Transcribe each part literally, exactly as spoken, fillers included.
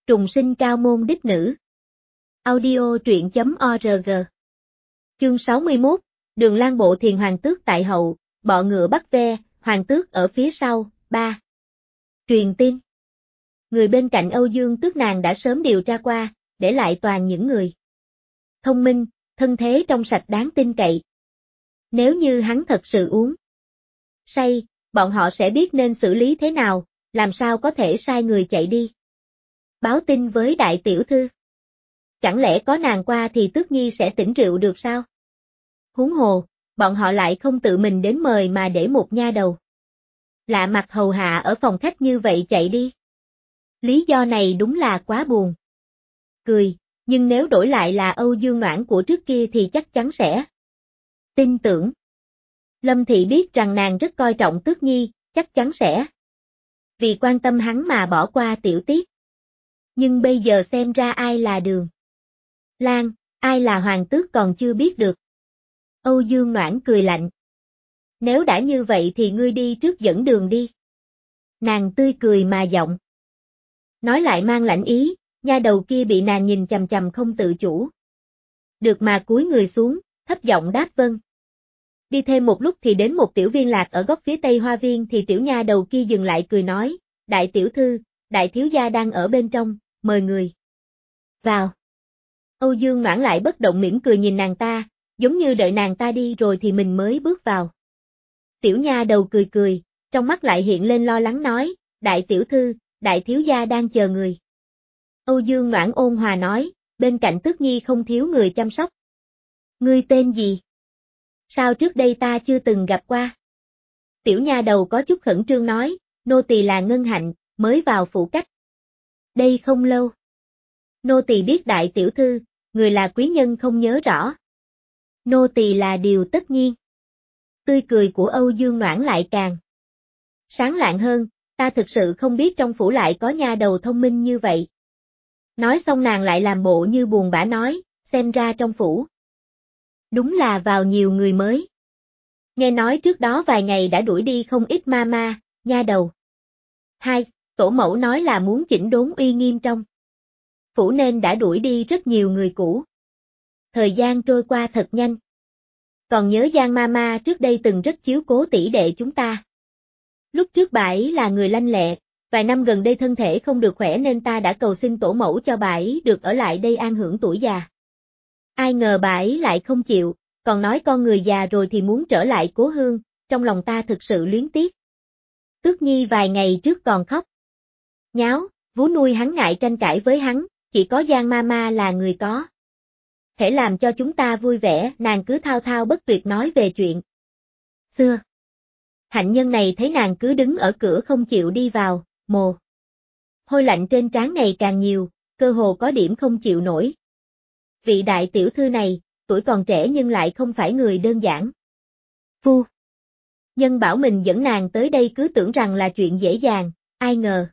Trùng sinh cao môn đích nữ. Audio truyện chấm org. Chương sáu mươi mốt, Đường Lang bộ thiền hoàng tước tại hậu, bọ ngựa bắt ve, hoàng tước ở phía sau, ba. Truyền tin. Người bên cạnh Âu Dương Tước nàng đã sớm điều tra qua, để lại toàn những người thông minh, thân thế trong sạch đáng tin cậy. Nếu như hắn thật sự uống say, bọn họ sẽ biết nên xử lý thế nào, làm sao có thể sai người chạy đi báo tin với đại tiểu thư. Chẳng lẽ có nàng qua thì Tước Nhi sẽ tỉnh rượu được sao? Huống hồ, bọn họ lại không tự mình đến mời mà để một nha đầu lạ mặt hầu hạ ở phòng khách như vậy chạy đi. Lý do này đúng là quá buồn cười, nhưng nếu đổi lại là Âu Dương Noãn của trước kia thì chắc chắn sẽ tin tưởng. Lâm Thị biết rằng nàng rất coi trọng Tước Nhi, chắc chắn sẽ vì quan tâm hắn mà bỏ qua tiểu tiết. Nhưng bây giờ xem ra ai là Đường Lang, ai là hoàng tước còn chưa biết được. Âu Dương Noãn cười lạnh. Nếu đã như vậy thì ngươi đi trước dẫn đường đi. Nàng tươi cười mà giọng nói lại mang lãnh ý, nha đầu kia bị nàng nhìn chằm chằm không tự chủ được mà cúi người xuống, thấp giọng đáp vâng. Đi thêm một lúc thì đến một tiểu viên lạc ở góc phía tây hoa viên thì tiểu nha đầu kia dừng lại cười nói, đại tiểu thư, đại thiếu gia đang ở bên trong, mời người vào. Âu Dương Noãn lại bất động mỉm cười nhìn nàng ta, giống như đợi nàng ta đi rồi thì mình mới bước vào. Tiểu nha đầu cười cười, trong mắt lại hiện lên lo lắng nói, đại tiểu thư, đại thiếu gia đang chờ người. Âu Dương Noãn ôn hòa nói, bên cạnh Tước Nhi không thiếu người chăm sóc. Ngươi tên gì? Sao trước đây ta chưa từng gặp qua? Tiểu nha đầu có chút khẩn trương nói, nô tỳ là Ngân Hạnh, mới vào phủ cách đây không lâu. Nô tỳ biết đại tiểu thư, người là quý nhân không nhớ rõ. Nô tỳ là Điều Tất Nhiên. Tươi cười của Âu Dương Noãn lại càng sáng lạng hơn, ta thực sự không biết trong phủ lại có nha đầu thông minh như vậy. Nói xong nàng lại làm bộ như buồn bã nói, xem ra trong phủ đúng là vào nhiều người mới. Nghe nói trước đó vài ngày đã đuổi đi không ít ma ma, nha đầu. Hai, tổ mẫu nói là muốn chỉnh đốn uy nghiêm trong phủ nên đã đuổi đi rất nhiều người cũ. Thời gian trôi qua thật nhanh. Còn nhớ Giang Mama trước đây từng rất chiếu cố tỷ đệ chúng ta. Lúc trước bà ấy là người lanh lẹ, vài năm gần đây thân thể không được khỏe nên ta đã cầu xin tổ mẫu cho bà ấy được ở lại đây an hưởng tuổi già. Ai ngờ bà ấy lại không chịu, còn nói con người già rồi thì muốn trở lại cố hương, trong lòng ta thực sự luyến tiếc. Tước Nhi vài ngày trước còn khóc nháo, vú nuôi hắn ngại tranh cãi với hắn, chỉ có Giang Mama là người có thể làm cho chúng ta vui vẻ, nàng cứ thao thao bất tuyệt nói về chuyện xưa. Hạnh nhân này thấy nàng cứ đứng ở cửa không chịu đi vào, mồ hôi lạnh trên trán ngày càng nhiều, cơ hồ có điểm không chịu nổi. Vị đại tiểu thư này, tuổi còn trẻ nhưng lại không phải người đơn giản. Phu nhân bảo mình dẫn nàng tới đây cứ tưởng rằng là chuyện dễ dàng, ai ngờ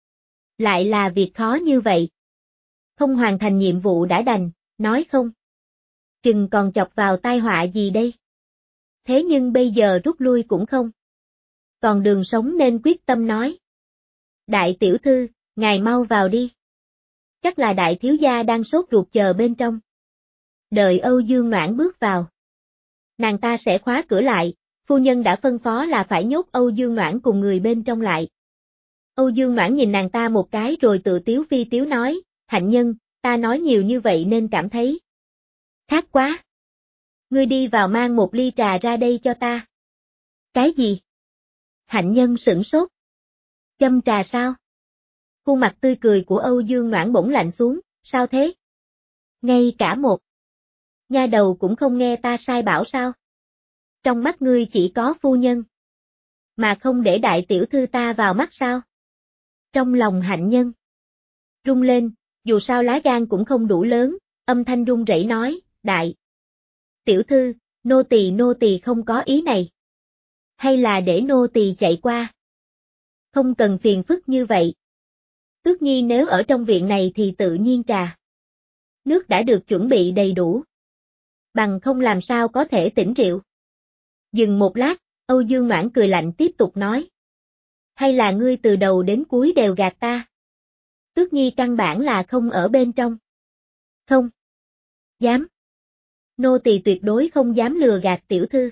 lại là việc khó như vậy. Không hoàn thành nhiệm vụ đã đành, nói không chừng còn chọc vào tai họa gì đây. Thế nhưng bây giờ rút lui cũng không còn đường sống nên quyết tâm nói. Đại tiểu thư, ngài mau vào đi. Chắc là đại thiếu gia đang sốt ruột chờ bên trong. Đợi Âu Dương Noãn bước vào, nàng ta sẽ khóa cửa lại, phu nhân đã phân phó là phải nhốt Âu Dương Noãn cùng người bên trong lại. Âu Dương Noãn nhìn nàng ta một cái rồi tự tiếu phi tiếu nói, hạnh nhân, ta nói nhiều như vậy nên cảm thấy khát quá. Ngươi đi vào mang một ly trà ra đây cho ta. Cái gì? Hạnh nhân sửng sốt. Châm trà sao? Khuôn mặt tươi cười của Âu Dương Noãn bỗng lạnh xuống, sao thế? Ngay cả một nha đầu cũng không nghe ta sai bảo sao? Trong mắt ngươi chỉ có phu nhân, mà không để đại tiểu thư ta vào mắt sao? Trong lòng hạnh nhân rung lên, dù sao lá gan cũng không đủ lớn, âm thanh run rẩy nói, đại tiểu thư, nô tỳ nô tỳ không có ý này. Hay là để nô tỳ chạy qua? Không cần phiền phức như vậy. Tước Nhi nếu ở trong viện này thì tự nhiên trà nước đã được chuẩn bị đầy đủ, bằng không làm sao có thể tỉnh rượu. Dừng một lát, Âu Dương Noãn cười lạnh tiếp tục nói. Hay là ngươi từ đầu đến cuối đều gạt ta? Tước Nhi căn bản là không ở bên trong. Không. Dám. Nô tỳ tuyệt đối không dám lừa gạt tiểu thư.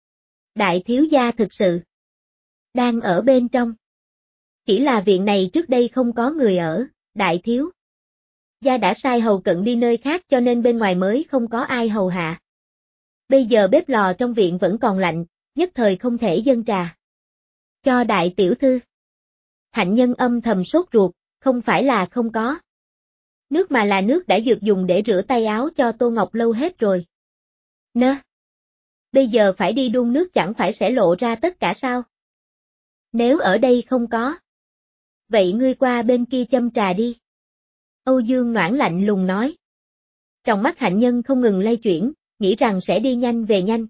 Đại thiếu gia thực sự đang ở bên trong. Chỉ là viện này trước đây không có người ở, đại thiếu gia đã sai hầu cận đi nơi khác cho nên bên ngoài mới không có ai hầu hạ. Bây giờ bếp lò trong viện vẫn còn lạnh, nhất thời không thể dâng trà cho đại tiểu thư. Hạnh nhân âm thầm sốt ruột, không phải là không có nước mà là nước đã dược dùng để rửa tay áo cho Tô Ngọc Lâu hết rồi. Nơ. Bây giờ phải đi đun nước chẳng phải sẽ lộ ra tất cả sao? Nếu ở đây không có. Vậy ngươi qua bên kia châm trà đi. Âu Dương Noãn lạnh lùng nói. Trong mắt hạnh nhân không ngừng lay chuyển, nghĩ rằng sẽ đi nhanh về nhanh.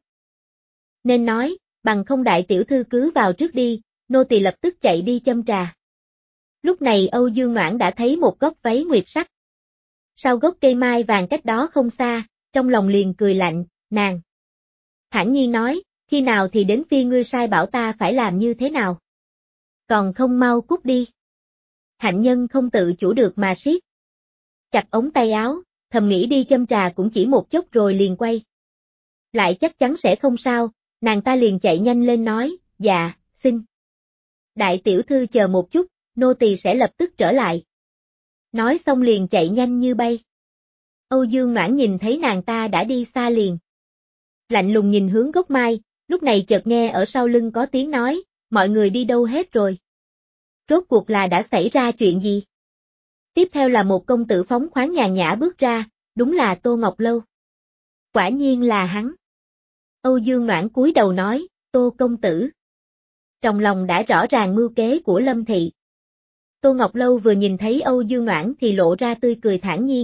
Nên nói, bằng không đại tiểu thư cứ vào trước đi, nô tỳ lập tức chạy đi châm trà. Lúc này Âu Dương Noãn đã thấy một góc váy nguyệt sắc. Sau gốc cây mai vàng cách đó không xa, trong lòng liền cười lạnh, nàng thản nhiên nói, khi nào thì đến phiên ngươi sai bảo ta phải làm như thế nào? Còn không mau cút đi. Hạnh nhân không tự chủ được mà siết chặt ống tay áo, thầm nghĩ đi châm trà cũng chỉ một chốc rồi liền quay. Lại chắc chắn sẽ không sao, nàng ta liền chạy nhanh lên nói, dạ, xin. Đại tiểu thư chờ một chút, nô tỳ sẽ lập tức trở lại. Nói xong liền chạy nhanh như bay. Âu Dương Noãn nhìn thấy nàng ta đã đi xa liền. Lạnh lùng nhìn hướng gốc mai, lúc này chợt nghe ở sau lưng có tiếng nói, mọi người đi đâu hết rồi? Rốt cuộc là đã xảy ra chuyện gì? Tiếp theo là một công tử phóng khoáng nhàn nhã bước ra, đúng là Tô Ngọc Lâu. Quả nhiên là hắn. Âu Dương Noãn cúi đầu nói, Tô công tử. Trong lòng đã rõ ràng mưu kế của Lâm Thị. Tô Ngọc Lâu vừa nhìn thấy Âu Dương Noãn thì lộ ra tươi cười thản nhiên.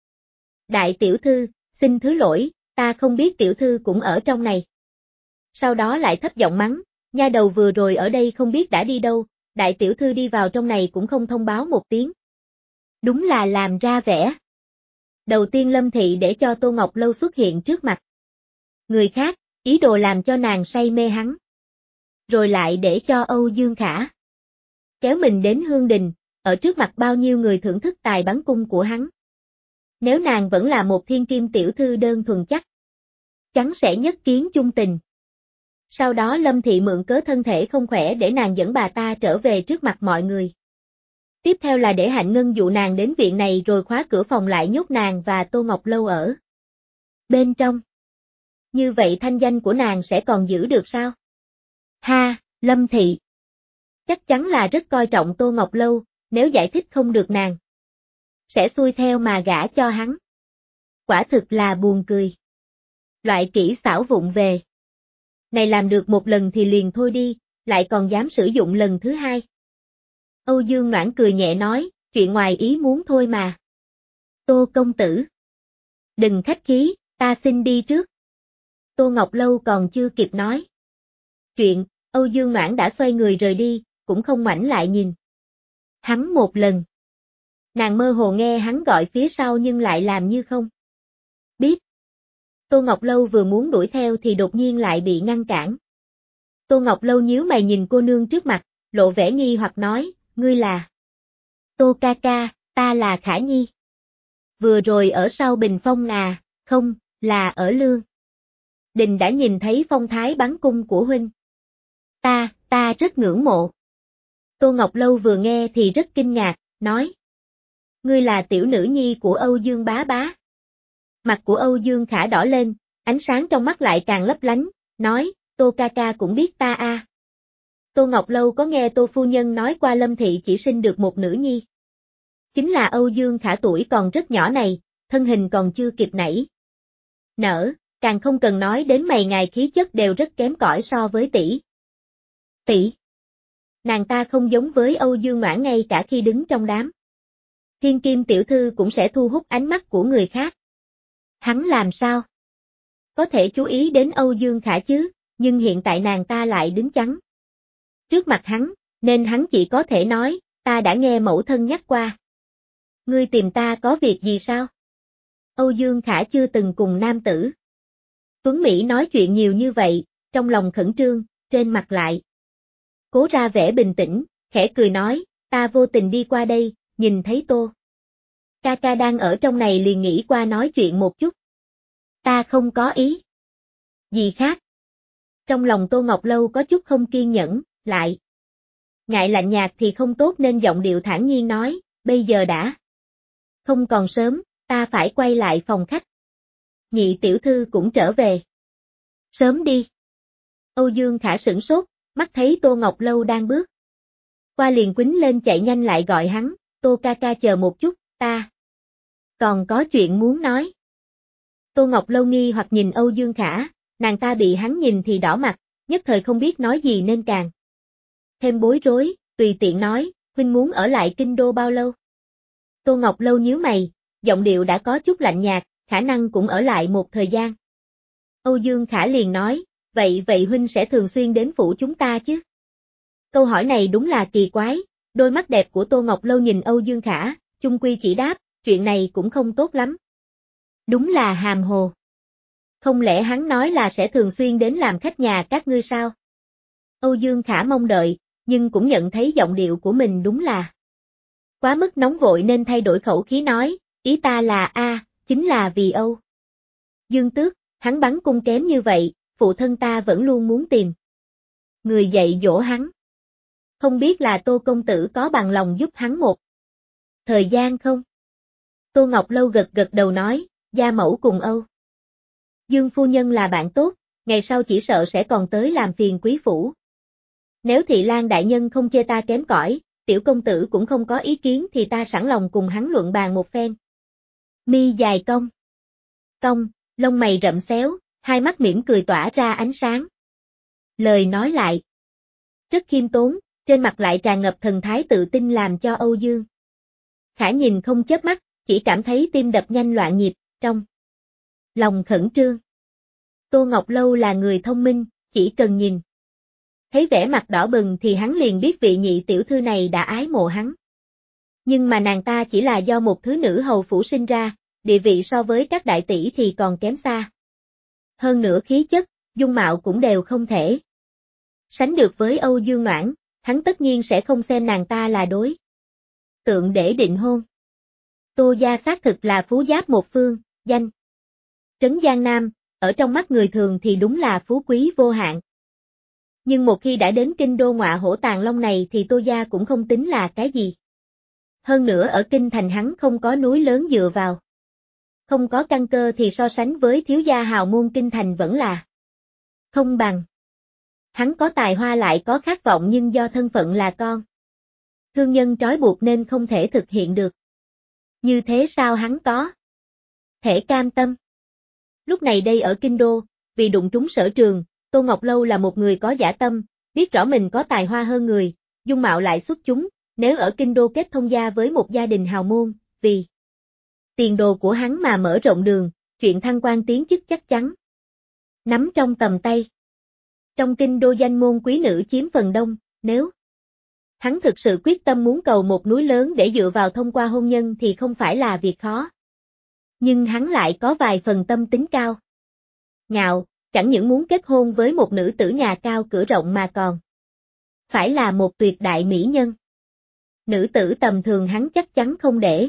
Đại tiểu thư, xin thứ lỗi, ta không biết tiểu thư cũng ở trong này. Sau đó lại thấp giọng mắng, nha đầu vừa rồi ở đây không biết đã đi đâu, đại tiểu thư đi vào trong này cũng không thông báo một tiếng. Đúng là làm ra vẻ. Đầu tiên Lâm Thị để cho Tô Ngọc Lâu xuất hiện trước mặt người khác, ý đồ làm cho nàng say mê hắn. Rồi lại để cho Âu Dương Khả kéo mình đến hương đình, ở trước mặt bao nhiêu người thưởng thức tài bắn cung của hắn. Nếu nàng vẫn là một thiên kim tiểu thư đơn thuần chắc chắn sẽ nhất kiến chung tình. Sau đó Lâm Thị mượn cớ thân thể không khỏe để nàng dẫn bà ta trở về trước mặt mọi người. Tiếp theo là để Hạnh Ngân dụ nàng đến viện này rồi khóa cửa phòng lại nhốt nàng và Tô Ngọc Lâu ở bên trong. Như vậy thanh danh của nàng sẽ còn giữ được sao? Ha, Lâm Thị chắc chắn là rất coi trọng Tô Ngọc Lâu, nếu giải thích không được nàng sẽ xuôi theo mà gả cho hắn. Quả thực là buồn cười. Loại kỹ xảo vụng về này làm được một lần thì liền thôi đi, lại còn dám sử dụng lần thứ hai. Âu Dương Noãn cười nhẹ nói, chuyện ngoài ý muốn thôi mà. Tô công tử. Đừng khách khí, ta xin đi trước. Tô Ngọc Lâu còn chưa kịp nói chuyện, Âu Dương Noãn đã xoay người rời đi, cũng không ngoảnh lại nhìn hắn một lần. Nàng mơ hồ nghe hắn gọi phía sau nhưng lại làm như không biết. Tô Ngọc Lâu vừa muốn đuổi theo thì đột nhiên lại bị ngăn cản. Tô Ngọc Lâu nhíu mày nhìn cô nương trước mặt, lộ vẻ nghi hoặc nói, ngươi là Tô ca ca, ta là Khả Nhi. Vừa rồi ở sau bình phong à, không, là ở Lương Đình đã nhìn thấy phong thái bắn cung của huynh. Ta, ta rất ngưỡng mộ. Tô Ngọc Lâu vừa nghe thì rất kinh ngạc, nói. Ngươi là tiểu nữ nhi của Âu Dương bá bá. Mặt của Âu Dương Khả đỏ lên, ánh sáng trong mắt lại càng lấp lánh, nói, Tô ca ca cũng biết ta a. À. Tô Ngọc Lâu có nghe Tô phu nhân nói qua Lâm Thị chỉ sinh được một nữ nhi. Chính là Âu Dương Khả tuổi còn rất nhỏ này, thân hình còn chưa kịp nảy nở, càng không cần nói đến mày ngài khí chất đều rất kém cỏi so với tỷ. Tỷ. Nàng ta không giống với Âu Dương Noãn ngay cả khi đứng trong đám thiên kim tiểu thư cũng sẽ thu hút ánh mắt của người khác. Hắn làm sao có thể chú ý đến Âu Dương Khả chứ, nhưng hiện tại nàng ta lại đứng chắn trước mặt hắn, nên hắn chỉ có thể nói, ta đã nghe mẫu thân nhắc qua. Ngươi tìm ta có việc gì sao? Âu Dương Khả chưa từng cùng nam tử Tuấn Mỹ nói chuyện nhiều như vậy, trong lòng khẩn trương, trên mặt lại cố ra vẻ bình tĩnh, khẽ cười nói, ta vô tình đi qua đây, nhìn thấy Tô ca ca đang ở trong này liền nghĩ qua nói chuyện một chút. Ta không có ý gì khác. Trong lòng Tô Ngọc Lâu có chút không kiên nhẫn, lại ngại lạnh nhạt thì không tốt nên giọng điệu thản nhiên nói, bây giờ đã không còn sớm, ta phải quay lại phòng khách. Nhị tiểu thư cũng trở về. Sớm đi. Âu Dương Khả sửng sốt, mắt thấy Tô Ngọc Lâu đang bước qua liền quýnh lên chạy nhanh lại gọi hắn, Tô ca ca chờ một chút, ta còn có chuyện muốn nói. Tô Ngọc Lâu nghi hoặc nhìn Âu Dương Khả, nàng ta bị hắn nhìn thì đỏ mặt, nhất thời không biết nói gì nên càng thêm bối rối, tùy tiện nói, huynh muốn ở lại kinh đô bao lâu? Tô Ngọc Lâu nhíu mày, giọng điệu đã có chút lạnh nhạt, khả năng cũng ở lại một thời gian. Âu Dương Khả liền nói, vậy vậy huynh sẽ thường xuyên đến phủ chúng ta chứ? Câu hỏi này đúng là kỳ quái, đôi mắt đẹp của Tô Ngọc Lâu nhìn Âu Dương Khả, chung quy chỉ đáp, chuyện này cũng không tốt lắm. Đúng là hàm hồ. Không lẽ hắn nói là sẽ thường xuyên đến làm khách nhà các ngươi sao? Âu Dương Khả mong đợi, nhưng cũng nhận thấy giọng điệu của mình đúng là quá mức nóng vội nên thay đổi khẩu khí nói, ý ta là a, chính là vì Âu Dương Tước, hắn bắn cung kém như vậy, phụ thân ta vẫn luôn muốn tìm người dạy dỗ hắn. Không biết là Tô công tử có bằng lòng giúp hắn một thời gian không? Tô Ngọc Lâu gật gật đầu nói, gia mẫu cùng Âu Dương phu nhân là bạn tốt, ngày sau chỉ sợ sẽ còn tới làm phiền quý phủ. Nếu Thị Lan đại nhân không chê ta kém cỏi, tiểu công tử cũng không có ý kiến thì ta sẵn lòng cùng hắn luận bàn một phen. Mi dài cong. Cong, lông mày rậm xéo, hai mắt mỉm cười tỏa ra ánh sáng. Lời nói lại rất khiêm tốn, trên mặt lại tràn ngập thần thái tự tin làm cho Âu Dương Khả nhìn không chớp mắt, chỉ cảm thấy tim đập nhanh loạn nhịp, trong lòng khẩn trương. Tô Ngọc Lâu là người thông minh, chỉ cần nhìn thấy vẻ mặt đỏ bừng thì hắn liền biết vị nhị tiểu thư này đã ái mộ hắn. Nhưng mà nàng ta chỉ là do một thứ nữ hầu phủ sinh ra, địa vị so với các đại tỷ thì còn kém xa. Hơn nữa khí chất, dung mạo cũng đều không thể sánh được với Âu Dương Noãn, hắn tất nhiên sẽ không xem nàng ta là đối tượng để định hôn. Tô gia xác thực là phú giáp một phương, danh trấn Giang Nam, ở trong mắt người thường thì đúng là phú quý vô hạn. Nhưng một khi đã đến kinh đô ngọa hổ Tàng Long này thì Tô gia cũng không tính là cái gì. Hơn nữa ở kinh thành hắn không có núi lớn dựa vào. Không có căn cơ thì so sánh với thiếu gia hào môn kinh thành vẫn là không bằng. Hắn có tài hoa lại có khát vọng nhưng do thân phận là con thương nhân trói buộc nên không thể thực hiện được. Như thế sao hắn có thể cam tâm? Lúc này đây ở kinh đô, vì đụng trúng sở trường, Tô Ngọc Lâu là một người có dã tâm, biết rõ mình có tài hoa hơn người, dung mạo lại xuất chúng, nếu ở kinh đô kết thông gia với một gia đình hào môn, vì tiền đồ của hắn mà mở rộng đường, chuyện thăng quan tiến chức chắc chắn nắm trong tầm tay. Trong kinh đô danh môn quý nữ chiếm phần đông, nếu hắn thực sự quyết tâm muốn cầu một núi lớn để dựa vào thông qua hôn nhân thì không phải là việc khó. Nhưng hắn lại có vài phần tâm tính cao ngạo, chẳng những muốn kết hôn với một nữ tử nhà cao cửa rộng mà còn phải là một tuyệt đại mỹ nhân. Nữ tử tầm thường hắn chắc chắn không để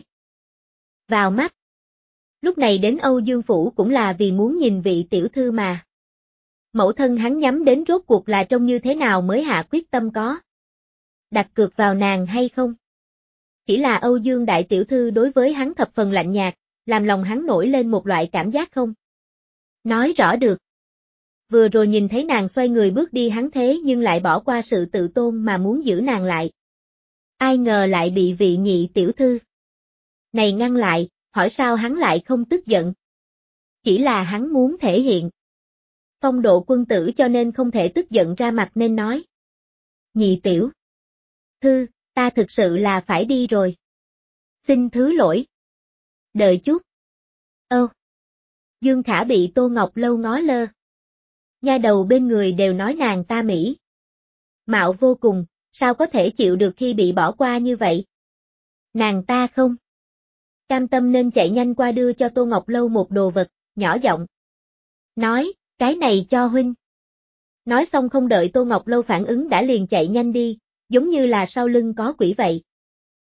vào mắt. Lúc này đến Âu Dương Phủ cũng là vì muốn nhìn vị tiểu thư mà mẫu thân hắn nhắm đến rốt cuộc là trông như thế nào mới hạ quyết tâm có đặt cược vào nàng hay không. Chỉ là Âu Dương đại tiểu thư đối với hắn thập phần lạnh nhạt, làm lòng hắn nổi lên một loại cảm giác không nói rõ được. Vừa rồi nhìn thấy nàng xoay người bước đi hắn thế nhưng lại bỏ qua sự tự tôn mà muốn giữ nàng lại. Ai ngờ lại bị vị nhị tiểu thư này ngăn lại, hỏi sao hắn lại không tức giận. Chỉ là hắn muốn thể hiện phong độ quân tử cho nên không thể tức giận ra mặt nên nói. Nhị tiểu thư, ta thực sự là phải đi rồi. Xin thứ lỗi. Đợi chút. Ơ. Dương Khả bị Tô Ngọc Lâu ngó lơ. Nha đầu bên người đều nói nàng ta mỹ mạo vô cùng, sao có thể chịu được khi bị bỏ qua như vậy? Nàng ta không cam tâm nên chạy nhanh qua đưa cho Tô Ngọc Lâu một đồ vật, nhỏ giọng nói, cái này cho huynh. Nói xong không đợi Tô Ngọc Lâu phản ứng đã liền chạy nhanh đi, giống như là sau lưng có quỷ vậy.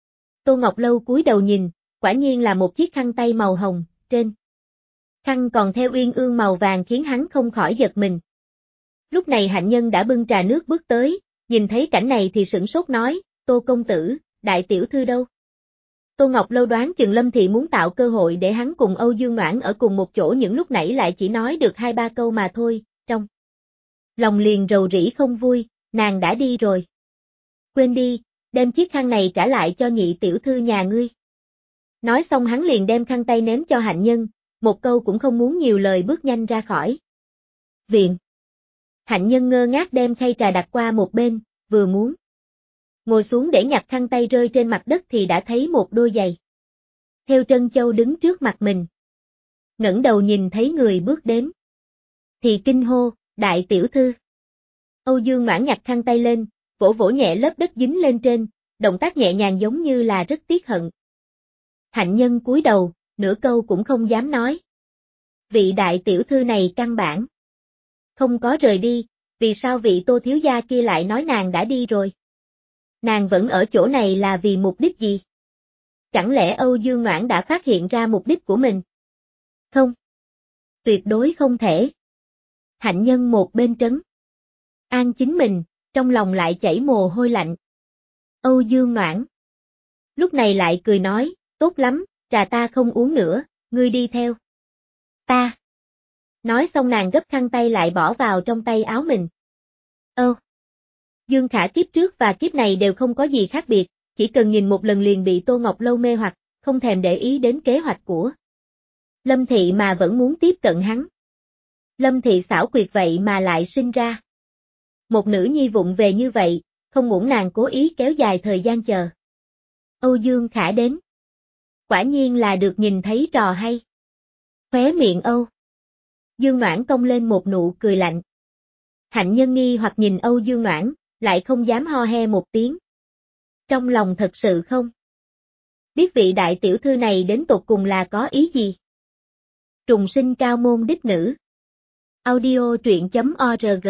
Tô Ngọc Lâu cúi đầu nhìn, quả nhiên là một chiếc khăn tay màu hồng, trên khăn còn theo uyên ương màu vàng khiến hắn không khỏi giật mình. Lúc này Hạnh Nhân đã bưng trà nước bước tới, nhìn thấy cảnh này thì sửng sốt nói, Tô công tử, đại tiểu thư đâu? Tô Ngọc Lâu đoán chừng Lâm Thị muốn tạo cơ hội để hắn cùng Âu Dương Noãn ở cùng một chỗ, những lúc nãy lại chỉ nói được hai ba câu mà thôi, trong lòng liền rầu rĩ không vui, nàng đã đi rồi. Quên đi, đem chiếc khăn này trả lại cho nhị tiểu thư nhà ngươi. Nói xong hắn liền đem khăn tay ném cho Hạnh Nhân, một câu cũng không muốn nhiều lời bước nhanh ra khỏi viện. Hạnh Nhân ngơ ngác đem khay trà đặt qua một bên, vừa muốn ngồi xuống để nhặt khăn tay rơi trên mặt đất thì đã thấy một đôi giày theo trân châu đứng trước mặt mình. Ngẩng đầu nhìn thấy người bước đến thì kinh hô, đại tiểu thư. Âu Dương Noãn nhặt khăn tay lên, vỗ vỗ nhẹ lớp đất dính lên trên, động tác nhẹ nhàng giống như là rất tiếc hận. Hạnh Nhân cúi đầu, nửa câu cũng không dám nói. Vị đại tiểu thư này căn bản không có rời đi, vì sao vị Tô thiếu gia kia lại nói nàng đã đi rồi? Nàng vẫn ở chỗ này là vì mục đích gì? Chẳng lẽ Âu Dương Noãn đã phát hiện ra mục đích của mình? Không. Tuyệt đối không thể. Hạnh Nhân một bên trấn an chính mình, trong lòng lại chảy mồ hôi lạnh. Âu Dương Noãn lúc này lại cười nói, tốt lắm, trà ta không uống nữa, ngươi đi theo ta. Nói xong nàng gấp khăn tay lại bỏ vào trong tay áo mình. Ơ! Dương Khả kiếp trước và kiếp này đều không có gì khác biệt, chỉ cần nhìn một lần liền bị Tô Ngọc Lâu mê hoặc, không thèm để ý đến kế hoạch của Lâm Thị mà vẫn muốn tiếp cận hắn. Lâm Thị xảo quyệt vậy mà lại sinh ra một nữ nhi vụng về như vậy, không uổng nàng cố ý kéo dài thời gian chờ Âu Dương Khả đến. Quả nhiên là được nhìn thấy trò hay. Khóe miệng Âu Dương Noãn cong lên một nụ cười lạnh. Hạnh Nhân nghi hoặc nhìn Âu Dương Noãn, lại không dám ho he một tiếng. Trong lòng thật sự không biết vị đại tiểu thư này đến tột cùng là có ý gì. Trùng sinh cao môn đích nữ. Audio truyện chấm org.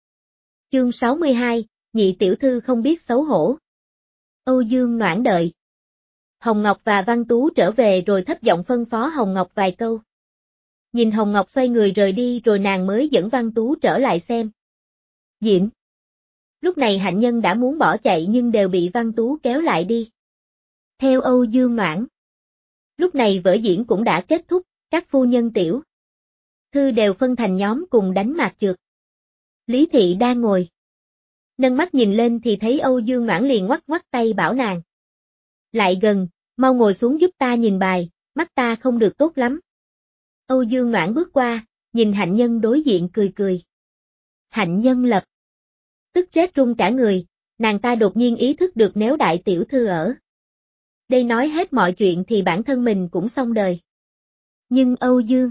Chương sáu mươi hai, nhị tiểu thư không biết xấu hổ. Âu Dương Noãn đợi Hồng Ngọc và Văn Tú trở về rồi thấp giọng phân phó Hồng Ngọc vài câu. Nhìn Hồng Ngọc xoay người rời đi rồi nàng mới dẫn Văn Tú trở lại xem diễn. Lúc này Hạnh Nhân đã muốn bỏ chạy nhưng đều bị Văn Tú kéo lại đi theo Âu Dương Noãn. Lúc này vở diễn cũng đã kết thúc, các phu nhân tiểu thư đều phân thành nhóm cùng đánh mạc trượt. Lý Thị đang ngồi nâng mắt nhìn lên thì thấy Âu Dương Noãn liền ngoắc ngoắc tay bảo nàng lại gần, mau ngồi xuống giúp ta nhìn bài, mắt ta không được tốt lắm. Âu Dương Noãn bước qua, nhìn Hạnh Nhân đối diện cười cười. Hạnh Nhân lập tức rét run cả người, nàng ta đột nhiên ý thức được nếu đại tiểu thư ở đây nói hết mọi chuyện thì bản thân mình cũng xong đời. Nhưng Âu Dương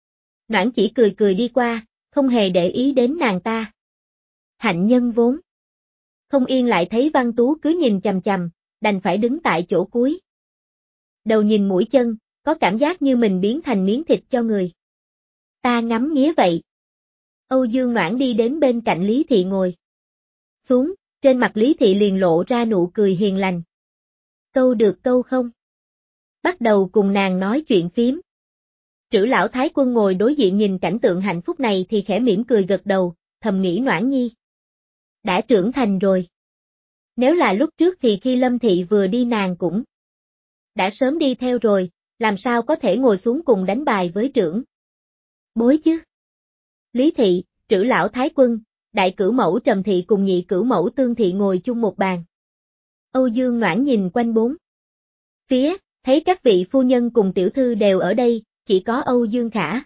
Noãn chỉ cười cười đi qua, không hề để ý đến nàng ta. Hạnh Nhân vốn không yên lại thấy Văn Tú cứ nhìn chằm chằm, đành phải đứng tại chỗ cuối đầu nhìn mũi chân, có cảm giác như mình biến thành miếng thịt cho người ta ngắm nghía vậy. Âu Dương Noãn đi đến bên cạnh Lý Thị ngồi xuống, trên mặt Lý Thị liền lộ ra nụ cười hiền lành. Câu được câu không? Bắt đầu cùng nàng nói chuyện phím. Trữ lão Thái Quân ngồi đối diện nhìn cảnh tượng hạnh phúc này thì khẽ mỉm cười gật đầu, thầm nghĩ Noãn nhi đã trưởng thành rồi. Nếu là lúc trước thì khi Lâm Thị vừa đi nàng cũng đã sớm đi theo rồi, làm sao có thể ngồi xuống cùng đánh bài với trưởng bối chứ. Lý Thị, Trữ lão Thái Quân, đại cửu mẫu Trầm Thị cùng nhị cửu mẫu Tương Thị ngồi chung một bàn. Âu Dương Noãn nhìn quanh bốn phía, thấy các vị phu nhân cùng tiểu thư đều ở đây, chỉ có Âu Dương Khả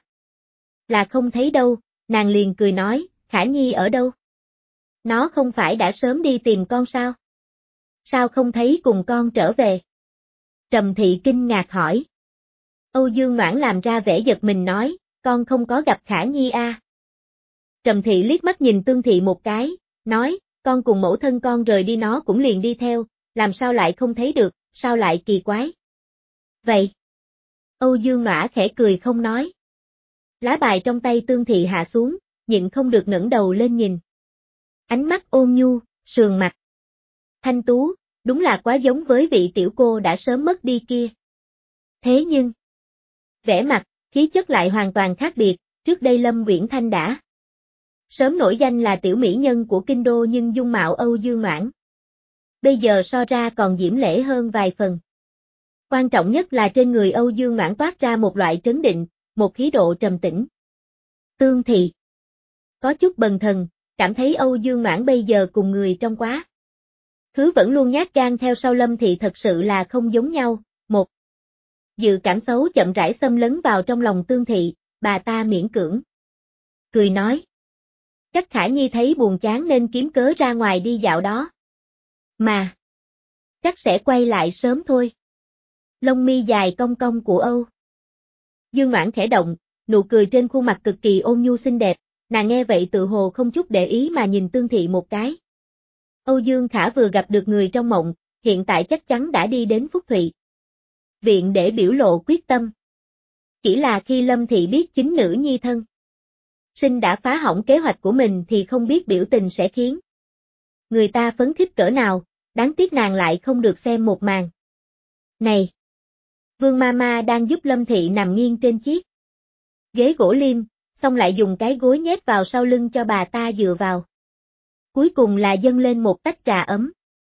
là không thấy đâu, nàng liền cười nói, Khả Nhi ở đâu? Nó không phải đã sớm đi tìm con sao? Sao không thấy cùng con trở về? Trầm Thị kinh ngạc hỏi. Âu Dương Noãn làm ra vẻ giật mình nói, con không có gặp Khả Nhi a. Trầm Thị liếc mắt nhìn Tương Thị một cái, nói, con cùng mẫu thân con rời đi nó cũng liền đi theo, làm sao lại không thấy được, sao lại kỳ quái? Vậy? Âu Dương Noãn khẽ cười không nói. Lá bài trong tay Tương Thị hạ xuống, nhịn không được ngẩng đầu lên nhìn. Ánh mắt ôn nhu, sườn mặt thanh tú, Đúng là quá giống với vị tiểu cô đã sớm mất đi kia. Thế nhưng, vẻ mặt, khí chất lại hoàn toàn khác biệt, trước đây Lâm Uyển Thanh đã sớm nổi danh là tiểu mỹ nhân của kinh đô nhưng dung mạo Âu Dương Noãn bây giờ so ra còn diễm lệ hơn vài phần. Quan trọng nhất là trên người Âu Dương Noãn toát ra một loại trấn định, một khí độ trầm tĩnh. Tương Thị có chút bần thần, cảm thấy Âu Dương Noãn bây giờ cùng người trong quá khứ vẫn luôn nhát gan theo sau Lâm Thị thật sự là không giống nhau. Một dự cảm xấu chậm rãi xâm lấn vào trong lòng Tương Thị, bà ta miễn cưỡng cười nói. Chắc Khả Nhi thấy buồn chán nên kiếm cớ ra ngoài đi dạo đó. Mà, chắc sẽ quay lại sớm thôi. Lông mi dài cong cong của Âu Dương Noãn khẽ động, nụ cười trên khuôn mặt cực kỳ ôn nhu xinh đẹp, nàng nghe vậy tự hồ không chút để ý mà nhìn Tương Thị một cái. Âu Dương Khả vừa gặp được người trong mộng, hiện tại chắc chắn đã đi đến Phúc Thụy viện để biểu lộ quyết tâm. Chỉ là khi Lâm Thị biết chính nữ nhi thân sinh đã phá hỏng kế hoạch của mình thì không biết biểu tình sẽ khiến người ta phấn khích cỡ nào, đáng tiếc nàng lại không được xem một màn này. Vương Mama đang giúp Lâm Thị nằm nghiêng trên chiếc ghế gỗ liêm, xong lại dùng cái gối nhét vào sau lưng cho bà ta dựa vào. Cuối cùng là dâng lên một tách trà ấm.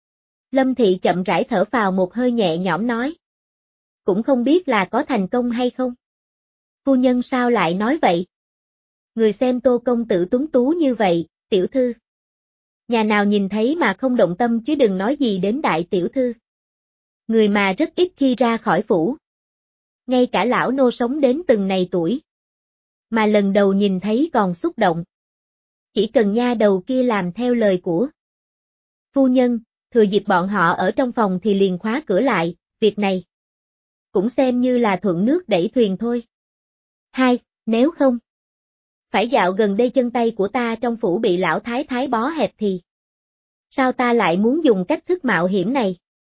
Lâm Thị chậm rãi thở phào một hơi nhẹ nhõm nói. Cũng không biết là có thành công hay không. Phu nhân sao lại nói vậy? Người xem Tô công tử tuấn tú như vậy, tiểu thư. Nhà nào nhìn thấy mà không động tâm chứ đừng nói gì đến đại tiểu thư. Người mà rất ít khi ra khỏi phủ. Ngay cả lão nô sống đến từng này tuổi. Mà lần đầu nhìn thấy còn xúc động. Chỉ cần nha đầu kia làm theo lời của phu nhân, thừa dịp bọn họ ở trong phòng thì liền khóa cửa lại, việc này cũng xem như là thuận nước đẩy thuyền thôi. Hai, nếu không phải dạo gần đây chân tay của ta trong phủ bị lão thái thái bó hẹp thì sao ta lại muốn dùng cách thức mạo hiểm này?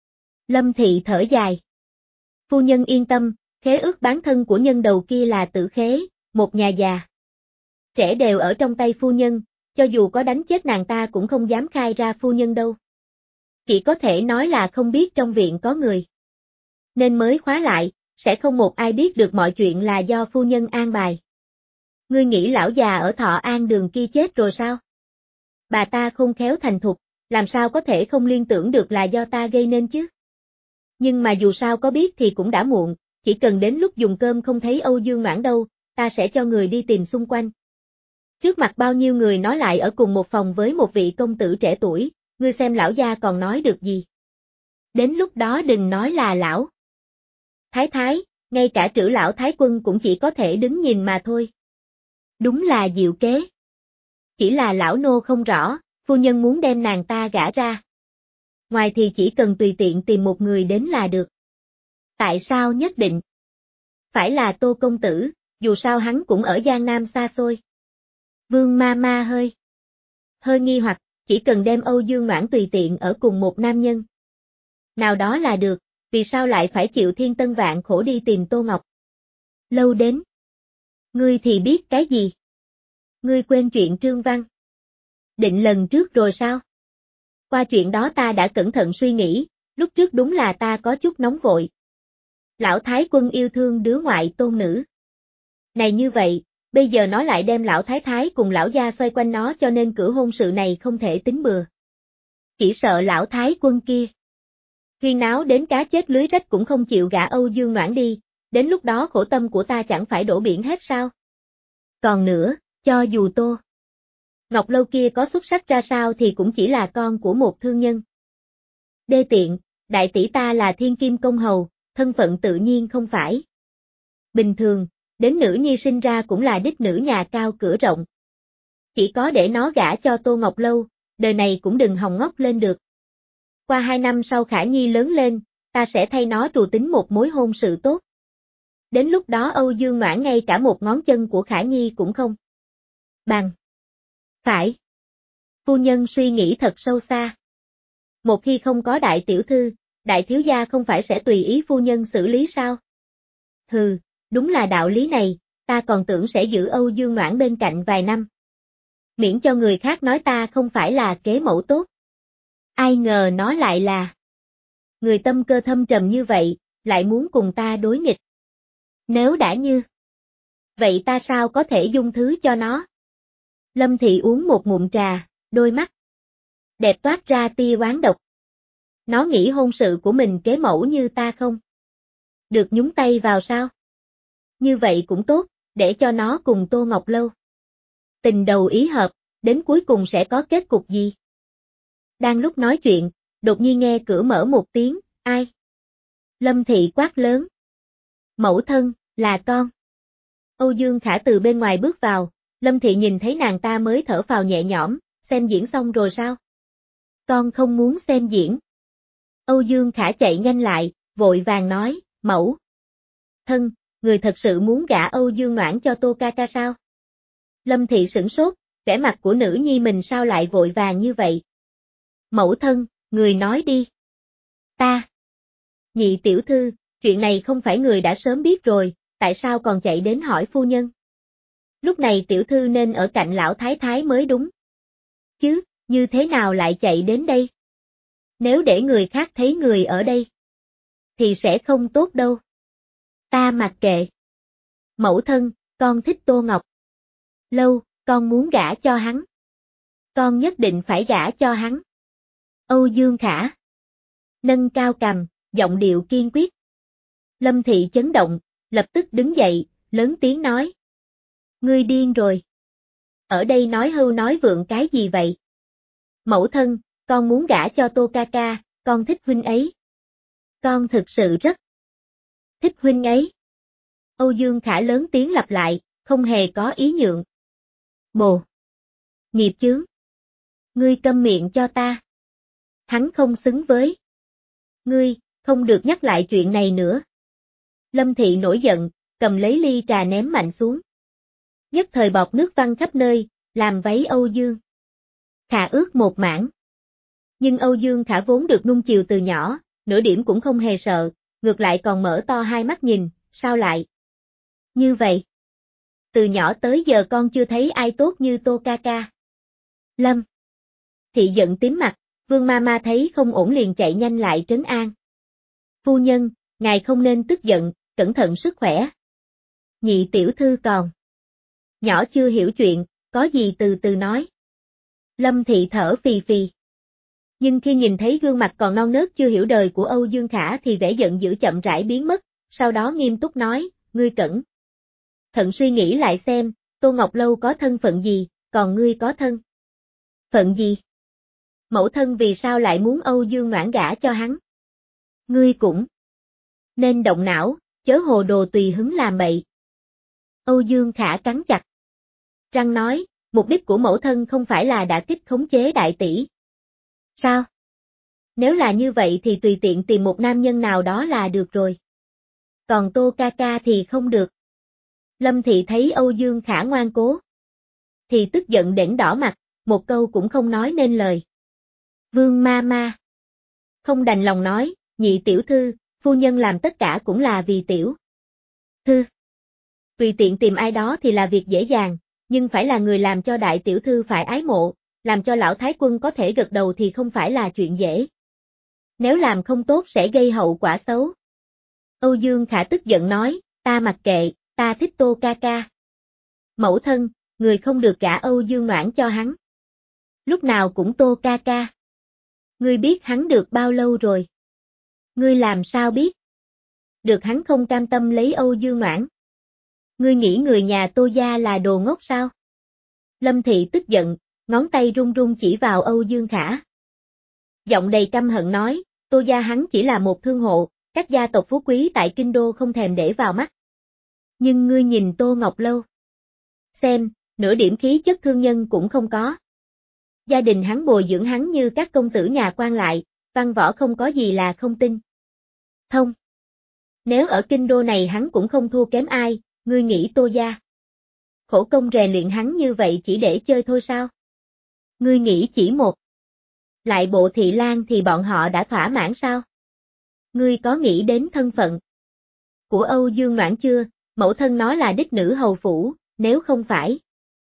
Lâm Thị thở dài. Phu nhân yên tâm, khế ước bán thân của nhân đầu kia là tử khế, một nhà già trẻ đều ở trong tay phu nhân, cho dù có đánh chết nàng ta cũng không dám khai ra phu nhân đâu. Chỉ có thể nói là không biết trong viện có người nên mới khóa lại, sẽ không một ai biết được mọi chuyện là do phu nhân an bài. Ngươi nghĩ lão già ở Thọ An đường kia chết rồi sao? Bà ta khôn khéo thành thục, làm sao có thể không liên tưởng được là do ta gây nên chứ? Nhưng mà dù sao có biết thì cũng đã muộn, chỉ cần đến lúc dùng cơm không thấy Âu Dương Noãn đâu, ta sẽ cho người đi tìm xung quanh. Trước mặt bao nhiêu người nói lại ở cùng một phòng với một vị công tử trẻ tuổi, ngươi xem lão gia còn nói được gì? Đến lúc đó đừng nói là lão thái thái, ngay cả Trữ lão thái quân cũng chỉ có thể đứng nhìn mà thôi. Đúng là diệu kế. Chỉ là lão nô không rõ, phu nhân muốn đem nàng ta gả ra. Ngoài thì chỉ cần tùy tiện tìm một người đến là được. Tại sao nhất định phải là Tô công tử, dù sao hắn cũng ở Giang Nam xa xôi. Vương ma ma hơi hơi nghi hoặc, chỉ cần đem Âu Dương Noãn tùy tiện ở cùng một nam nhân nào đó là được, vì sao lại phải chịu thiên tân vạn khổ đi tìm Tô Ngọc Lâu đến? Ngươi thì biết cái gì? Ngươi quên chuyện Trương Văn Định lần trước rồi sao? Qua chuyện đó ta đã cẩn thận suy nghĩ, lúc trước đúng là ta có chút nóng vội. Lão thái quân yêu thương đứa ngoại tôn nữ này như vậy, bây giờ nó lại đem lão thái thái cùng lão gia xoay quanh nó cho nên cử hôn sự này không thể tính bừa. Chỉ sợ lão thái quân kia huyên náo đến cá chết lưới rách cũng không chịu gả Âu Dương Noãn đi, đến lúc đó khổ tâm của ta chẳng phải đổ biển hết sao? Còn nữa, cho dù Tô Ngọc Lâu kia có xuất sắc ra sao thì cũng chỉ là con của một thương nhân đê tiện, đại tỷ ta là thiên kim công hầu, thân phận tự nhiên không phải bình thường, đến nữ nhi sinh ra cũng là đích nữ nhà cao cửa rộng. Chỉ có để nó gả cho Tô Ngọc Lâu, đời này cũng đừng hòng ngóc lên được. Qua hai năm sau Khả Nhi lớn lên, ta sẽ thay nó trù tính một mối hôn sự tốt. Đến lúc đó Âu Dương Noãn ngay cả một ngón chân của Khả Nhi cũng không bằng. Phải. Phu nhân suy nghĩ thật sâu xa. Một khi không có đại tiểu thư, đại thiếu gia không phải sẽ tùy ý phu nhân xử lý sao? Hừ, đúng là đạo lý này, ta còn tưởng sẽ giữ Âu Dương Noãn bên cạnh vài năm. Miễn cho người khác nói ta không phải là kế mẫu tốt. Ai ngờ nó lại là người tâm cơ thâm trầm như vậy, lại muốn cùng ta đối nghịch. Nếu đã như vậy ta sao có thể dung thứ cho nó? Lâm Thị uống một ngụm trà, đôi mắt đẹp toát ra tia oán độc. Nó nghĩ hôn sự của mình kế mẫu như ta không được nhúng tay vào sao? Như vậy cũng tốt, để cho nó cùng Tô Ngọc Lâu tình đầu ý hợp, đến cuối cùng sẽ có kết cục gì? Đang lúc nói chuyện, đột nhiên nghe cửa mở một tiếng, ai? Lâm Thị quát lớn. Mẫu thân, là con. Âu Dương Khả từ bên ngoài bước vào, Lâm Thị nhìn thấy nàng ta mới thở phào nhẹ nhõm, xem diễn xong rồi sao? Con không muốn xem diễn. Âu Dương Khả chạy nhanh lại, vội vàng nói, mẫu thân, người thật sự muốn gả Âu Dương Noãn cho Tô ca ca sao? Lâm Thị sửng sốt, vẻ mặt của nữ nhi mình sao lại vội vàng như vậy? Mẫu thân, người nói đi. Ta. Nhị tiểu thư, chuyện này không phải người đã sớm biết rồi, tại sao còn chạy đến hỏi phu nhân? Lúc này tiểu thư nên ở cạnh lão thái thái mới đúng. Chứ, như thế nào lại chạy đến đây? Nếu để người khác thấy người ở đây, thì sẽ không tốt đâu. Ta mặc kệ. Mẫu thân, con thích Tô Ngọc Lâu, con muốn gả cho hắn. Con nhất định phải gả cho hắn. Âu Dương Khả nâng cao cằm, giọng điệu kiên quyết. Lâm Thị chấn động, lập tức đứng dậy, lớn tiếng nói. Ngươi điên rồi. Ở đây nói hưu nói vượng cái gì vậy? Mẫu thân, con muốn gả cho Tô ca ca, con thích huynh ấy. Con thực sự rất thích huynh ấy. Âu Dương Khả lớn tiếng lặp lại, không hề có ý nhượng. Bồ! Nghiệp chướng! Ngươi câm miệng cho ta. Hắn không xứng với ngươi, không được nhắc lại chuyện này nữa. Lâm Thị nổi giận, cầm lấy ly trà ném mạnh xuống. Nhất thời bọt nước văng khắp nơi, làm váy Âu Dương Khả ướt một mảng. Nhưng Âu Dương Khả vốn được nung chiều từ nhỏ, nửa điểm cũng không hề sợ, ngược lại còn mở to hai mắt nhìn, sao lại như vậy? Từ nhỏ tới giờ con chưa thấy ai tốt như Tô ca ca. Lâm Thị giận tím mặt, Vương ma ma thấy không ổn liền chạy nhanh lại trấn an. Phu nhân, ngài không nên tức giận, cẩn thận sức khỏe. Nhị tiểu thư còn nhỏ chưa hiểu chuyện, có gì từ từ nói. Lâm Thị thở phì phì. Nhưng khi nhìn thấy gương mặt còn non nớt chưa hiểu đời của Âu Dương Khả thì vẻ giận dữ chậm rãi biến mất, sau đó nghiêm túc nói, ngươi cẩn thận suy nghĩ lại xem, Tô Ngọc Lâu có thân phận gì, còn ngươi có thân phận gì? Mẫu thân vì sao lại muốn Âu Dương Noãn gả cho hắn? Ngươi cũng nên động não, chớ hồ đồ tùy hứng làm bậy. Âu Dương Khả cắn chặt răng nói, mục đích của mẫu thân không phải là đã kích khống chế đại tỷ. Sao? Nếu là như vậy thì tùy tiện tìm một nam nhân nào đó là được rồi. Còn Tô ca ca thì không được. Lâm Thị thấy Âu Dương Khả ngoan cố thì tức giận đến đỏ mặt, một câu cũng không nói nên lời. Vương ma ma không đành lòng nói, nhị tiểu thư, phu nhân làm tất cả cũng là vì tiểu thư. Tùy tiện tìm ai đó thì là việc dễ dàng, nhưng phải là người làm cho đại tiểu thư phải ái mộ, làm cho lão thái quân có thể gật đầu thì không phải là chuyện dễ. Nếu làm không tốt sẽ gây hậu quả xấu. Âu Dương Khả tức giận nói, ta mặc kệ, ta thích Tô ca ca. Mẫu thân, người không được gả Âu Dương Noãn cho hắn. Lúc nào cũng Tô ca ca. Ngươi biết hắn được bao lâu rồi? Ngươi làm sao biết? Được hắn không cam tâm lấy Âu Dương Noãn. Ngươi nghĩ người nhà Tô gia là đồ ngốc sao? Lâm Thị tức giận, ngón tay run run chỉ vào Âu Dương Khả. Giọng đầy căm hận nói, Tô gia hắn chỉ là một thương hộ, các gia tộc phú quý tại Kinh Đô không thèm để vào mắt. Nhưng ngươi nhìn Tô Ngọc Lâu. Xem, nửa điểm khí chất thương nhân cũng không có. Gia đình hắn bồi dưỡng hắn như các công tử nhà quan lại, văn võ không có gì là không tin. Thông. Nếu ở Kinh Đô này hắn cũng không thua kém ai, ngươi nghĩ Tô gia khổ công rèn luyện hắn như vậy chỉ để chơi thôi sao? Ngươi nghĩ chỉ một lại bộ thị lang thì bọn họ đã thỏa mãn sao? Ngươi có nghĩ đến thân phận của Âu Dương Noãn chưa? Mẫu thân nói là đích nữ hầu phủ, nếu không phải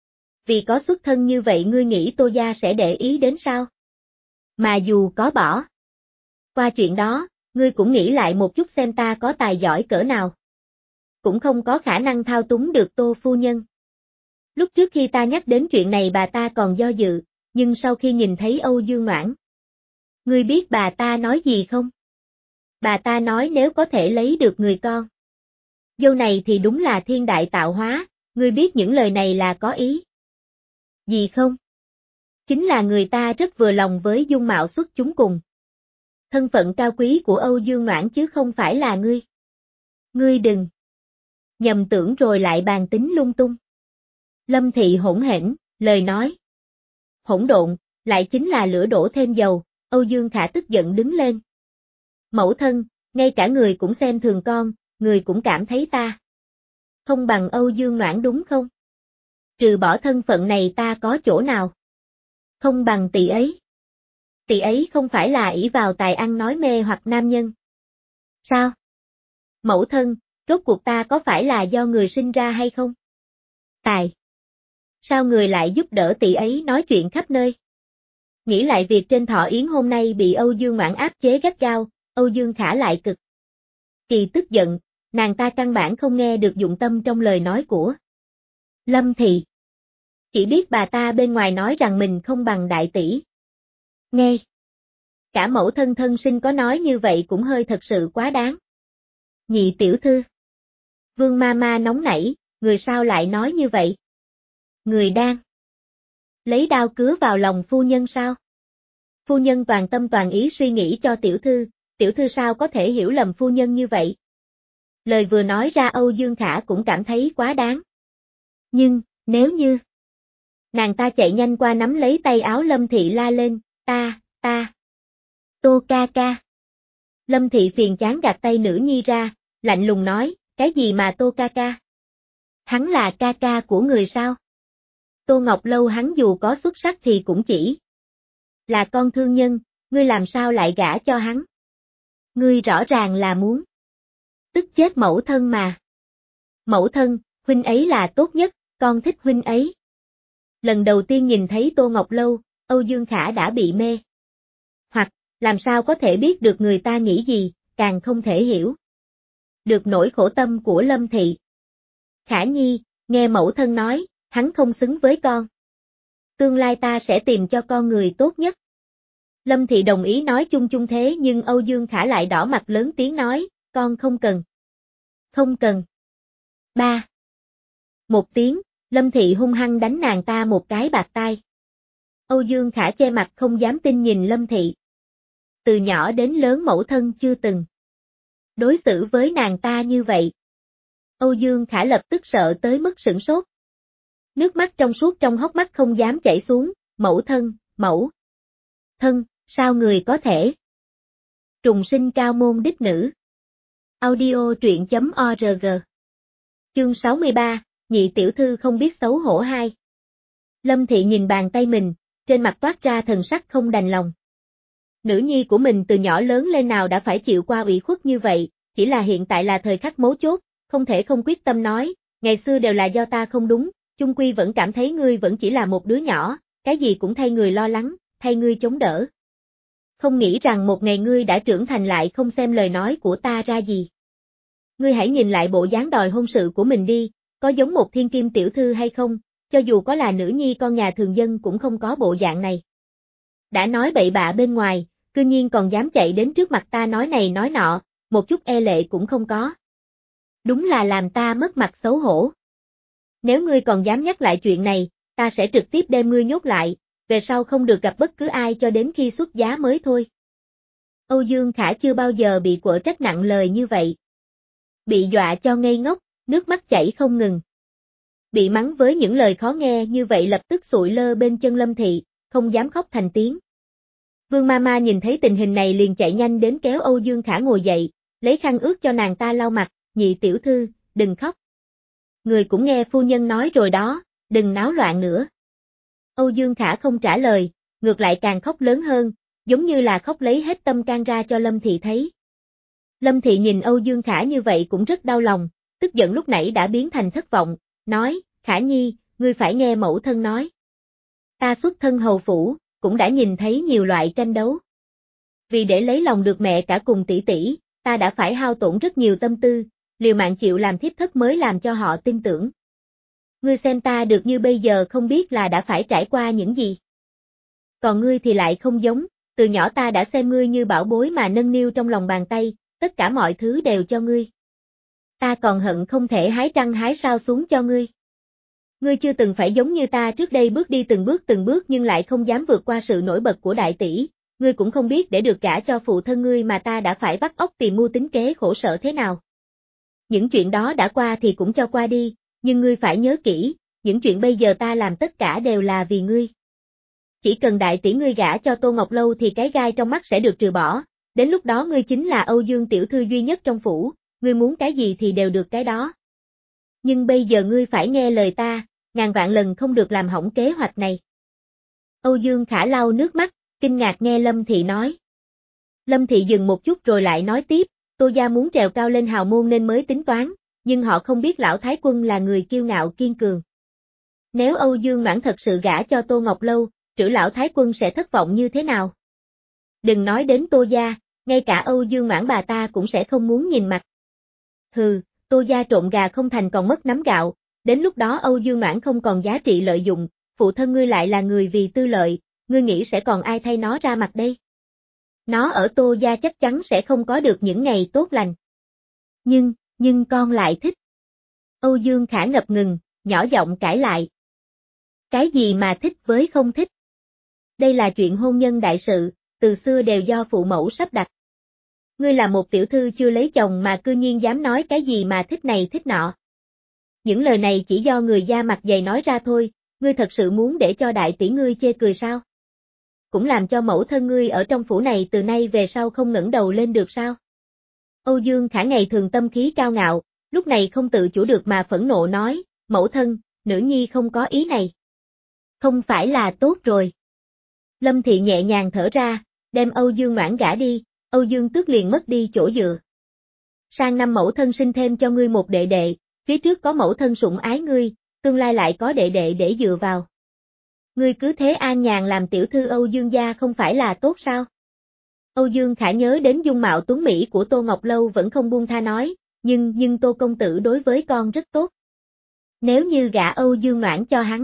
vì có xuất thân như vậy ngươi nghĩ Tô gia sẽ để ý đến sao? Mà dù có bỏ qua chuyện đó, Ngươi cũng nghĩ lại một chút xem ta có tài giỏi cỡ nào. Cũng không có khả năng thao túng được Tô phu nhân. Lúc trước khi ta nhắc đến chuyện này bà ta còn do dự, nhưng sau khi nhìn thấy Âu Dương Noãn. Ngươi biết bà ta nói gì không? Bà ta nói nếu có thể lấy được người con dâu này thì đúng là thiên đại tạo hóa, ngươi biết những lời này là có ý gì không? Chính là người ta rất vừa lòng với dung mạo xuất chúng cùng thân phận cao quý của Âu Dương Noãn chứ không phải là ngươi. Ngươi đừng nhầm tưởng rồi lại bàn tính lung tung. Lâm Thị hỗn hển, lời nói hỗn độn, lại chính là lửa đổ thêm dầu. Âu Dương Khả tức giận đứng lên. Mẫu thân, ngay cả người cũng xem thường con, người cũng cảm thấy ta không bằng Âu Dương Noãn đúng không? Trừ bỏ thân phận này ta có chỗ nào không bằng tỷ ấy. Tỷ ấy không phải là ỷ vào tài ăn nói mê hoặc nam nhân. Sao? Mẫu thân, rốt cuộc ta có phải là do người sinh ra hay không? Tài. Sao người lại giúp đỡ tỷ ấy nói chuyện khắp nơi? Nghĩ lại việc trên thọ yến hôm nay bị Âu Dương Noãn áp chế gắt gao, Âu Dương Khả lại cực kỳ tức giận, nàng ta căn bản không nghe được dụng tâm trong lời nói của Lâm Thị. Chỉ biết bà ta bên ngoài nói rằng mình không bằng đại tỷ. Nghe. Cả mẫu thân thân sinh có nói như vậy cũng hơi thật sự quá đáng. Nhị tiểu thư. Vương ma ma nóng nảy, người sao lại nói như vậy? Người đang lấy đao cứa vào lòng phu nhân sao? Phu nhân toàn tâm toàn ý suy nghĩ cho tiểu thư, tiểu thư sao có thể hiểu lầm phu nhân như vậy? Lời vừa nói ra Âu Dương Khả cũng cảm thấy quá đáng. Nhưng, nếu như nàng ta chạy nhanh qua nắm lấy tay áo Lâm Thị la lên, ta, ta. Tô ca ca. Lâm Thị phiền chán gạt tay nữ nhi ra, lạnh lùng nói, cái gì mà Tô ca ca? Hắn là ca ca của người sao? Tô Ngọc Lâu hắn dù có xuất sắc thì cũng chỉ là con thương nhân, ngươi làm sao lại gả cho hắn? Ngươi rõ ràng là muốn tức chết mẫu thân mà. Mẫu thân, huynh ấy là tốt nhất, con thích huynh ấy. Lần đầu tiên nhìn thấy Tô Ngọc Lâu, Âu Dương Khả đã bị mê. Hoặc, làm sao có thể biết được người ta nghĩ gì, càng không thể hiểu được nỗi khổ tâm của Lâm Thị. Khả Nhi, nghe mẫu thân nói, hắn không xứng với con. Tương lai ta sẽ tìm cho con người tốt nhất. Lâm Thị đồng ý nói chung chung thế nhưng Âu Dương Khả lại đỏ mặt lớn tiếng nói, con không cần. Không cần. Ba. Một tiếng, Lâm Thị hung hăng đánh nàng ta một cái bạt tai. Âu Dương Khả che mặt không dám tin nhìn Lâm Thị. Từ nhỏ đến lớn mẫu thân chưa từng đối xử với nàng ta như vậy. Âu Dương Khả lập tức sợ tới mức sửng sốt. Nước mắt trong suốt trong hốc mắt không dám chảy xuống, mẫu thân, mẫu thân, sao người có thể trùng sinh cao môn đích nữ. Audio truyện chấm org. Chương sáu mươi ba, nhị tiểu thư không biết xấu hổ hai. Lâm Thị nhìn bàn tay mình, trên mặt toát ra thần sắc không đành lòng. Nữ nhi của mình từ nhỏ lớn lên nào đã phải chịu qua ủy khuất như vậy, chỉ là hiện tại là thời khắc mấu chốt, không thể không quyết tâm nói, ngày xưa đều là do ta không đúng, chung quy vẫn cảm thấy ngươi vẫn chỉ là một đứa nhỏ, cái gì cũng thay người lo lắng, thay ngươi chống đỡ. Không nghĩ rằng một ngày ngươi đã trưởng thành lại không xem lời nói của ta ra gì. Ngươi hãy nhìn lại bộ dáng đòi hôn sự của mình đi, có giống một thiên kim tiểu thư hay không, cho dù có là nữ nhi con nhà thường dân cũng không có bộ dạng này. Đã nói bậy bạ bên ngoài, cư nhiên còn dám chạy đến trước mặt ta nói này nói nọ, một chút e lệ cũng không có. Đúng là làm ta mất mặt xấu hổ. Nếu ngươi còn dám nhắc lại chuyện này, ta sẽ trực tiếp đem ngươi nhốt lại, về sau không được gặp bất cứ ai cho đến khi xuất giá mới thôi. Âu Dương Khả chưa bao giờ bị quở trách nặng lời như vậy. Bị dọa cho ngây ngốc, nước mắt chảy không ngừng. Bị mắng với những lời khó nghe như vậy lập tức sụi lơ bên chân Lâm Thị, không dám khóc thành tiếng. Vương Mama nhìn thấy tình hình này liền chạy nhanh đến kéo Âu Dương Khả ngồi dậy, lấy khăn ướt cho nàng ta lau mặt, nhị tiểu thư, đừng khóc. Người cũng nghe phu nhân nói rồi đó, đừng náo loạn nữa. Âu Dương Khả không trả lời, ngược lại càng khóc lớn hơn, giống như là khóc lấy hết tâm can ra cho Lâm Thị thấy. Lâm Thị nhìn Âu Dương Khả như vậy cũng rất đau lòng, tức giận lúc nãy đã biến thành thất vọng, nói, Khả Nhi, ngươi phải nghe mẫu thân nói. Ta xuất thân hầu phủ, cũng đã nhìn thấy nhiều loại tranh đấu. Vì để lấy lòng được mẹ cả cùng tỷ tỷ, ta đã phải hao tổn rất nhiều tâm tư, liều mạng chịu làm thiếp thất mới làm cho họ tin tưởng. Ngươi xem ta được như bây giờ không biết là đã phải trải qua những gì. Còn ngươi thì lại không giống, từ nhỏ ta đã xem ngươi như bảo bối mà nâng niu trong lòng bàn tay, tất cả mọi thứ đều cho ngươi. Ta còn hận không thể hái trăng hái sao xuống cho ngươi. Ngươi chưa từng phải giống như ta trước đây bước đi từng bước từng bước nhưng lại không dám vượt qua sự nổi bật của đại tỷ, ngươi cũng không biết để được gả cho phụ thân ngươi mà ta đã phải vắt óc tìm mưu tính kế khổ sở thế nào. Những chuyện đó đã qua thì cũng cho qua đi, nhưng ngươi phải nhớ kỹ, những chuyện bây giờ ta làm tất cả đều là vì ngươi. Chỉ cần đại tỷ ngươi gả cho Tô Ngọc Lâu thì cái gai trong mắt sẽ được trừ bỏ, đến lúc đó ngươi chính là Âu Dương tiểu thư duy nhất trong phủ, ngươi muốn cái gì thì đều được cái đó. Nhưng bây giờ ngươi phải nghe lời ta, ngàn vạn lần không được làm hỏng kế hoạch này. Âu Dương Khả lau nước mắt, kinh ngạc nghe Lâm Thị nói. Lâm Thị dừng một chút rồi lại nói tiếp, Tô gia muốn trèo cao lên hào môn nên mới tính toán, nhưng họ không biết lão Thái Quân là người kiêu ngạo kiên cường. Nếu Âu Dương Noãn thật sự gả cho Tô Ngọc Lâu, trữ lão Thái Quân sẽ thất vọng như thế nào? Đừng nói đến Tô gia, ngay cả Âu Dương Noãn bà ta cũng sẽ không muốn nhìn mặt. Hừ, Tô gia trộn gà không thành còn mất nắm gạo, đến lúc đó Âu Dương Noãn không còn giá trị lợi dụng, phụ thân ngươi lại là người vì tư lợi, ngươi nghĩ sẽ còn ai thay nó ra mặt đây? Nó ở Tô gia chắc chắn sẽ không có được những ngày tốt lành. Nhưng, nhưng con lại thích. Âu Dương Khả ngập ngừng, nhỏ giọng cãi lại. Cái gì mà thích với không thích? Đây là chuyện hôn nhân đại sự, từ xưa đều do phụ mẫu sắp đặt. Ngươi là một tiểu thư chưa lấy chồng mà cư nhiên dám nói cái gì mà thích này thích nọ. Những lời này chỉ do người da mặt dày nói ra thôi, ngươi thật sự muốn để cho đại tỷ ngươi chê cười sao? Cũng làm cho mẫu thân ngươi ở trong phủ này từ nay về sau không ngẩng đầu lên được sao? Âu Dương Khả ngày thường tâm khí cao ngạo, lúc này không tự chủ được mà phẫn nộ nói, mẫu thân, nữ nhi không có ý này. Không phải là tốt rồi. Lâm Thị nhẹ nhàng thở ra, đem Âu Dương Noãn gả đi, Âu Dương Tước liền mất đi chỗ dựa. Sang năm mẫu thân sinh thêm cho ngươi một đệ đệ, phía trước có mẫu thân sủng ái ngươi, tương lai lại có đệ đệ để dựa vào. Ngươi cứ thế an nhàn làm tiểu thư Âu Dương gia không phải là tốt sao? Âu Dương Khả nhớ đến dung mạo tuấn mỹ của Tô Ngọc Lâu vẫn không buông tha nói, nhưng nhưng Tô công tử đối với con rất tốt. Nếu như gả Âu Dương Noãn cho hắn.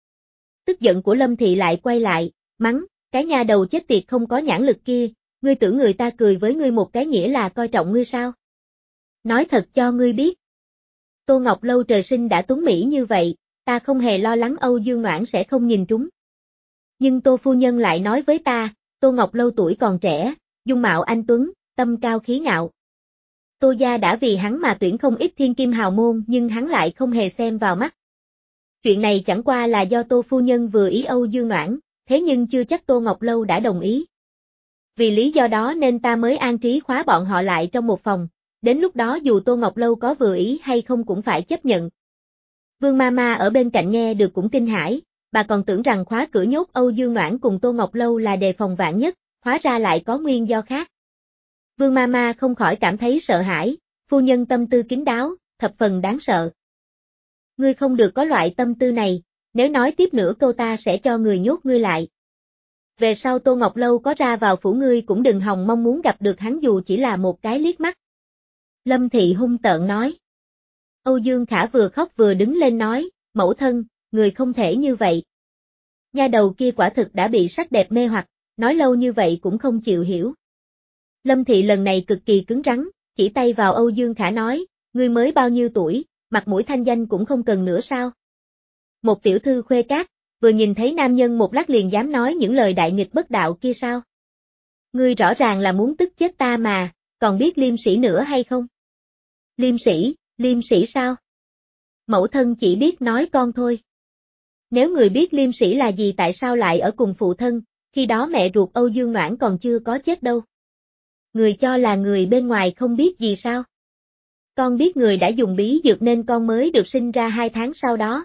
Tức giận của Lâm Thị lại quay lại, mắng, cái nhà đầu chết tiệt không có nhãn lực kia, ngươi tưởng người ta cười với ngươi một cái nghĩa là coi trọng ngươi sao? Nói thật cho ngươi biết. Tô Ngọc Lâu trời sinh đã tuấn mỹ như vậy, ta không hề lo lắng Âu Dương Noãn sẽ không nhìn trúng. Nhưng Tô phu nhân lại nói với ta, Tô Ngọc Lâu tuổi còn trẻ, dung mạo anh tuấn, tâm cao khí ngạo. Tô gia đã vì hắn mà tuyển không ít thiên kim hào môn nhưng hắn lại không hề xem vào mắt. Chuyện này chẳng qua là do Tô phu nhân vừa ý Âu Dương Noãn, thế nhưng chưa chắc Tô Ngọc Lâu đã đồng ý. Vì lý do đó nên ta mới an trí khóa bọn họ lại trong một phòng, đến lúc đó dù Tô Ngọc Lâu có vừa ý hay không cũng phải chấp nhận. Vương Mama ở bên cạnh nghe được cũng kinh hãi, bà còn tưởng rằng khóa cửa nhốt Âu Dương Noãn cùng Tô Ngọc Lâu là đề phòng vạn nhất, hóa ra lại có nguyên do khác. Vương Mama không khỏi cảm thấy sợ hãi, phu nhân tâm tư kín đáo, thập phần đáng sợ. Ngươi không được có loại tâm tư này, nếu nói tiếp nữa câu ta sẽ cho người nhốt ngươi lại. Về sau Tô Ngọc Lâu có ra vào phủ ngươi cũng đừng hòng mong muốn gặp được hắn dù chỉ là một cái liếc mắt. Lâm Thị hung tợn nói. Âu Dương Khả vừa khóc vừa đứng lên nói, mẫu thân, người không thể như vậy. Nha đầu kia quả thực đã bị sắc đẹp mê hoặc, nói lâu như vậy cũng không chịu hiểu. Lâm Thị lần này cực kỳ cứng rắn, chỉ tay vào Âu Dương Khả nói, ngươi mới bao nhiêu tuổi, mặt mũi thanh danh cũng không cần nữa sao? Một tiểu thư khuê cát, vừa nhìn thấy nam nhân một lát liền dám nói những lời đại nghịch bất đạo kia sao? Ngươi rõ ràng là muốn tức chết ta mà, còn biết liêm sĩ nữa hay không? Liêm sĩ, liêm sĩ sao? Mẫu thân chỉ biết nói con thôi. Nếu người biết liêm sĩ là gì tại sao lại ở cùng phụ thân, khi đó mẹ ruột Âu Dương Noãn còn chưa có chết đâu. Người cho là người bên ngoài không biết gì sao? Con biết người đã dùng bí dược nên con mới được sinh ra hai tháng sau đó.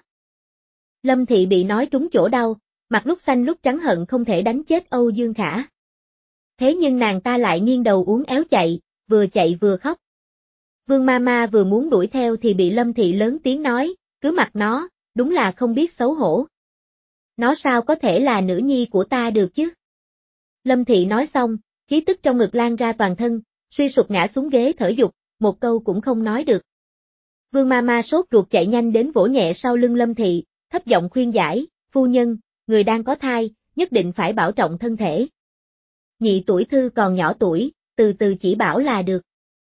Lâm Thị bị nói trúng chỗ đau, mặt lúc xanh lúc trắng hận không thể đánh chết Âu Dương Khả. Thế nhưng nàng ta lại nghiêng đầu uốn éo chạy, vừa chạy vừa khóc. Vương Mama vừa muốn đuổi theo thì bị Lâm Thị lớn tiếng nói, cứ mặc nó, đúng là không biết xấu hổ. Nó sao có thể là nữ nhi của ta được chứ? Lâm Thị nói xong, Khí tức trong ngực lan ra toàn thân, suy sụp ngã xuống ghế thở dục, một câu cũng không nói được. Vương Mama sốt ruột chạy nhanh đến vỗ nhẹ sau lưng Lâm Thị, thấp giọng khuyên giải, phu nhân, người đang có thai, nhất định phải bảo trọng thân thể. Nhị tuổi thư còn nhỏ tuổi, từ từ chỉ bảo là được.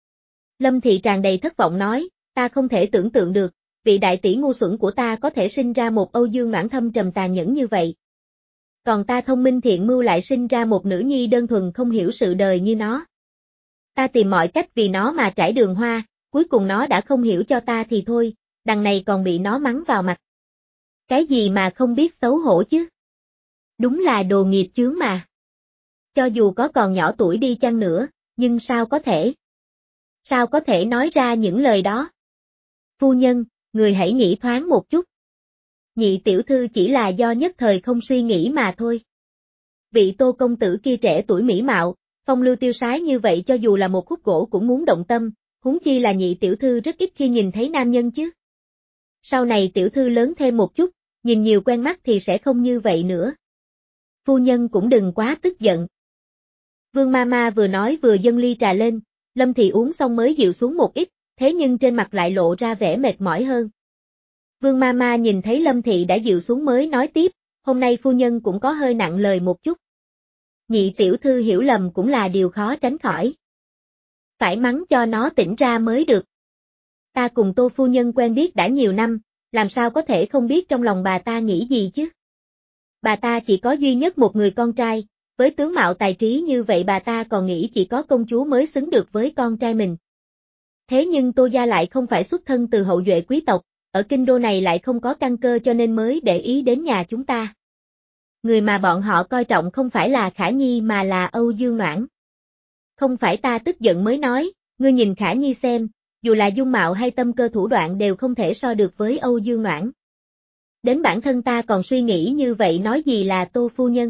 Lâm Thị tràn đầy thất vọng nói, ta không thể tưởng tượng được, vị đại tỷ ngu xuẩn của ta có thể sinh ra một Âu Dương Noãn thâm trầm tàn nhẫn như vậy. Còn ta thông minh thiện mưu lại sinh ra một nữ nhi đơn thuần không hiểu sự đời như nó. Ta tìm mọi cách vì nó mà trải đường hoa, cuối cùng nó đã không hiểu cho ta thì thôi, đằng này còn bị nó mắng vào mặt. Cái gì mà không biết xấu hổ chứ? Đúng là đồ nghiệp chướng mà. Cho dù có còn nhỏ tuổi đi chăng nữa, nhưng sao có thể? Sao có thể nói ra những lời đó? Phu nhân, người hãy nghĩ thoáng một chút. Nhị tiểu thư chỉ là do nhất thời không suy nghĩ mà thôi. Vị Tô công tử kia trẻ tuổi mỹ mạo, phong lưu tiêu sái như vậy cho dù là một khúc gỗ cũng muốn động tâm, huống chi là nhị tiểu thư rất ít khi nhìn thấy nam nhân chứ. Sau này tiểu thư lớn thêm một chút, nhìn nhiều quen mắt thì sẽ không như vậy nữa. Phu nhân cũng đừng quá tức giận. Vương Mama vừa nói vừa dâng ly trà lên, Lâm Thị uống xong mới dịu xuống một ít, thế nhưng trên mặt lại lộ ra vẻ mệt mỏi hơn. Vương Mama nhìn thấy Lâm Thị đã dịu xuống mới nói tiếp, hôm nay phu nhân cũng có hơi nặng lời một chút. Nhị tiểu thư hiểu lầm cũng là điều khó tránh khỏi. Phải mắng cho nó tỉnh ra mới được. Ta cùng Tô phu nhân quen biết đã nhiều năm, làm sao có thể không biết trong lòng bà ta nghĩ gì chứ? Bà ta chỉ có duy nhất một người con trai, với tướng mạo tài trí như vậy bà ta còn nghĩ chỉ có công chúa mới xứng được với con trai mình. Thế nhưng Tô gia lại không phải xuất thân từ hậu duệ quý tộc, ở kinh đô này lại không có căn cơ cho nên mới để ý đến nhà chúng ta. Người mà bọn họ coi trọng không phải là Khả Nhi mà là Âu Dương Noãn. Không phải ta tức giận mới nói, ngươi nhìn Khả Nhi xem, dù là dung mạo hay tâm cơ thủ đoạn đều không thể so được với Âu Dương Noãn. Đến bản thân ta còn suy nghĩ như vậy nói gì là Tô phu nhân.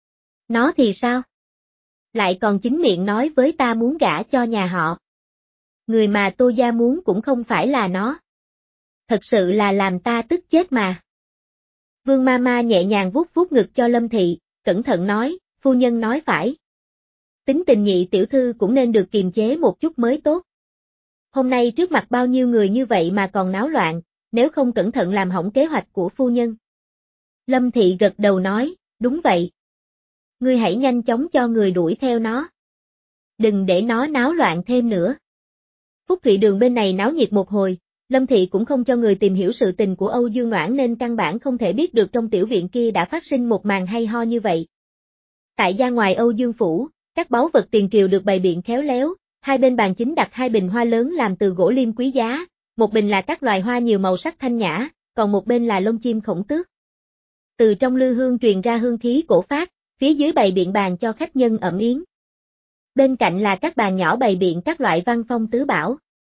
Nó thì sao? Lại còn chính miệng nói với ta muốn gả cho nhà họ. Người mà Tô gia muốn cũng không phải là nó. Thật sự là làm ta tức chết mà. Vương Mama nhẹ nhàng vuốt vuốt ngực cho Lâm Thị, cẩn thận nói, phu nhân nói phải. Tính tình nhị tiểu thư cũng nên được kiềm chế một chút mới tốt. Hôm nay trước mặt bao nhiêu người như vậy mà còn náo loạn, nếu không cẩn thận làm hỏng kế hoạch của phu nhân. Lâm Thị gật đầu nói, đúng vậy. Ngươi hãy nhanh chóng cho người đuổi theo nó. Đừng để nó náo loạn thêm nữa. Phúc Thụy Đường bên này náo nhiệt một hồi, Lâm Thị cũng không cho người tìm hiểu sự tình của Âu Dương Noãn nên căn bản không thể biết được trong tiểu viện kia đã phát sinh một màn hay ho như vậy. Tại gia ngoài Âu Dương Phủ, các báu vật tiền triều được bày biện khéo léo, hai bên bàn chính đặt hai bình hoa lớn làm từ gỗ liêm quý giá, một bình là các loài hoa nhiều màu sắc thanh nhã, còn một bên là lông chim khổng tước. Từ trong lư hương truyền ra hương khí cổ phát, phía dưới bày biện bàn cho khách nhân ẩm yến. Bên cạnh là các bàn nhỏ bày biện các loại văn phong tứ bảo.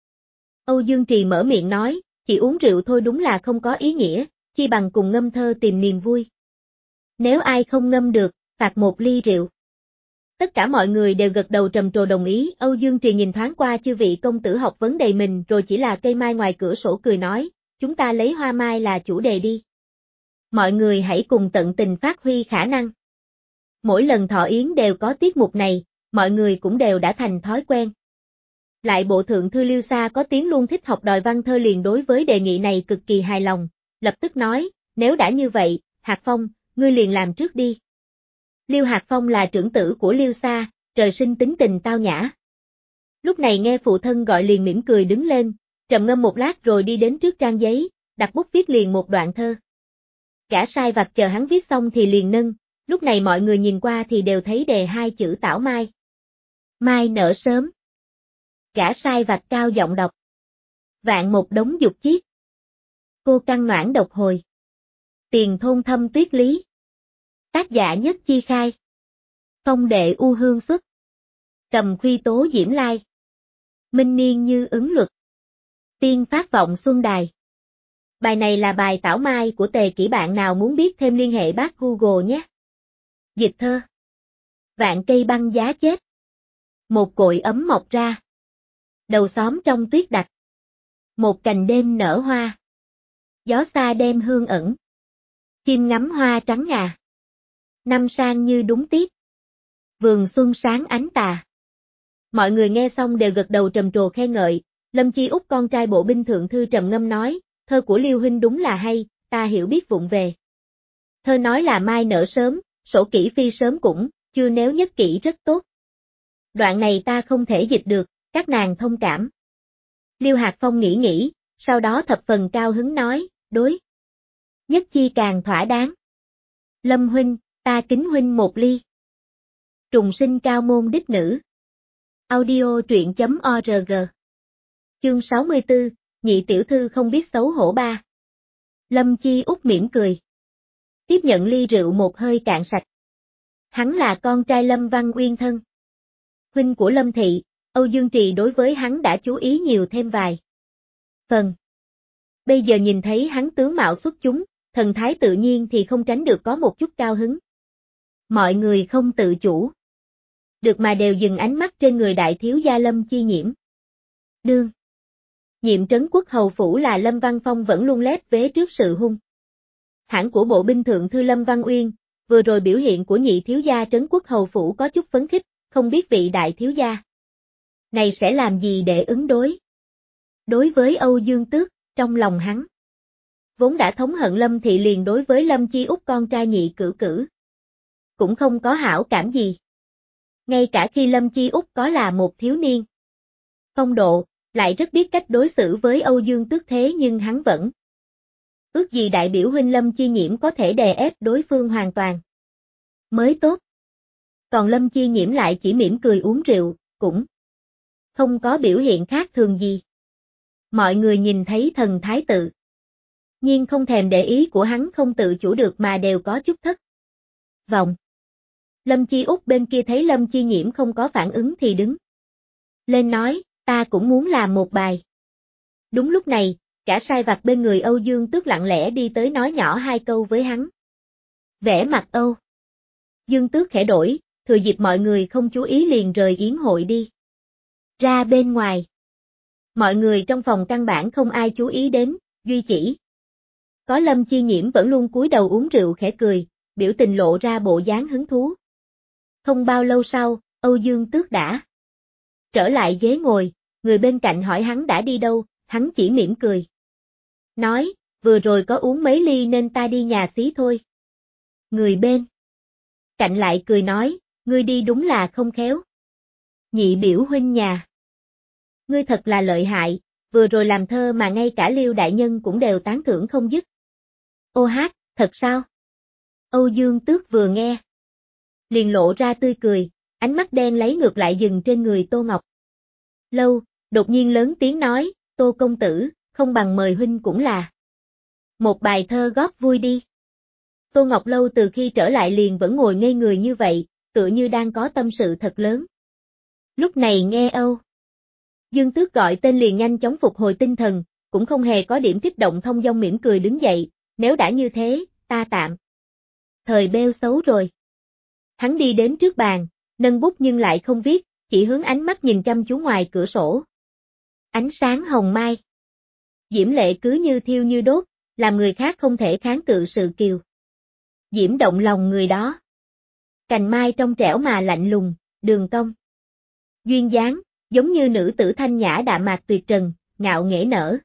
Âu Dương Trì mở miệng nói, chỉ uống rượu thôi đúng là không có ý nghĩa, chi bằng cùng ngâm thơ tìm niềm vui. Nếu ai không ngâm được, phạt một ly rượu. Tất cả mọi người đều gật đầu trầm trồ đồng ý, Âu Dương Trì nhìn thoáng qua chư vị công tử học vấn đầy mình rồi chỉ là cây mai ngoài cửa sổ cười nói, chúng ta lấy hoa mai là chủ đề đi. Mọi người hãy cùng tận tình phát huy khả năng. Mỗi lần thọ yến đều có tiết mục này, mọi người cũng đều đã thành thói quen. Lại bộ thượng thư Liêu Sa có tiếng luôn thích học đòi văn thơ liền đối với đề nghị này cực kỳ hài lòng, lập tức nói, nếu đã như vậy, Hạc Phong, ngươi liền làm trước đi. Liêu Hạc Phong là trưởng tử của Liêu Sa, trời sinh tính tình tao nhã. Lúc này nghe phụ thân gọi liền mỉm cười đứng lên, trầm ngâm một lát rồi đi đến trước trang giấy, đặt bút viết liền một đoạn thơ. Gã sai vặt chờ hắn viết xong thì liền nâng, lúc này mọi người nhìn qua thì đều thấy đề hai chữ Tảo Mai. Mai nở sớm. Gã sai vặt cao giọng đọc. Vạn một đống dục chiết. Cô căn noãn độc hồi. Tiền thôn thâm tuyết lý. Tác giả nhất chi khai. Phong đệ u hương xuất. Cầm khuy tố diễm lai. Minh niên như ứng luật. Tiên phát vọng xuân đài. Bài này là bài Tảo Mai của Tề Kỷ, bạn nào muốn biết thêm liên hệ bác Google nhé. Dịch thơ. Vạn cây băng giá chết. Một cội ấm mọc ra. Đầu xóm trong tuyết đặc. Một cành đêm nở hoa. Gió xa đem hương ẩn. Chim ngắm hoa trắng ngà. Năm sang như đúng tiết. Vườn xuân sáng ánh tà. Mọi người nghe xong đều gật đầu trầm trồ khen ngợi, Lâm Chi Úc con trai bộ binh thượng thư trầm ngâm nói, thơ của Liêu huynh đúng là hay, ta hiểu biết vụng về. Thơ nói là mai nở sớm, sổ kỹ phi sớm cũng, chưa nếu nhất kỹ rất tốt. Đoạn này ta không thể dịch được, các nàng thông cảm. Liêu Hạc Phong nghĩ nghĩ, sau đó thập phần cao hứng nói, đối. Nhất chi càng thỏa đáng. Lâm huynh, ta kính huynh một ly. Trùng sinh cao môn đích nữ. Audio truyện.org. Chương sáu mươi tư, nhị tiểu thư không biết xấu hổ ba. Lâm Chi Úc mỉm cười. Tiếp nhận ly rượu một hơi cạn sạch. Hắn là con trai Lâm Văn Uyên thân. Huynh của Lâm Thị, Âu Dương Trì đối với hắn đã chú ý nhiều thêm vài phần. Bây giờ nhìn thấy hắn tướng mạo xuất chúng, thần thái tự nhiên thì không tránh được có một chút cao hứng. Mọi người không tự chủ được mà đều dừng ánh mắt trên người đại thiếu gia Lâm Chi Nhiễm. Đương nhiệm trấn quốc hầu phủ là Lâm Văn Phong vẫn luôn lép vế trước sự hung hãn của bộ binh thượng thư Lâm Văn Uyên, vừa rồi biểu hiện của nhị thiếu gia trấn quốc hầu phủ có chút phấn khích, không biết vị đại thiếu gia này sẽ làm gì để ứng đối. Đối với Âu Dương Tước, trong lòng hắn vốn đã thống hận Lâm Thị, liền đối với Lâm Chi Úc con trai nhị cửu cử cũng không có hảo cảm gì. Ngay cả khi Lâm Chi Úc có là một thiếu niên phong độ, lại rất biết cách đối xử với Âu Dương Tước, thế nhưng hắn vẫn ước gì đại biểu huynh Lâm Chi Nhiễm có thể đè ép đối phương hoàn toàn mới tốt. Còn Lâm Chi Nhiễm lại chỉ mỉm cười uống rượu, cũng không có biểu hiện khác thường gì. Mọi người nhìn thấy thần thái tự nhiên không thèm để ý của hắn không tự chủ được mà đều có chút thất vọng. Lâm Chi Úc bên kia thấy Lâm Chi Nhiễm không có phản ứng thì đứng lên nói, ta cũng muốn làm một bài. Đúng lúc này, cả sai vặt bên người Âu Dương Tước lặng lẽ đi tới nói nhỏ hai câu với hắn. Vẻ mặt Âu Dương Tước khẽ đổi, thừa dịp mọi người không chú ý liền rời yến hội đi ra bên ngoài. Mọi người trong phòng căn bản không ai chú ý đến, duy chỉ có Lâm Chi Nhiễm vẫn luôn cúi đầu uống rượu khẽ cười, biểu tình lộ ra bộ dáng hứng thú. Không bao lâu sau, Âu Dương Tước đã trở lại ghế ngồi, người bên cạnh hỏi hắn đã đi đâu, hắn chỉ mỉm cười. Nói, vừa rồi có uống mấy ly nên ta đi nhà xí thôi. Người bên cạnh lại cười nói, ngươi đi đúng là không khéo. Nhị biểu huynh nhà. Ngươi thật là lợi hại, vừa rồi làm thơ mà ngay cả Liêu đại nhân cũng đều tán thưởng không dứt. Ô hát, thật sao? Âu Dương Tước vừa nghe liền lộ ra tươi cười, ánh mắt đen lấy ngược lại dừng trên người Tô Ngọc Lâu, đột nhiên lớn tiếng nói, Tô công tử, không bằng mời huynh cũng là một bài thơ góp vui đi. Tô Ngọc Lâu từ khi trở lại liền vẫn ngồi ngây người như vậy, tựa như đang có tâm sự thật lớn. Lúc này nghe Âu Dương Tước gọi tên liền nhanh chóng phục hồi tinh thần, cũng không hề có điểm kích động, thông dong mỉm cười đứng dậy, nếu đã như thế, ta tạm thời bêu xấu rồi. Hắn đi đến trước bàn, nâng bút nhưng lại không viết, chỉ hướng ánh mắt nhìn chăm chú ngoài cửa sổ. Ánh sáng hồng mai diễm lệ cứ như thiêu như đốt, làm người khác không thể kháng cự sự kiều diễm động lòng người đó. Cành mai trong trẻo mà lạnh lùng, đường cong duyên dáng, giống như nữ tử thanh nhã đạm mạc tuyệt trần, ngạo nghễ nở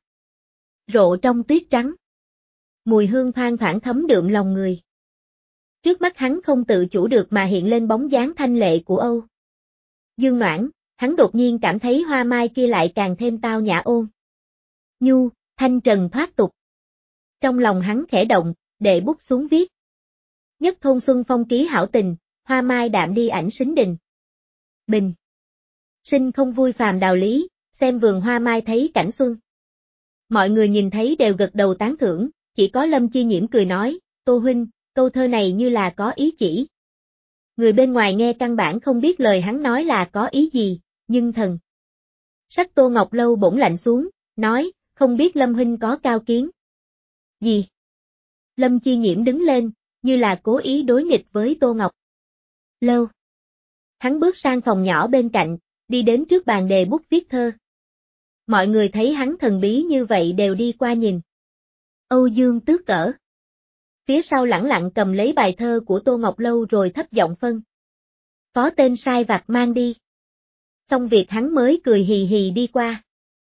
rộ trong tuyết trắng. Mùi hương thoang thoảng thấm đượm lòng người. Trước mắt hắn không tự chủ được mà hiện lên bóng dáng thanh lệ của Âu Dương Noãn, hắn đột nhiên cảm thấy hoa mai kia lại càng thêm tao nhã ôn nhu, thanh trần thoát tục. Trong lòng hắn khẽ động, đệ bút xuống viết. Nhất thôn xuân phong ký hảo tình, hoa mai đạm đi ảnh xính đình. Bình sinh không vui phàm đào lý, xem vườn hoa mai thấy cảnh xuân. Mọi người nhìn thấy đều gật đầu tán thưởng, chỉ có Lâm Chi Nhiễm cười nói, Tô huynh, câu thơ này như là có ý chỉ. Người bên ngoài nghe căn bản không biết lời hắn nói là có ý gì, nhưng thần sắc Tô Ngọc Lâu bỗng lạnh xuống, nói, không biết Lâm huynh có cao kiến gì. Lâm Chi Nhiễm đứng lên, như là cố ý đối nghịch với Tô Ngọc Lâu. Hắn bước sang phòng nhỏ bên cạnh, đi đến trước bàn đề bút viết thơ. Mọi người thấy hắn thần bí như vậy đều đi qua nhìn. Âu Dương Tước cỡ phía sau lẳng lặng cầm lấy bài thơ của Tô Ngọc Lâu rồi thấp giọng phân Phó tên sai vặt mang đi. Xong việc hắn mới cười hì hì đi qua.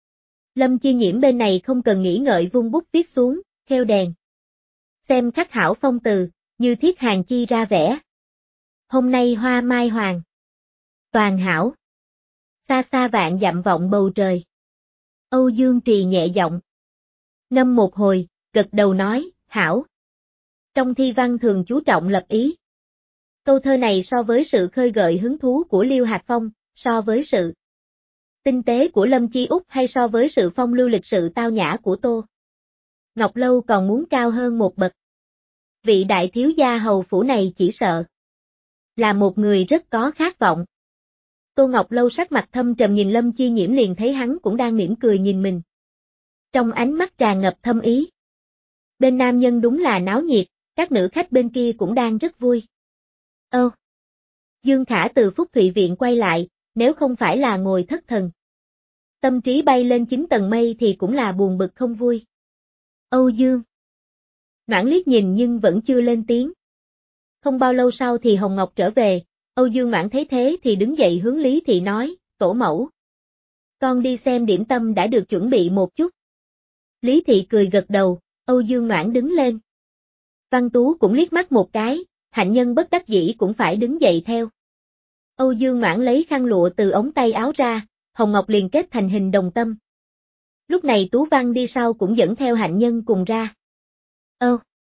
Lâm Chi Nhiễm bên này không cần nghĩ ngợi vung bút viết xuống, theo đèn. Xem khắc hảo phong từ, như thiết hàng chi ra vẽ. Hôm nay hoa mai hoàng. Toàn hảo. Xa xa vạn dặm vọng bầu trời. Âu Dương Trì nhẹ giọng. Ngâm một hồi, gật đầu nói, hảo. Trong thi văn thường chú trọng lập ý. Câu thơ này so với sự khơi gợi hứng thú của Liêu Hạc Phong, so với sự tinh tế của Lâm Chi Úc hay so với sự phong lưu lịch sự tao nhã của Tô Ngọc Lâu còn muốn cao hơn một bậc. Vị đại thiếu gia hầu phủ này chỉ sợ là một người rất có khát vọng. Tô Ngọc Lâu sắc mặt thâm trầm nhìn Lâm Chi Nhiễm liền thấy hắn cũng đang mỉm cười nhìn mình. Trong ánh mắt tràn ngập thâm ý. Bên nam nhân đúng là náo nhiệt, các nữ khách bên kia cũng đang rất vui. Ơ! Dương Khả từ Phúc Thụy Viện quay lại, nếu không phải là ngồi thất thần. Tâm trí bay lên chín tầng mây thì cũng là buồn bực không vui. Âu Dương! Noãn liếc nhìn nhưng vẫn chưa lên tiếng. Không bao lâu sau thì Hồng Ngọc trở về, Âu Dương Noãn thấy thế thì đứng dậy hướng Lý Thị nói, tổ mẫu. Con đi xem điểm tâm đã được chuẩn bị một chút. Lý Thị cười gật đầu, Âu Dương Noãn đứng lên. Văn Tú cũng liếc mắt một cái, Hạnh Nhân bất đắc dĩ cũng phải đứng dậy theo. Âu Dương Noãn lấy khăn lụa từ ống tay áo ra, Hồng Ngọc liền kết thành hình đồng tâm. Lúc này Tú Văn đi sau cũng dẫn theo Hạnh Nhân cùng ra. Ơ!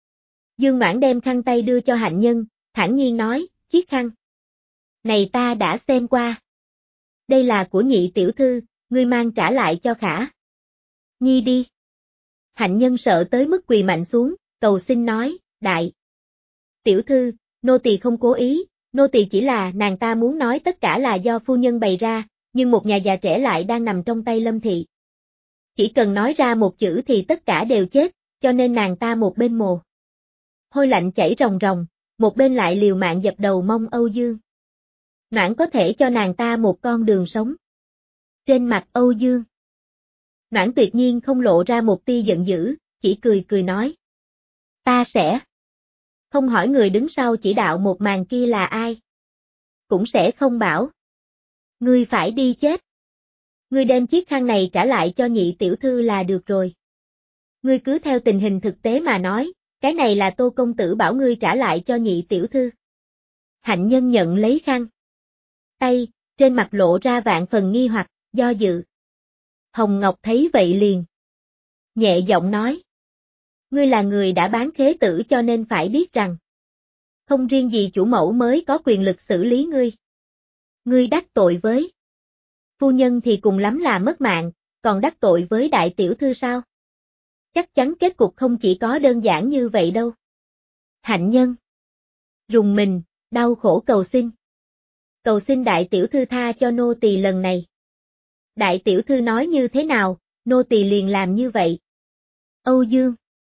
Dương Noãn đem khăn tay đưa cho Hạnh Nhân, thản nhiên nói, chiếc khăn này ta đã xem qua. Đây là của nhị tiểu thư, ngươi mang trả lại cho Khả Nhi đi. Hạnh Nhân sợ tới mức quỳ mạnh xuống, cầu xin nói, đại tiểu thư, nô tỳ không cố ý, nô tỳ chỉ là nàng ta muốn nói tất cả là do phu nhân bày ra, nhưng một nhà già trẻ lại đang nằm trong tay Lâm Thị. Chỉ cần nói ra một chữ thì tất cả đều chết, cho nên nàng ta một bên mồ hôi lạnh chảy ròng ròng, một bên lại liều mạng dập đầu mong Âu Dương Noãn có thể cho nàng ta một con đường sống. Trên mặt Âu Dương Noãn tuyệt nhiên không lộ ra một tia giận dữ, chỉ cười cười nói. Ta sẽ không hỏi người đứng sau chỉ đạo một màn kia là ai. Cũng sẽ không bảo ngươi phải đi chết. Ngươi đem chiếc khăn này trả lại cho nhị tiểu thư là được rồi. Ngươi cứ theo tình hình thực tế mà nói, cái này là Tô công tử bảo ngươi trả lại cho nhị tiểu thư. Hạnh Nhân nhận lấy khăn tay, trên mặt lộ ra vạn phần nghi hoặc, do dự. Hồng Ngọc thấy vậy liền nhẹ giọng nói. Ngươi là người đã bán khế tử cho nên phải biết rằng không riêng gì chủ mẫu mới có quyền lực xử lý ngươi. Ngươi đắc tội với phu nhân thì cùng lắm là mất mạng, còn đắc tội với đại tiểu thư sao? Chắc chắn kết cục không chỉ có đơn giản như vậy đâu. Hạnh Nhân rùng mình, đau khổ cầu xin. Cầu xin đại tiểu thư tha cho nô tỳ lần này. Đại tiểu thư nói như thế nào, nô tỳ liền làm như vậy. Âu Dương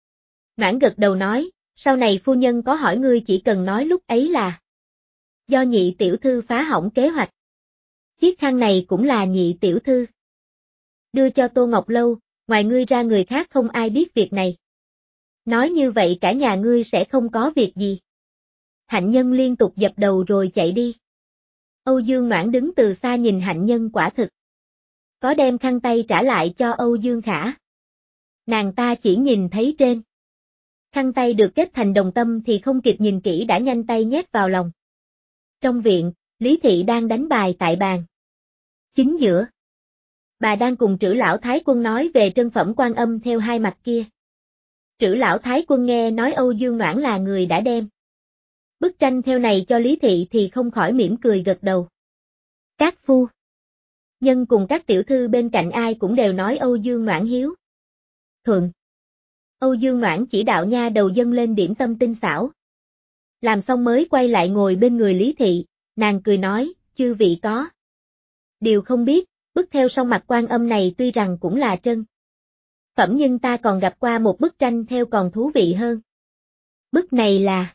Noãn gật đầu nói, sau này phu nhân có hỏi ngươi chỉ cần nói lúc ấy là do nhị tiểu thư phá hỏng kế hoạch. Chiếc khăn này cũng là nhị tiểu thư đưa cho Tô Ngọc Lâu, ngoài ngươi ra người khác không ai biết việc này. Nói như vậy cả nhà ngươi sẽ không có việc gì. Hạnh Nhân liên tục dập đầu rồi chạy đi. Âu Dương Noãn đứng từ xa nhìn Hạnh Nhân quả thực có đem khăn tay trả lại cho Âu Dương Khả. Nàng ta chỉ nhìn thấy trên khăn tay được kết thành đồng tâm thì không kịp nhìn kỹ đã nhanh tay nhét vào lòng. Trong viện, Lý Thị đang đánh bài tại bàn chính giữa. Bà đang cùng Trữ lão Thái Quân nói về trân phẩm Quan Âm theo hai mặt kia. Trữ lão Thái Quân nghe nói Âu Dương Noãn là người đã đem bức tranh theo này cho Lý Thị thì không khỏi mỉm cười gật đầu. Các phu nhân cùng các tiểu thư bên cạnh ai cũng đều nói Âu Dương Noãn hiếu thuận. Âu Dương Noãn chỉ đạo nha đầu dâng lên điểm tâm tinh xảo. Làm xong mới quay lại ngồi bên người Lý Thị, nàng cười nói, chư vị có điều không biết, bức theo song mặt Quan Âm này tuy rằng cũng là trân phẩm nhưng ta còn gặp qua một bức tranh theo còn thú vị hơn. Bức này là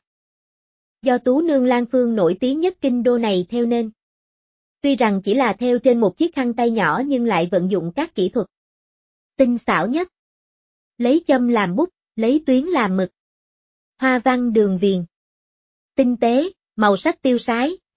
do Tú Nương Lan Phương nổi tiếng nhất kinh đô này theo nên. Tuy rằng chỉ là theo trên một chiếc khăn tay nhỏ nhưng lại vận dụng các kỹ thuật tinh xảo nhất. Lấy châm làm bút, lấy tuyến làm mực. Hoa văn đường viền tinh tế, màu sắc tiêu sái,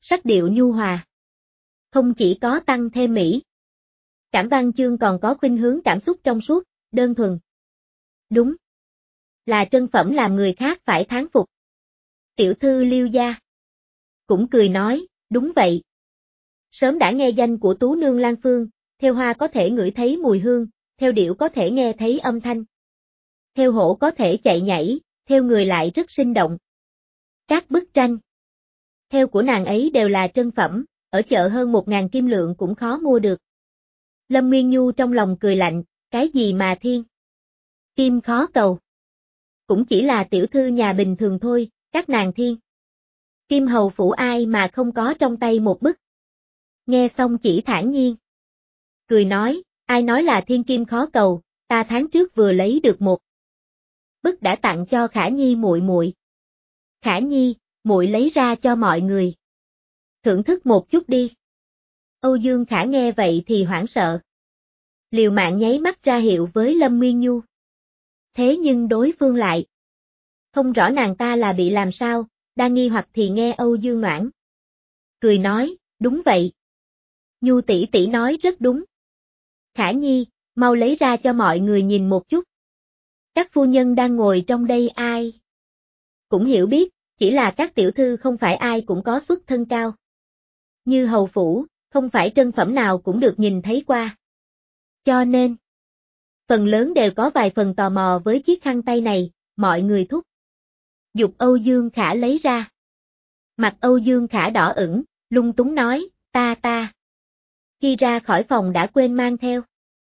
sắc điệu nhu hòa. Không chỉ có tăng thêm mỹ cảm văn chương còn có khuynh hướng cảm xúc trong suốt, đơn thuần. Đúng. Là trân phẩm làm người khác phải thán phục. Tiểu thư Liêu gia cũng cười nói, đúng vậy. Sớm đã nghe danh của tú nương Lan Phương, theo hoa có thể ngửi thấy mùi hương, theo điểu có thể nghe thấy âm thanh. Theo hổ có thể chạy nhảy, theo người lại rất sinh động. Các bức tranh theo của nàng ấy đều là trân phẩm, ở chợ hơn một ngàn kim lượng cũng khó mua được. Lâm Nguyên Nhu trong lòng cười lạnh, cái gì mà thiên kim khó cầu. Cũng chỉ là tiểu thư nhà bình thường thôi, các nàng thiên kim hầu phủ ai mà không có trong tay một bức. Nghe xong chỉ thản nhiên cười nói, ai nói là thiên kim khó cầu, ta tháng trước vừa lấy được một bức đã tặng cho Khả Nhi muội muội. Khả Nhi, muội lấy ra cho mọi người thưởng thức một chút đi. Âu Dương Khả nghe vậy thì hoảng sợ. Liều mạng nháy mắt ra hiệu với Lâm Nguyên Nhu. Thế nhưng đối phương lại không rõ nàng ta là bị làm sao, đang nghi hoặc thì nghe Âu Dương Noãn cười nói, đúng vậy. Nhu tỷ tỷ nói rất đúng. Khả Nhi, mau lấy ra cho mọi người nhìn một chút. Các phu nhân đang ngồi trong đây ai cũng hiểu biết, chỉ là các tiểu thư không phải ai cũng có xuất thân cao. Như hầu phủ, không phải trân phẩm nào cũng được nhìn thấy qua. Cho nên, phần lớn đều có vài phần tò mò với chiếc khăn tay này, mọi người thúc giục Âu Dương Khả lấy ra. Mặt Âu Dương Khả đỏ ửng, lung túng nói, ta ta. Khi ra khỏi phòng đã quên mang theo.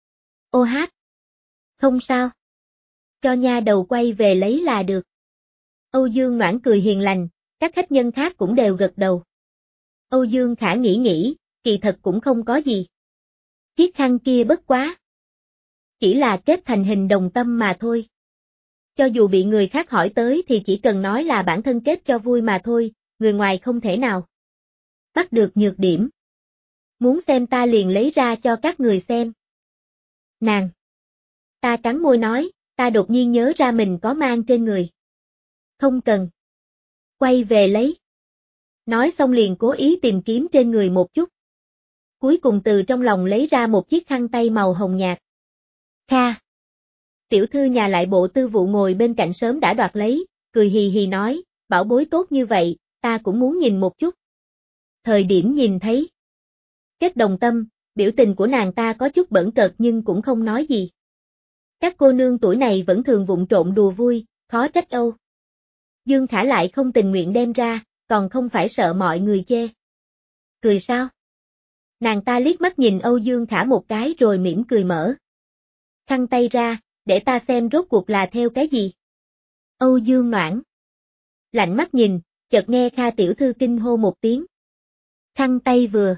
Ô hát. Không sao. Cho nha đầu quay về lấy là được. Âu Dương Noãn cười hiền lành, các khách nhân khác cũng đều gật đầu. Âu Dương Khả nghĩ nghĩ, kỳ thật cũng không có gì. Chiếc khăn kia bất quá. Chỉ là kết thành hình đồng tâm mà thôi. Cho dù bị người khác hỏi tới thì chỉ cần nói là bản thân kết cho vui mà thôi, người ngoài không thể nào bắt được nhược điểm. Muốn xem ta liền lấy ra cho các người xem. Nàng. Ta cắn môi nói, ta đột nhiên nhớ ra mình có mang trên người. Không cần. Quay về lấy. Nói xong liền cố ý tìm kiếm trên người một chút. Cuối cùng từ trong lòng lấy ra một chiếc khăn tay màu hồng nhạt. Kha. Tiểu thư nhà lại bộ tư vụ ngồi bên cạnh sớm đã đoạt lấy, cười hì hì nói, bảo bối tốt như vậy, ta cũng muốn nhìn một chút. Thời điểm nhìn thấy kết đồng tâm, biểu tình của nàng ta có chút bẩn cợt nhưng cũng không nói gì. Các cô nương tuổi này vẫn thường vụng trộn đùa vui, khó trách Âu Dương Khả lại không tình nguyện đem ra, còn không phải sợ mọi người chê. Cười sao? Nàng ta liếc mắt nhìn Âu Dương Khả một cái rồi mỉm cười mở khăn tay ra, để ta xem rốt cuộc là theo cái gì. Âu Dương Noãn lạnh mắt nhìn, chợt nghe Kha tiểu thư kinh hô một tiếng. Khăn tay vừa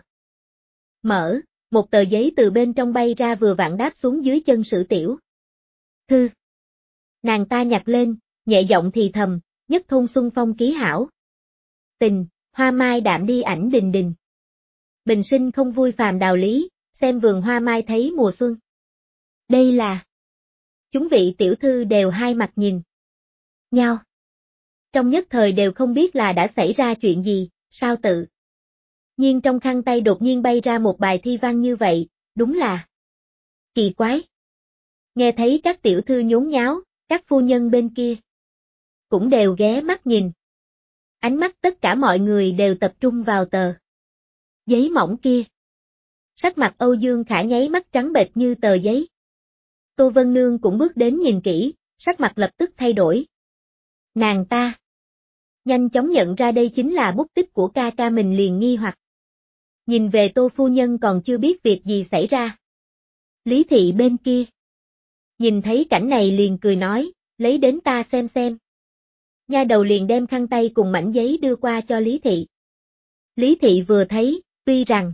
mở, một tờ giấy từ bên trong bay ra vừa vặn đáp xuống dưới chân Sử tiểu thư. Nàng ta nhặt lên, nhẹ giọng thì thầm, nhất thôn xuân phong ký hảo. Tình, hoa mai đạm đi ảnh đình đình. Bình sinh không vui phàm đào lý, xem vườn hoa mai thấy mùa xuân. Đây là... Chúng vị tiểu thư đều hai mặt nhìn nhau. Trong nhất thời đều không biết là đã xảy ra chuyện gì, sao tự nhiên trong khăn tay đột nhiên bay ra một bài thi văn như vậy, đúng là kỳ quái. Nghe thấy các tiểu thư nhốn nháo, các phu nhân bên kia cũng đều ghé mắt nhìn. Ánh mắt tất cả mọi người đều tập trung vào tờ giấy mỏng kia. Sắc mặt Âu Dương Khả nháy mắt trắng bệch như tờ giấy. Tô Vân Nương cũng bước đến nhìn kỹ, sắc mặt lập tức thay đổi. Nàng ta nhanh chóng nhận ra đây chính là bút tích của ca ca mình liền nghi hoặc. Nhìn về Tô phu nhân còn chưa biết việc gì xảy ra. Lý thị bên kia nhìn thấy cảnh này liền cười nói, lấy đến ta xem xem. Nha đầu liền đem khăn tay cùng mảnh giấy đưa qua cho Lý thị. Lý thị vừa thấy, tuy rằng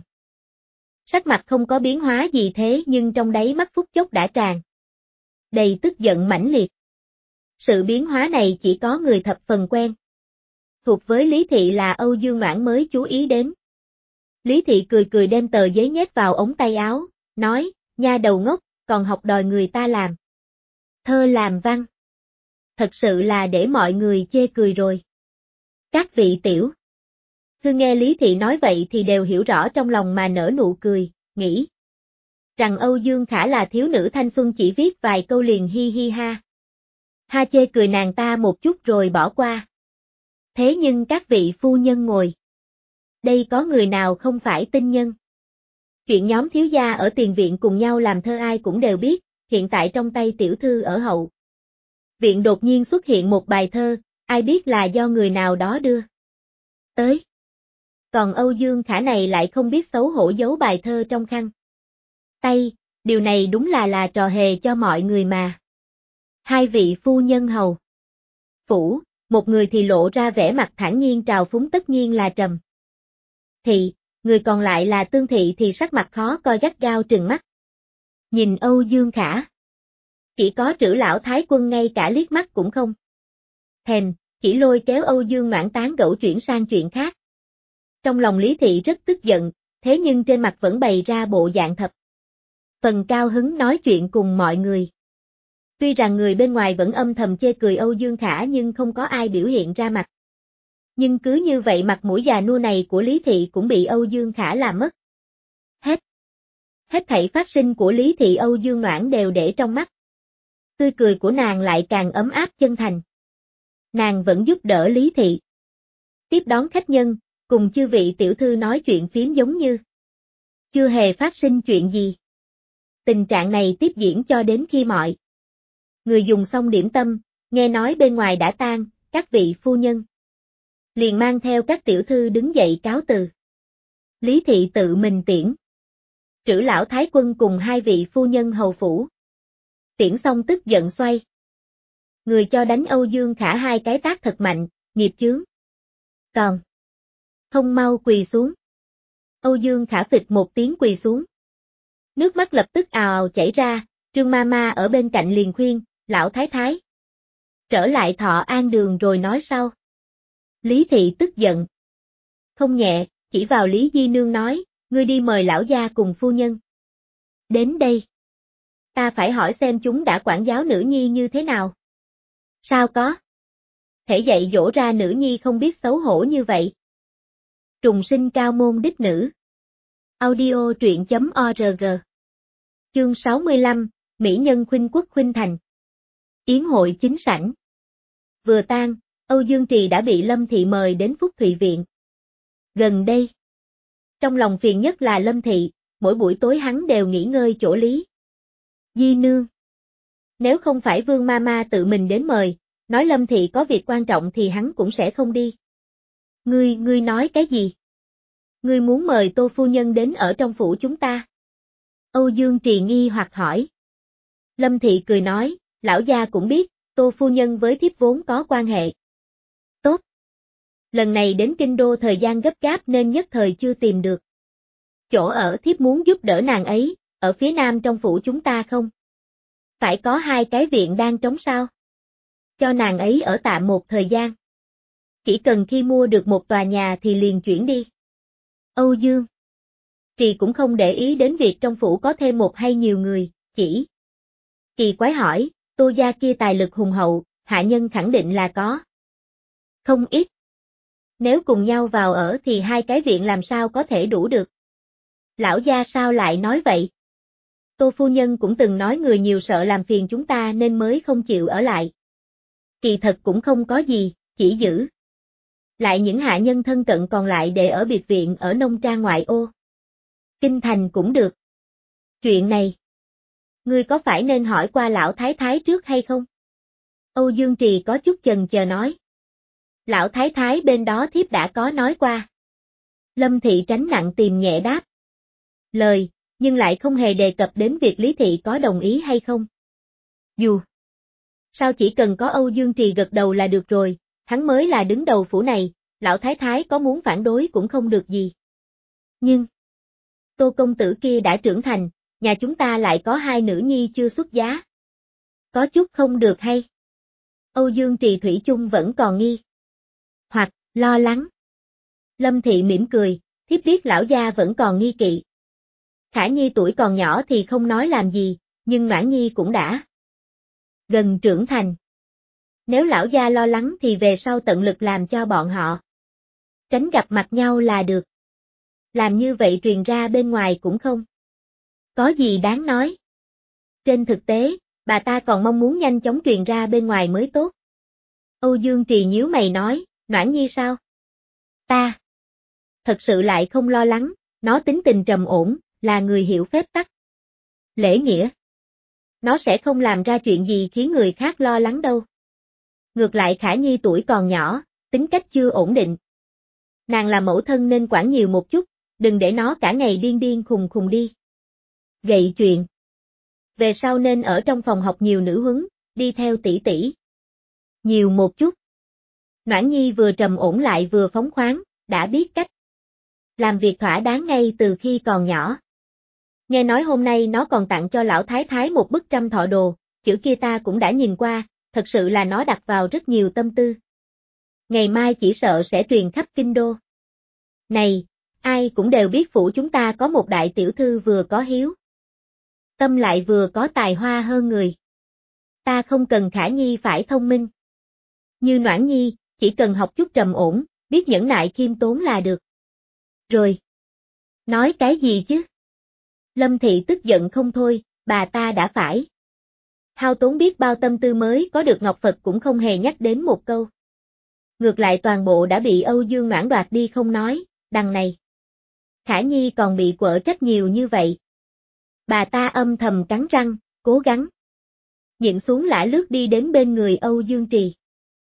sắc mặt không có biến hóa gì thế nhưng trong đáy mắt phút chốc đã tràn đầy tức giận mãnh liệt. Sự biến hóa này chỉ có người thập phần quen thuộc với Lý thị là Âu Dương Noãn mới chú ý đến. Lý thị cười cười đem tờ giấy nhét vào ống tay áo, nói, nha đầu ngốc, còn học đòi người ta làm thơ làm văn. Thật sự là để mọi người chê cười rồi. Các vị tiểu Thư nghe Lý Thị nói vậy thì đều hiểu rõ trong lòng mà nở nụ cười, nghĩ rằng Âu Dương Khả là thiếu nữ thanh xuân chỉ viết vài câu liền hi hi ha. Ha chê cười nàng ta một chút rồi bỏ qua. Thế nhưng các vị phu nhân ngồi. Đây có người nào không phải tinh nhân? Chuyện nhóm thiếu gia ở tiền viện cùng nhau làm thơ ai cũng đều biết, hiện tại trong tay tiểu thư ở hậu viện đột nhiên xuất hiện một bài thơ, ai biết là do người nào đó đưa tới. Còn Âu Dương Khả này lại không biết xấu hổ giấu bài thơ trong khăn tay, điều này đúng là là trò hề cho mọi người mà. Hai vị phu nhân hầu phủ, một người thì lộ ra vẻ mặt thản nhiên trào phúng tất nhiên là Trầm Thị, người còn lại là Tương Thị thì sắc mặt khó coi gắt gao trừng mắt. Nhìn Âu Dương Khả. Chỉ có Trữ lão thái quân ngay cả liếc mắt cũng không thèm, chỉ lôi kéo Âu Dương Noãn tán gẫu chuyển sang chuyện khác. Trong lòng Lý Thị rất tức giận, thế nhưng trên mặt vẫn bày ra bộ dạng thập phần cao hứng nói chuyện cùng mọi người. Tuy rằng người bên ngoài vẫn âm thầm chê cười Âu Dương Khả nhưng không có ai biểu hiện ra mặt. Nhưng cứ như vậy mặt mũi già nua này của Lý Thị cũng bị Âu Dương Khả làm mất. Hết. Hết thảy phát sinh của Lý Thị Âu Dương Noãn đều để trong mắt. Tươi cười của nàng lại càng ấm áp chân thành. Nàng vẫn giúp đỡ Lý Thị. Tiếp đón khách nhân, cùng chư vị tiểu thư nói chuyện phím giống như chưa hề phát sinh chuyện gì. Tình trạng này tiếp diễn cho đến khi mọi người dùng xong điểm tâm, nghe nói bên ngoài đã tan, các vị phu nhân liền mang theo các tiểu thư đứng dậy cáo từ. Lý Thị tự mình tiễn Trữ lão thái quân cùng hai vị phu nhân hầu phủ. Tiễn xong tức giận xoay người cho đánh Âu Dương Khả hai cái tát thật mạnh, nghiệp chướng. Còn không mau quỳ xuống. Âu Dương Khả phịch một tiếng quỳ xuống. Nước mắt lập tức ào ào chảy ra, Trương ma ma ở bên cạnh liền khuyên, lão thái thái trở lại Thọ An đường rồi nói sau. Lý Thị tức giận không nhẹ, chỉ vào Lý Di Nương nói, ngươi đi mời lão gia cùng phu nhân đến đây. Ta phải hỏi xem chúng đã quản giáo nữ nhi như thế nào. Sao có thể dạy dỗ ra nữ nhi không biết xấu hổ như vậy. Trùng sinh cao môn đích nữ. Audio truyện chấm org. Chương sáu mươi lăm, Mỹ nhân khuynh quốc khuynh thành. Yến hội chính sảnh. Vừa tan, Âu Dương Trì đã bị Lâm Thị mời đến Phúc Thụy Viện. Gần đây, trong lòng phiền nhất là Lâm Thị, mỗi buổi tối hắn đều nghỉ ngơi chỗ Lý Di Nương. Nếu không phải Vương Mama tự mình đến mời, nói Lâm Thị có việc quan trọng thì hắn cũng sẽ không đi. Ngươi, ngươi nói cái gì? Ngươi muốn mời Tô phu nhân đến ở trong phủ chúng ta? Âu Dương Trì nghi hoặc hỏi. Lâm Thị cười nói, lão gia cũng biết, Tô phu nhân với thiếp vốn có quan hệ tốt. Lần này đến kinh đô thời gian gấp gáp nên nhất thời chưa tìm được chỗ ở, thiếp muốn giúp đỡ nàng ấy, ở phía nam trong phủ chúng ta không? Phải có hai cái viện đang trống sao? Cho nàng ấy ở tạm một thời gian. Chỉ cần khi mua được một tòa nhà thì liền chuyển đi. Âu Dương Trì cũng không để ý đến việc trong phủ có thêm một hay nhiều người, chỉ kỳ quái hỏi, Tô gia kia tài lực hùng hậu, hạ nhân khẳng định là có không ít. Nếu cùng nhau vào ở thì hai cái viện làm sao có thể đủ được? Lão gia sao lại nói vậy? Tô phu nhân cũng từng nói người nhiều sợ làm phiền chúng ta nên mới không chịu ở lại. Kỳ thật cũng không có gì, chỉ giữ lại những hạ nhân thân cận còn lại để ở biệt viện ở nông trang ngoại ô. Kinh thành cũng được. Chuyện này, ngươi có phải nên hỏi qua lão thái thái trước hay không? Âu Dương Trì có chút chần chờ nói. Lão thái thái bên đó thiếp đã có nói qua. Lâm Thị tránh nặng tìm nhẹ đáp lời, nhưng lại không hề đề cập đến việc Lý Thị có đồng ý hay không. Dù sao chỉ cần có Âu Dương Trì gật đầu là được rồi, hắn mới là đứng đầu phủ này, lão thái thái có muốn phản đối cũng không được gì. Nhưng, Tô công tử kia đã trưởng thành, nhà chúng ta lại có hai nữ nhi chưa xuất giá. Có chút không được hay. Âu Dương Trì thủy chung vẫn còn nghi hoặc lo lắng. Lâm Thị mỉm cười, thiếp biết lão gia vẫn còn nghi kỵ. Khả Nhi tuổi còn nhỏ thì không nói làm gì, nhưng Noãn Nhi cũng đã gần trưởng thành. Nếu lão gia lo lắng thì về sau tận lực làm cho bọn họ tránh gặp mặt nhau là được. Làm như vậy truyền ra bên ngoài cũng không có gì đáng nói. Trên thực tế, bà ta còn mong muốn nhanh chóng truyền ra bên ngoài mới tốt. Âu Dương Trì nhíu mày nói, Noãn Nhi sao? Ta thật sự lại không lo lắng, nó tính tình trầm ổn, là người hiểu phép tắc. Lễ nghĩa. Nó sẽ không làm ra chuyện gì khiến người khác lo lắng đâu. Ngược lại Khả Nhi tuổi còn nhỏ, tính cách chưa ổn định. Nàng là mẫu thân nên quản nhiều một chút, đừng để nó cả ngày điên điên khùng khùng đi. Gậy chuyện. Về sau nên ở trong phòng học nhiều nữ huấn, đi theo tỷ tỷ. Nhiều một chút. Noãn Nhi vừa trầm ổn lại vừa phóng khoáng, đã biết cách làm việc thỏa đáng ngay từ khi còn nhỏ. Nghe nói hôm nay nó còn tặng cho lão thái thái một bức trăm thọ đồ, chữ kia ta cũng đã nhìn qua, thật sự là nó đặt vào rất nhiều tâm tư. Ngày mai chỉ sợ sẽ truyền khắp kinh đô. Này, ai cũng đều biết phủ chúng ta có một đại tiểu thư vừa có hiếu tâm lại vừa có tài hoa hơn người. Ta không cần Khả Nhi phải thông minh. Như Noãn Nhi, chỉ cần học chút trầm ổn, biết nhẫn nại khiêm tốn là được. Rồi. Nói cái gì chứ? Lâm Thị tức giận không thôi, bà ta đã phải hao tốn biết bao tâm tư mới có được Ngọc Phật cũng không hề nhắc đến một câu. Ngược lại toàn bộ đã bị Âu Dương Noãn đoạt đi không nói, đằng này. Khả Nhi còn bị quở trách nhiều như vậy. Bà ta âm thầm cắn răng, cố gắng nhịn xuống lả lướt đi đến bên người Âu Dương Trì.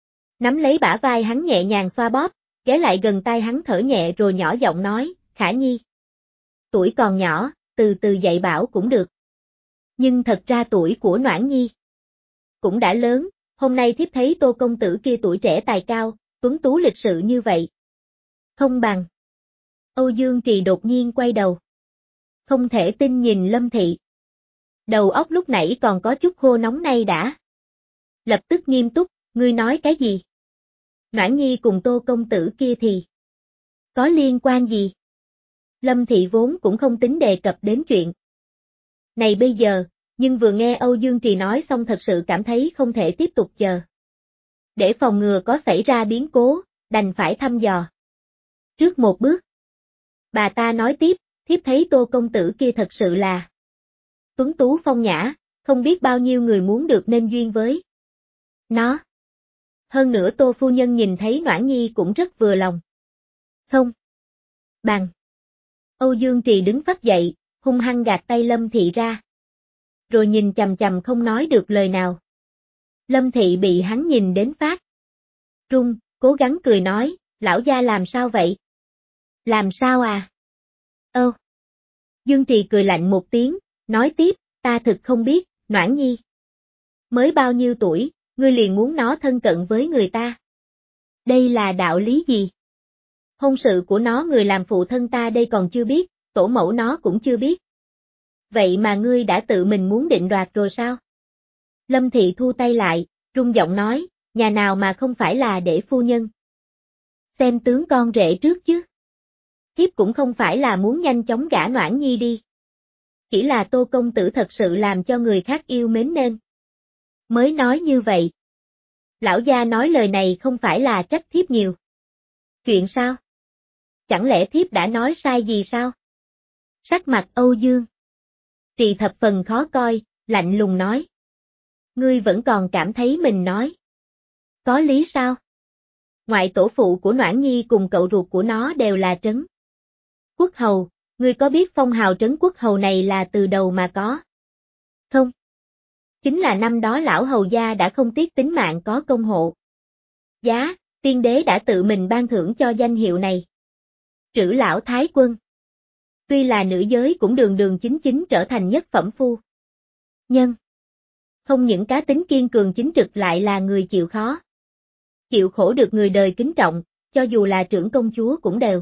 Nắm lấy bả vai hắn nhẹ nhàng xoa bóp, ghé lại gần tai hắn thở nhẹ rồi nhỏ giọng nói, Khả Nhi. Tuổi còn nhỏ, từ từ dạy bảo cũng được. Nhưng thật ra tuổi của Noãn Nhi cũng đã lớn, hôm nay thiếp thấy Tô công tử kia tuổi trẻ tài cao, tuấn tú lịch sự như vậy. Không bằng. Âu Dương Trì đột nhiên quay đầu. Không thể tin nhìn Lâm Thị. Đầu óc lúc nãy còn có chút khô nóng nay đã. Lập tức nghiêm túc, ngươi nói cái gì? Noãn Nhi cùng Tô công tử kia thì có liên quan gì? Lâm Thị vốn cũng không tính đề cập đến chuyện này bây giờ, nhưng vừa nghe Âu Dương Trì nói xong thật sự cảm thấy không thể tiếp tục chờ. Để phòng ngừa có xảy ra biến cố, đành phải thăm dò. Trước một bước. Bà ta nói tiếp, thiếp thấy Tô công tử kia thật sự là tuấn tú phong nhã, không biết bao nhiêu người muốn được nên duyên với nó. Hơn nữa Tô phu nhân nhìn thấy Noãn Nhi cũng rất vừa lòng. Không. Bằng. Âu Dương Trì đứng phắt dậy, hung hăng gạt tay Lâm Thị ra. Rồi nhìn chằm chằm không nói được lời nào. Lâm Thị bị hắn nhìn đến phát run, cố gắng cười nói, lão gia làm sao vậy? Làm sao à? Ơ. Dương Trì cười lạnh một tiếng, nói tiếp, ta thực không biết, Noãn Nhi. Mới bao nhiêu tuổi, ngươi liền muốn nó thân cận với người ta. Đây là đạo lý gì? Hôn sự của nó người làm phụ thân ta đây còn chưa biết, tổ mẫu nó cũng chưa biết. Vậy mà ngươi đã tự mình muốn định đoạt rồi sao? Lâm Thị thu tay lại, rung giọng nói, nhà nào mà không phải là để phu nhân xem tướng con rể trước chứ. Thiếp cũng không phải là muốn nhanh chóng gả Noãn Nhi đi. Chỉ là Tô công tử thật sự làm cho người khác yêu mến nên mới nói như vậy. Lão gia nói lời này không phải là trách thiếp nhiều. Chuyện sao? Chẳng lẽ thiếp đã nói sai gì sao? Sắc mặt Âu Dương Trì thập phần khó coi, lạnh lùng nói. Ngươi vẫn còn cảm thấy mình nói có lý sao? Ngoại tổ phụ của Noãn Nhi cùng cậu ruột của nó đều là trấn quốc hầu, ngươi có biết phong hào trấn quốc hầu này là từ đầu mà có? Không. Chính là năm đó lão hầu gia đã không tiếc tính mạng có công hộ giá, tiên đế đã tự mình ban thưởng cho danh hiệu này. Trữ lão thái quân. Tuy là nữ giới cũng đường đường chính chính trở thành nhất phẩm phu nhân. Không những cá tính kiên cường chính trực lại là người chịu khó. Chịu khổ được người đời kính trọng, cho dù là trưởng công chúa cũng đều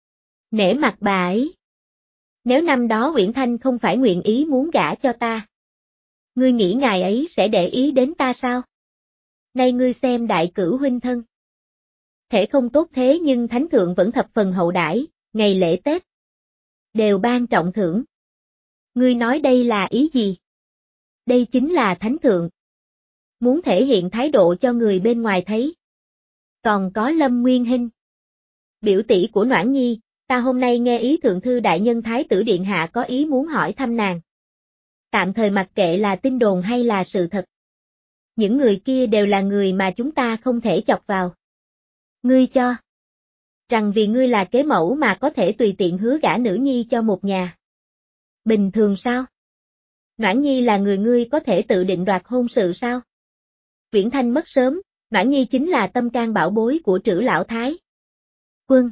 nể mặt bà ấy. Nếu năm đó Uyển Thanh không phải nguyện ý muốn gả cho ta, ngươi nghĩ ngài ấy sẽ để ý đến ta sao? Nay ngươi xem đại cửu huynh thân. Thể không tốt thế nhưng thánh thượng vẫn thập phần hậu đãi, ngày lễ Tết đều ban trọng thưởng. Ngươi nói đây là ý gì? Đây chính là thánh thượng. Muốn thể hiện thái độ cho người bên ngoài thấy. Còn có Lâm Nguyên Hinh. Biểu tỷ của Noãn Nhi, ta hôm nay nghe ý thượng thư đại nhân Thái tử Điện Hạ có ý muốn hỏi thăm nàng. Tạm thời mặc kệ là tin đồn hay là sự thật. Những người kia đều là người mà chúng ta không thể chọc vào. Ngươi cho rằng vì ngươi là kế mẫu mà có thể tùy tiện hứa gả nữ nhi cho một nhà. Bình thường sao? Noãn Nhi là người ngươi có thể tự định đoạt hôn sự sao? Viễn Thanh mất sớm, Noãn Nhi chính là tâm can bảo bối của Trữ lão Thái Quân.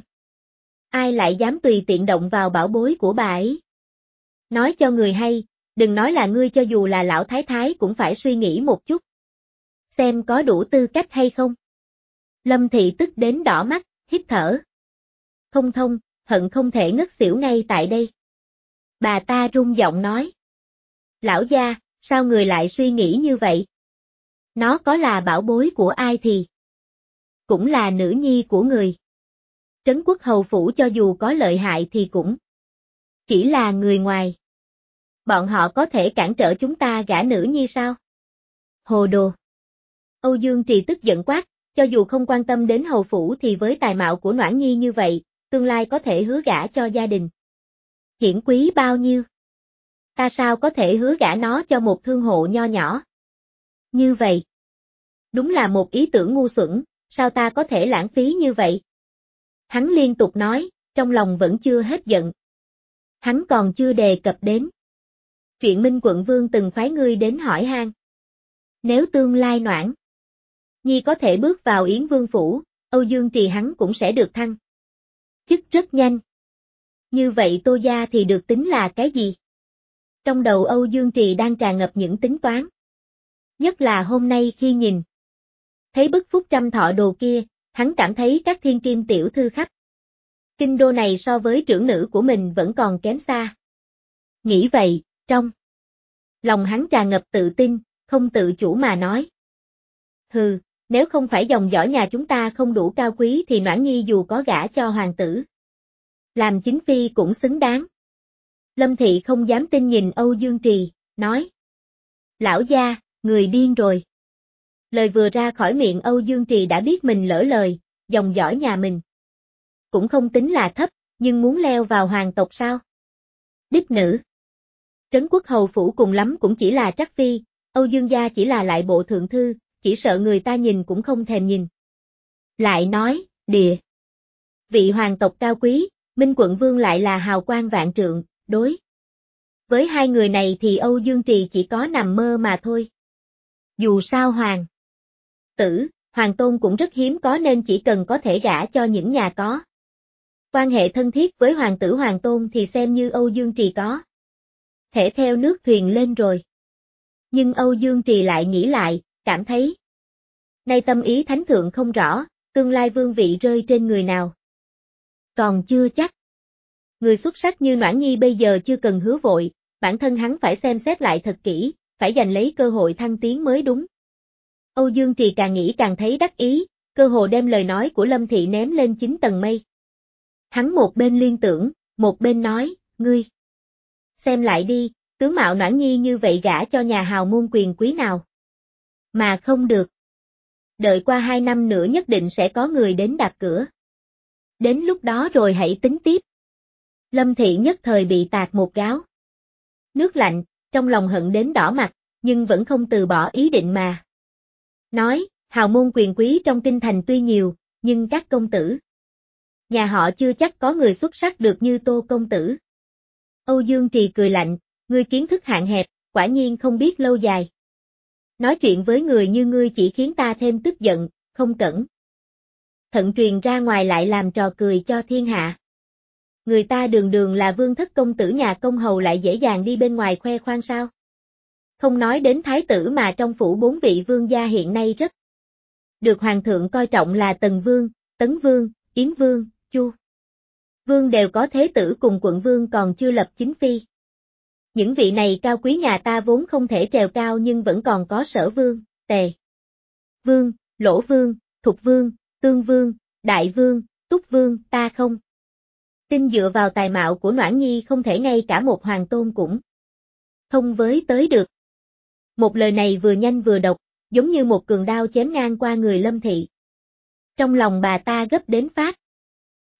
Ai lại dám tùy tiện động vào bảo bối của bà ấy? Nói cho người hay, đừng nói là ngươi, cho dù là lão thái thái cũng phải suy nghĩ một chút. Xem có đủ tư cách hay không. Lâm Thị tức đến đỏ mắt, hít thở. Không thông, hận không thể ngất xỉu ngay tại đây. Bà ta run giọng nói. Lão gia, sao người lại suy nghĩ như vậy? Nó có là bảo bối của ai thì cũng là nữ nhi của người. Trấn Quốc hầu phủ cho dù có lợi hại thì cũng chỉ là người ngoài. Bọn họ có thể cản trở chúng ta gả nữ nhi sao? Hồ đồ. Âu Dương Trì tức giận quát, cho dù không quan tâm đến hầu phủ thì với tài mạo của Noãn Nhi như vậy, tương lai có thể hứa gả cho gia đình. Hiển quý bao nhiêu? Ta sao có thể hứa gả nó cho một thương hộ nho nhỏ? Như vậy. Đúng là một ý tưởng ngu xuẩn, sao ta có thể lãng phí như vậy? Hắn liên tục nói, trong lòng vẫn chưa hết giận. Hắn còn chưa đề cập đến chuyện Minh quận vương từng phái ngươi đến hỏi han. Nếu tương lai Noãn Nhi có thể bước vào Yến Vương phủ, Âu Dương Trì hắn cũng sẽ được thăng chức rất nhanh. Như vậy Tô gia thì được tính là cái gì? Trong đầu Âu Dương Trì đang tràn ngập những tính toán. Nhất là hôm nay khi nhìn thấy bức phúc trăm thọ đồ kia, hắn cảm thấy các thiên kim tiểu thư khắp kinh đô này so với trưởng nữ của mình vẫn còn kém xa. Nghĩ vậy, trong lòng hắn tràn ngập tự tin, không tự chủ mà nói. Hừ, nếu không phải dòng dõi nhà chúng ta không đủ cao quý thì Noãn Nhi dù có gả cho hoàng tử làm chính phi cũng xứng đáng. Lâm Thị không dám tin nhìn Âu Dương Trì, nói. Lão gia, người điên rồi. Lời vừa ra khỏi miệng Âu Dương Trì đã biết mình lỡ lời, dòng dõi nhà mình cũng không tính là thấp, nhưng muốn leo vào hoàng tộc sao? Đích nữ. Trấn Quốc hầu phủ cùng lắm cũng chỉ là trắc phi, Âu Dương gia chỉ là lại bộ thượng thư, chỉ sợ người ta nhìn cũng không thèm nhìn. Lại nói, địa vị hoàng tộc cao quý, Minh quận vương lại là hào quang vạn trượng, đối với hai người này thì Âu Dương Trì chỉ có nằm mơ mà thôi. Dù sao hoàng tử, hoàng tôn cũng rất hiếm có, nên chỉ cần có thể gả cho những nhà có quan hệ thân thiết với hoàng tử hoàng tôn thì xem như Âu Dương Trì có thể theo nước thuyền lên rồi. Nhưng Âu Dương Trì lại nghĩ lại, cảm thấy nay tâm ý thánh thượng không rõ, tương lai vương vị rơi trên người nào còn chưa chắc. Người xuất sắc như Noãn Nhi bây giờ chưa cần hứa vội, bản thân hắn phải xem xét lại thật kỹ, phải giành lấy cơ hội thăng tiến mới đúng. Âu Dương Trì càng nghĩ càng thấy đắc ý, cơ hồ đem lời nói của Lâm Thị ném lên chín tầng mây. Hắn một bên liên tưởng, một bên nói, ngươi xem lại đi, tướng mạo Noãn Nhi như vậy gả cho nhà hào môn quyền quý nào mà không được. Đợi qua hai năm nữa nhất định sẽ có người đến đạp cửa. Đến lúc đó rồi hãy tính tiếp. Lâm Thị nhất thời bị tạt một gáo nước lạnh, trong lòng hận đến đỏ mặt, nhưng vẫn không từ bỏ ý định mà nói, hào môn quyền quý trong kinh thành tuy nhiều, nhưng các công tử nhà họ chưa chắc có người xuất sắc được như Tô công tử. Âu Dương Trì cười lạnh, ngươi kiến thức hạn hẹp, quả nhiên không biết lâu dài. Nói chuyện với người như ngươi chỉ khiến ta thêm tức giận, không cẩn thận truyền ra ngoài lại làm trò cười cho thiên hạ. Người ta đường đường là vương thất công tử nhà công hầu lại dễ dàng đi bên ngoài khoe khoang sao? Không nói đến thái tử mà trong phủ bốn vị vương gia hiện nay rất được hoàng thượng coi trọng là Tần Vương, Tấn Vương, Yến Vương, Chu Vương đều có thế tử cùng quận vương còn chưa lập chính phi. Những vị này cao quý nhà ta vốn không thể trèo cao nhưng vẫn còn có Sở Vương, Tề Vương, Lỗ Vương, Thục Vương, Tương Vương, Đại Vương, Túc Vương, ta không tin dựa vào tài mạo của Noãn Nhi không thể ngay cả một hoàng tôn cũng không với tới được. Một lời này vừa nhanh vừa độc, giống như một cường đao chém ngang qua người Lâm Thị. Trong lòng bà ta gấp đến phát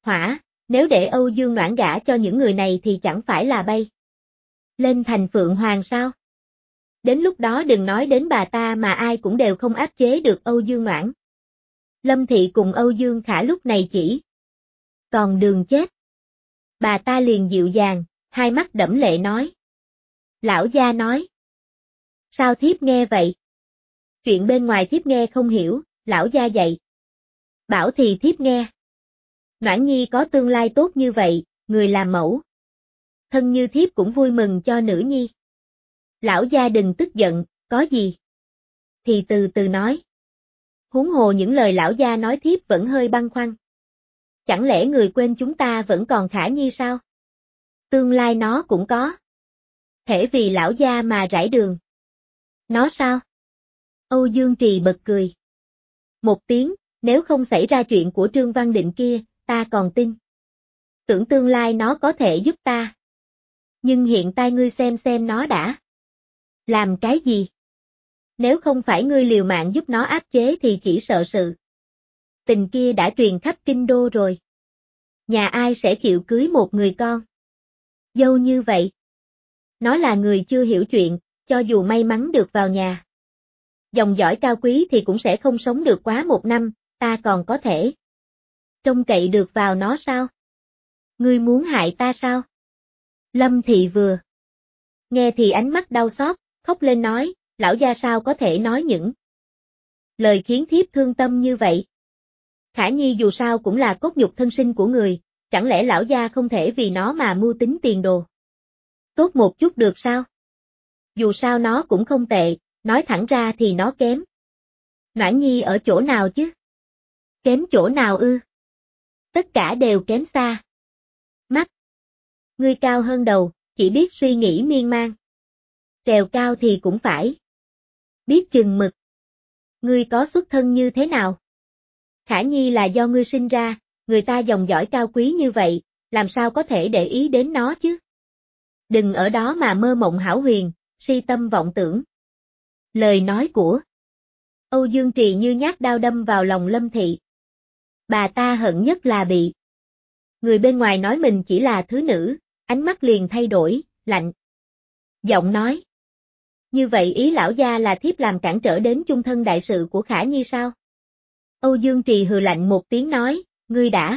Hỏa, nếu để Âu Dương Noãn gả cho những người này thì chẳng phải là bay lên thành Phượng Hoàng sao? Đến lúc đó đừng nói đến bà ta mà ai cũng đều không áp chế được Âu Dương Noãn. Lâm Thị cùng Âu Dương Khả lúc này chỉ còn đường chết. Bà ta liền dịu dàng, hai mắt đẫm lệ nói. Lão gia nói. Sao thiếp nghe vậy? Chuyện bên ngoài thiếp nghe không hiểu, lão gia dạy. Bảo thì thiếp nghe. Noãn Nhi có tương lai tốt như vậy, người làm mẫu. Thân như thiếp cũng vui mừng cho nữ nhi. Lão gia đừng tức giận, có gì? Thì từ từ nói. Huống hồ những lời lão gia nói thiếp vẫn hơi băn khoăn. Chẳng lẽ người quên chúng ta vẫn còn Khả Nhi sao? Tương lai nó cũng có. Thể vì lão gia mà rải đường. Nó sao? Âu Dương Trì bật cười. Một tiếng, nếu không xảy ra chuyện của Trương Văn Định kia, ta còn tin. Tưởng tương lai nó có thể giúp ta. Nhưng hiện tại ngươi xem xem nó đã. Làm cái gì? Nếu không phải ngươi liều mạng giúp nó áp chế thì chỉ sợ sự. Tình kia đã truyền khắp kinh đô rồi. Nhà ai sẽ chịu cưới một người con? Dâu như vậy. Nó là người chưa hiểu chuyện, cho dù may mắn được vào nhà. Dòng dõi cao quý thì cũng sẽ không sống được quá một năm, ta còn có thể trông cậy được vào nó sao? Ngươi muốn hại ta sao? Lâm Thị vừa nghe thì ánh mắt đau xót, khóc lên nói, lão gia sao có thể nói những lời khiến thiếp thương tâm như vậy? Khả Nhi dù sao cũng là cốt nhục thân sinh của người, chẳng lẽ lão gia không thể vì nó mà mưu tính tiền đồ tốt một chút được sao? Dù sao nó cũng không tệ, nói thẳng ra thì nó kém. Noãn Nhi ở chỗ nào chứ? Kém chỗ nào ư? Tất cả đều kém xa. Mắt. Ngươi cao hơn đầu, chỉ biết suy nghĩ miên man. Trèo cao thì cũng phải biết chừng mực. Ngươi có xuất thân như thế nào? Khả Nhi là do ngươi sinh ra, người ta dòng dõi cao quý như vậy, làm sao có thể để ý đến nó chứ? Đừng ở đó mà mơ mộng hão huyền, si tâm vọng tưởng. Lời nói của Âu Dương Trì như nhát đao đâm vào lòng Lâm Thị. Bà ta hận nhất là bị người bên ngoài nói mình chỉ là thứ nữ, ánh mắt liền thay đổi, lạnh. Giọng nói. Như vậy ý lão gia là thiếp làm cản trở đến chung thân đại sự của Khả Nhi sao? Âu Dương Trì hừ lạnh một tiếng nói, ngươi đã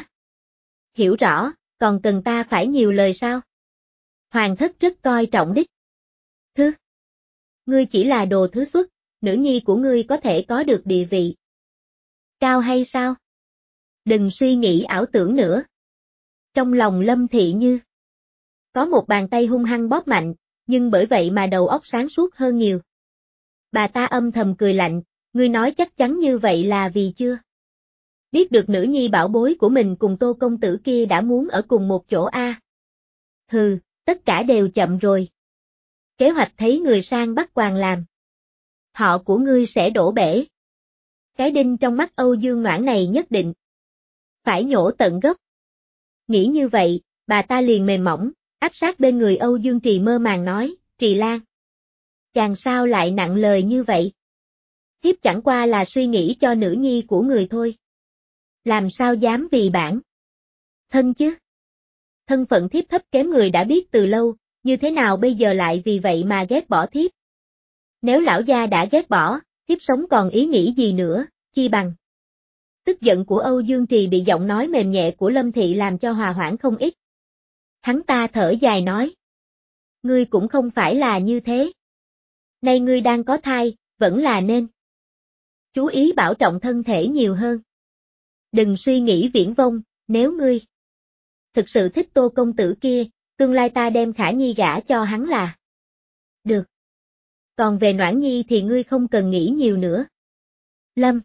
hiểu rõ, còn cần ta phải nhiều lời sao? Hoàng thất rất coi trọng đích. Thứ. Ngươi chỉ là đồ thứ xuất, nữ nhi của ngươi có thể có được địa vị cao hay sao? Đừng suy nghĩ ảo tưởng nữa. Trong lòng Lâm Thị như có một bàn tay hung hăng bóp mạnh, nhưng bởi vậy mà đầu óc sáng suốt hơn nhiều. Bà ta âm thầm cười lạnh, ngươi nói chắc chắn như vậy là vì chưa biết được nữ nhi bảo bối của mình cùng Tô công tử kia đã muốn ở cùng một chỗ a. À. Hừ, tất cả đều chậm rồi. Kế hoạch thấy người sang bắt quan làm. Họ của ngươi sẽ đổ bể. Cái đinh trong mắt Âu Dương Noãn này nhất định phải nhổ tận gốc. Nghĩ như vậy, bà ta liền mềm mỏng, áp sát bên người Âu Dương Trì mơ màng nói, Trì Lan. Chàng sao lại nặng lời như vậy? Thiếp chẳng qua là suy nghĩ cho nữ nhi của người thôi. Làm sao dám vì bản thân chứ? Thân phận thiếp thấp kém người đã biết từ lâu, như thế nào bây giờ lại vì vậy mà ghét bỏ thiếp? Nếu lão gia đã ghét bỏ, thiếp sống còn ý nghĩ gì nữa, chi bằng. Tức giận của Âu Dương Trì bị giọng nói mềm nhẹ của Lâm Thị làm cho hòa hoãn không ít. Hắn ta thở dài nói. Ngươi cũng không phải là như thế. Nay ngươi đang có thai, vẫn là nên chú ý bảo trọng thân thể nhiều hơn. Đừng suy nghĩ viển vông, nếu ngươi thực sự thích Tô công tử kia, tương lai ta đem Khả Nhi gả cho hắn là được. Còn về Noãn Nhi thì ngươi không cần nghĩ nhiều nữa. Lâm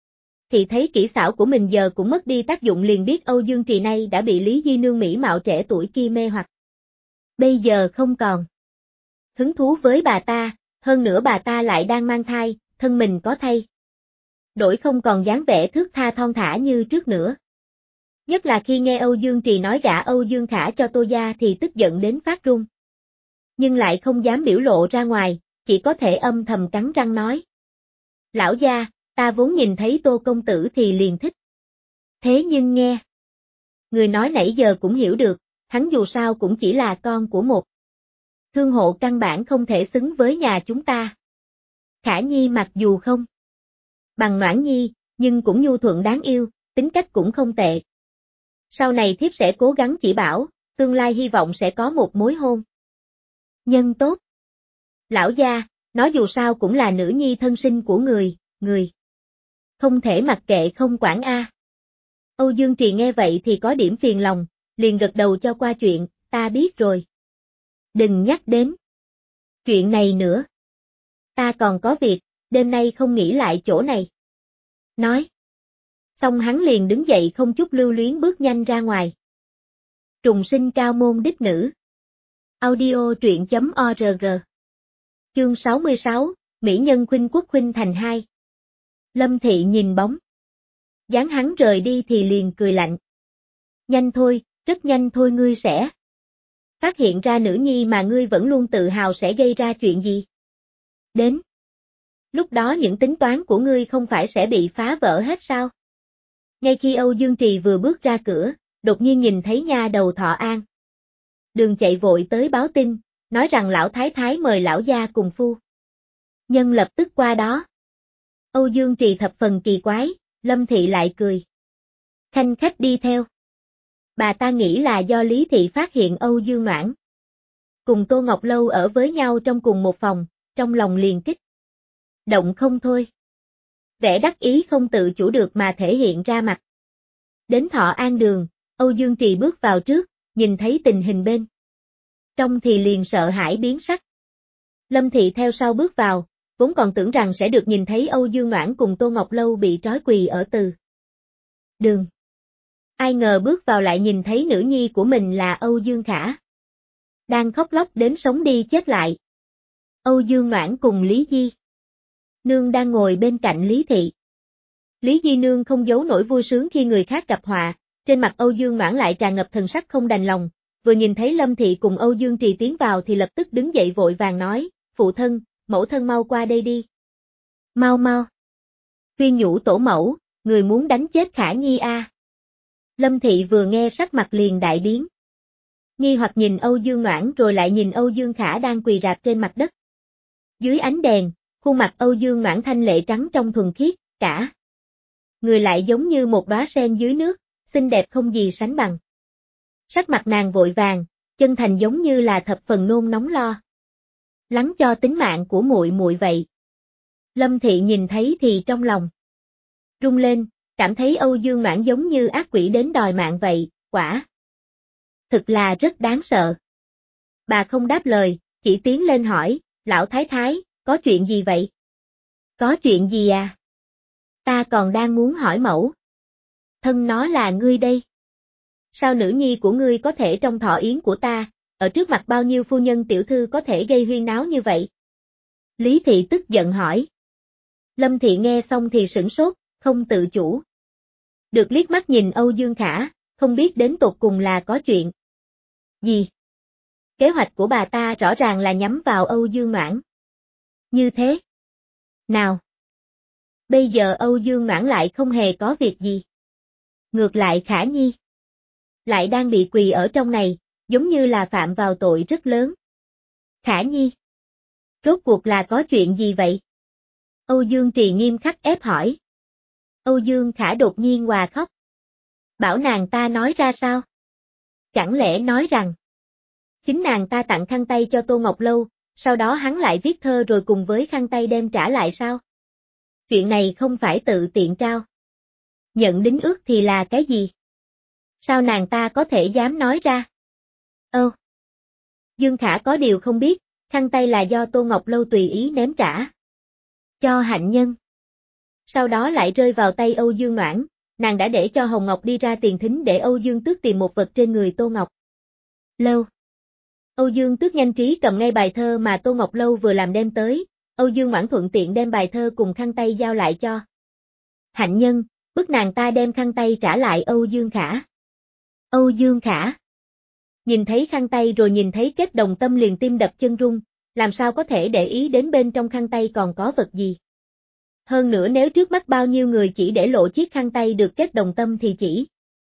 Thì thấy kỹ xảo của mình giờ cũng mất đi tác dụng liền biết Âu Dương Trì này đã bị Lý Di Nương mỹ mạo trẻ tuổi kia mê hoặc. Bây giờ không còn hứng thú với bà ta, hơn nữa bà ta lại đang mang thai, thân mình có thay đổi không còn dáng vẻ thướt tha thon thả như trước nữa. Nhất là khi nghe Âu Dương Trì nói gả Âu Dương Khả cho Tô gia thì tức giận đến phát run. Nhưng lại không dám biểu lộ ra ngoài, chỉ có thể âm thầm cắn răng nói. Lão gia, ta vốn nhìn thấy Tô công tử thì liền thích. Thế nhưng nghe Người nói nãy giờ cũng hiểu được, hắn dù sao cũng chỉ là con của một thương hộ căn bản không thể xứng với nhà chúng ta. Khả Nhi mặc dù không bằng Noãn Nhi, nhưng cũng nhu thuận đáng yêu, tính cách cũng không tệ. Sau này thiếp sẽ cố gắng chỉ bảo, tương lai hy vọng sẽ có một mối hôn nhân tốt. Lão gia, nó dù sao cũng là nữ nhi thân sinh của người, người không thể mặc kệ không quản a. Âu Dương Trì nghe vậy thì có điểm phiền lòng, liền gật đầu cho qua chuyện, ta biết rồi. Đừng nhắc đến chuyện này nữa. Ta còn có việc, đêm nay không nghỉ lại chỗ này. Nói. Xong hắn liền đứng dậy không chút lưu luyến bước nhanh ra ngoài. Trùng sinh cao môn đích nữ. Audio truyện chấm org. Chương sáu mươi sáu, Mỹ nhân khuynh quốc khuynh thành hai. Lâm Thị nhìn bóng dáng hắn rời đi thì liền cười lạnh. Nhanh thôi, rất nhanh thôi ngươi sẽ phát hiện ra nữ nhi mà ngươi vẫn luôn tự hào sẽ gây ra chuyện gì. Đến lúc đó những tính toán của ngươi không phải sẽ bị phá vỡ hết sao? Ngay khi Âu Dương Trì vừa bước ra cửa, đột nhiên nhìn thấy nha đầu Thọ An Đường chạy vội tới báo tin, nói rằng lão thái thái mời lão gia cùng phu nhân lập tức qua đó. Âu Dương Trì thập phần kỳ quái, Lâm Thị lại cười khanh khách đi theo. Bà ta nghĩ là do Lý Thị phát hiện Âu Dương Noãn cùng Tô Ngọc Lâu ở với nhau trong cùng một phòng, trong lòng liền kích động không thôi. Vẻ đắc ý không tự chủ được mà thể hiện ra mặt. Đến Thọ An Đường, Âu Dương Trì bước vào trước, nhìn thấy tình hình bên trong thì liền sợ hãi biến sắc. Lâm Thị theo sau bước vào, vốn còn tưởng rằng sẽ được nhìn thấy Âu Dương Noãn cùng Tô Ngọc Lâu bị trói quỳ ở từ đường. Ai ngờ bước vào lại nhìn thấy nữ nhi của mình là Âu Dương Khả đang khóc lóc đến sống đi chết lại. Âu Dương Noãn cùng Lý Di Nương đang ngồi bên cạnh Lý Thị. Lý Di Nương không giấu nổi vui sướng khi người khác gặp họa, trên mặt Âu Dương Noãn lại tràn ngập thần sắc không đành lòng, vừa nhìn thấy Lâm Thị cùng Âu Dương Trì tiến vào thì lập tức đứng dậy vội vàng nói, phụ thân, mẫu thân mau qua đây đi. Mau mau. Khuyên nhủ tổ mẫu, người muốn đánh chết Khả Nhi a. À. Lâm Thị vừa nghe sắc mặt liền đại biến. Nghi hoặc nhìn Âu Dương Noãn rồi lại nhìn Âu Dương Khả đang quỳ rạp trên mặt đất. Dưới ánh đèn, khuôn mặt Âu Dương Noãn thanh lệ trắng trong thuần khiết, cả người lại giống như một đóa sen dưới nước, xinh đẹp không gì sánh bằng. Sắc mặt nàng vội vàng, chân thành giống như là thập phần nôn nóng lo lắng cho tính mạng của muội muội vậy. Lâm Thị nhìn thấy thì trong lòng rung lên, cảm thấy Âu Dương Noãn giống như ác quỷ đến đòi mạng vậy, quả thực là rất đáng sợ. Bà không đáp lời, chỉ tiến lên hỏi, lão thái thái, có chuyện gì vậy? Có chuyện gì à? Ta còn đang muốn hỏi mẫu. Thân nó là ngươi đây. Sao nữ nhi của ngươi có thể trong thọ yến của ta, ở trước mặt bao nhiêu phu nhân tiểu thư có thể gây huyên náo như vậy? Lý Thị tức giận hỏi. Lâm Thị nghe xong thì sửng sốt, không tự chủ được liếc mắt nhìn Âu Dương Khả, không biết đến tột cùng là có chuyện gì. Kế hoạch của bà ta rõ ràng là nhắm vào Âu Dương Noãn. Như thế nào? Bây giờ Âu Dương Noãn lại không hề có việc gì. Ngược lại Khả Nhi lại đang bị quỳ ở trong này, giống như là phạm vào tội rất lớn. Khả Nhi, rốt cuộc là có chuyện gì vậy? Âu Dương Trì nghiêm khắc ép hỏi. Âu Dương Khả đột nhiên hòa khóc. Bảo nàng ta nói ra sao? Chẳng lẽ nói rằng chính nàng ta tặng khăn tay cho Tô Ngọc Lâu, sau đó hắn lại viết thơ rồi cùng với khăn tay đem trả lại sao? Chuyện này không phải tự tiện trao nhận đính ước thì là cái gì? Sao nàng ta có thể dám nói ra? Ơ! Dương Khả có điều không biết, khăn tay là do Tô Ngọc Lâu tùy ý ném trả cho hạnh nhân. Sau đó lại rơi vào tay Âu Dương Noãn, nàng đã để cho Hồng Ngọc đi ra tiền thính để Âu Dương Tước tìm một vật trên người Tô Ngọc Lâu. Âu Dương Tước nhanh trí cầm ngay bài thơ mà Tô Ngọc Lâu vừa làm đem tới, Âu Dương Noãn thuận tiện đem bài thơ cùng khăn tay giao lại cho hạnh nhân, bức nàng ta đem khăn tay trả lại Âu Dương Khả. Âu Dương Khả nhìn thấy khăn tay rồi nhìn thấy kết đồng tâm liền tim đập chân rung, làm sao có thể để ý đến bên trong khăn tay còn có vật gì. Hơn nữa nếu trước mắt bao nhiêu người chỉ để lộ chiếc khăn tay được kết đồng tâm thì chỉ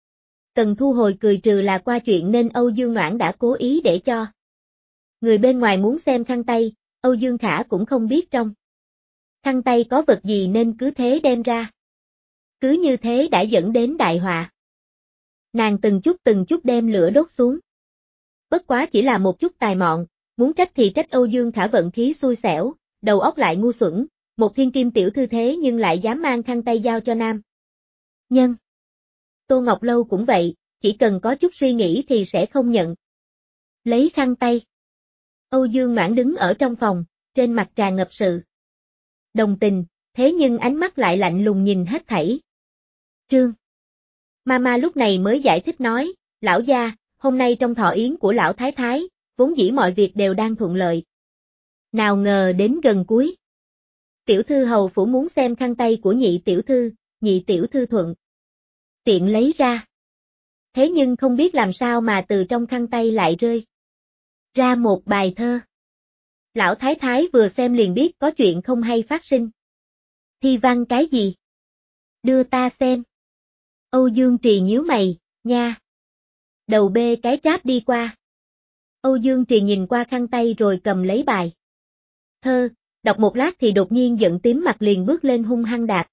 Cần Thu Hồi cười trừ là qua chuyện nên Âu Dương Noãn đã cố ý để cho người bên ngoài muốn xem khăn tay, Âu Dương Khả cũng không biết trong khăn tay có vật gì nên cứ thế đem ra. Cứ như thế đã dẫn đến đại họa. Nàng từng chút từng chút đem lửa đốt xuống. Bất quá chỉ là một chút tài mọn, muốn trách thì trách Âu Dương Khả vận khí xui xẻo, đầu óc lại ngu xuẩn, một thiên kim tiểu thư thế nhưng lại dám mang khăn tay giao cho nam nhân. Tô Ngọc Lâu cũng vậy, chỉ cần có chút suy nghĩ thì sẽ không nhận lấy khăn tay. Âu Dương Noãn đứng ở trong phòng, trên mặt tràn ngập sự đồng tình, thế nhưng ánh mắt lại lạnh lùng nhìn hết thảy. Trương Mama lúc này mới giải thích nói, lão gia, hôm nay trong thọ yến của lão thái thái, vốn dĩ mọi việc đều đang thuận lợi. Nào ngờ đến gần cuối. Tiểu thư hầu phủ muốn xem khăn tay của nhị tiểu thư, nhị tiểu thư thuận tiện lấy ra. Thế nhưng không biết làm sao mà từ trong khăn tay lại rơi ra một bài thơ. Lão thái thái vừa xem liền biết có chuyện không hay phát sinh. Thi văn cái gì? Đưa ta xem. Âu Dương Trì nhíu mày, nha. Đầu bê cái tráp đi qua. Âu Dương Trì nhìn qua khăn tay rồi cầm lấy bài thơ, đọc một lát thì đột nhiên giận tím mặt liền bước lên hung hăng đạp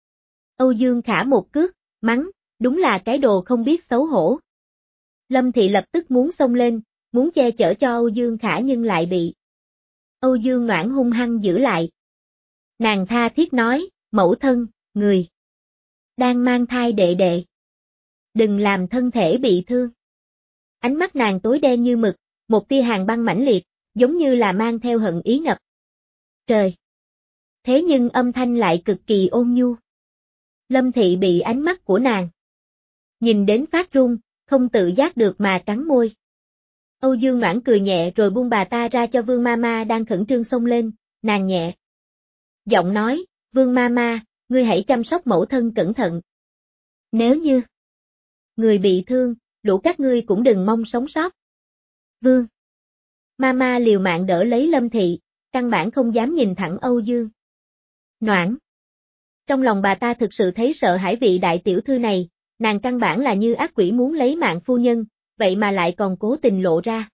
Âu Dương Khả một cước, mắng, đúng là cái đồ không biết xấu hổ. Lâm Thị lập tức muốn xông lên, muốn che chở cho Âu Dương Khả nhưng lại bị Âu Dương Noãn hung hăng giữ lại. Nàng tha thiết nói, mẫu thân, người đang mang thai đệ đệ. Đừng làm thân thể bị thương. Ánh mắt nàng tối đen như mực, một tia hàn băng mãnh liệt, giống như là mang theo hận ý ngập trời. Thế nhưng âm thanh lại cực kỳ ôn nhu. Lâm Thị bị ánh mắt của nàng nhìn đến phát run, không tự giác được mà cắn môi. Âu Dương Noãn cười nhẹ rồi buông bà ta ra cho Vương Mama đang khẩn trương xông lên, nàng nhẹ giọng nói, Vương Mama, ngươi hãy chăm sóc mẫu thân cẩn thận. Nếu như người bị thương, lũ các ngươi cũng đừng mong sống sót. Vương Mama liều mạng đỡ lấy Lâm Thị, căn bản không dám nhìn thẳng Âu Dương Noãn. Trong lòng bà ta thực sự thấy sợ hãi vị đại tiểu thư này, nàng căn bản là như ác quỷ muốn lấy mạng phu nhân, vậy mà lại còn cố tình lộ ra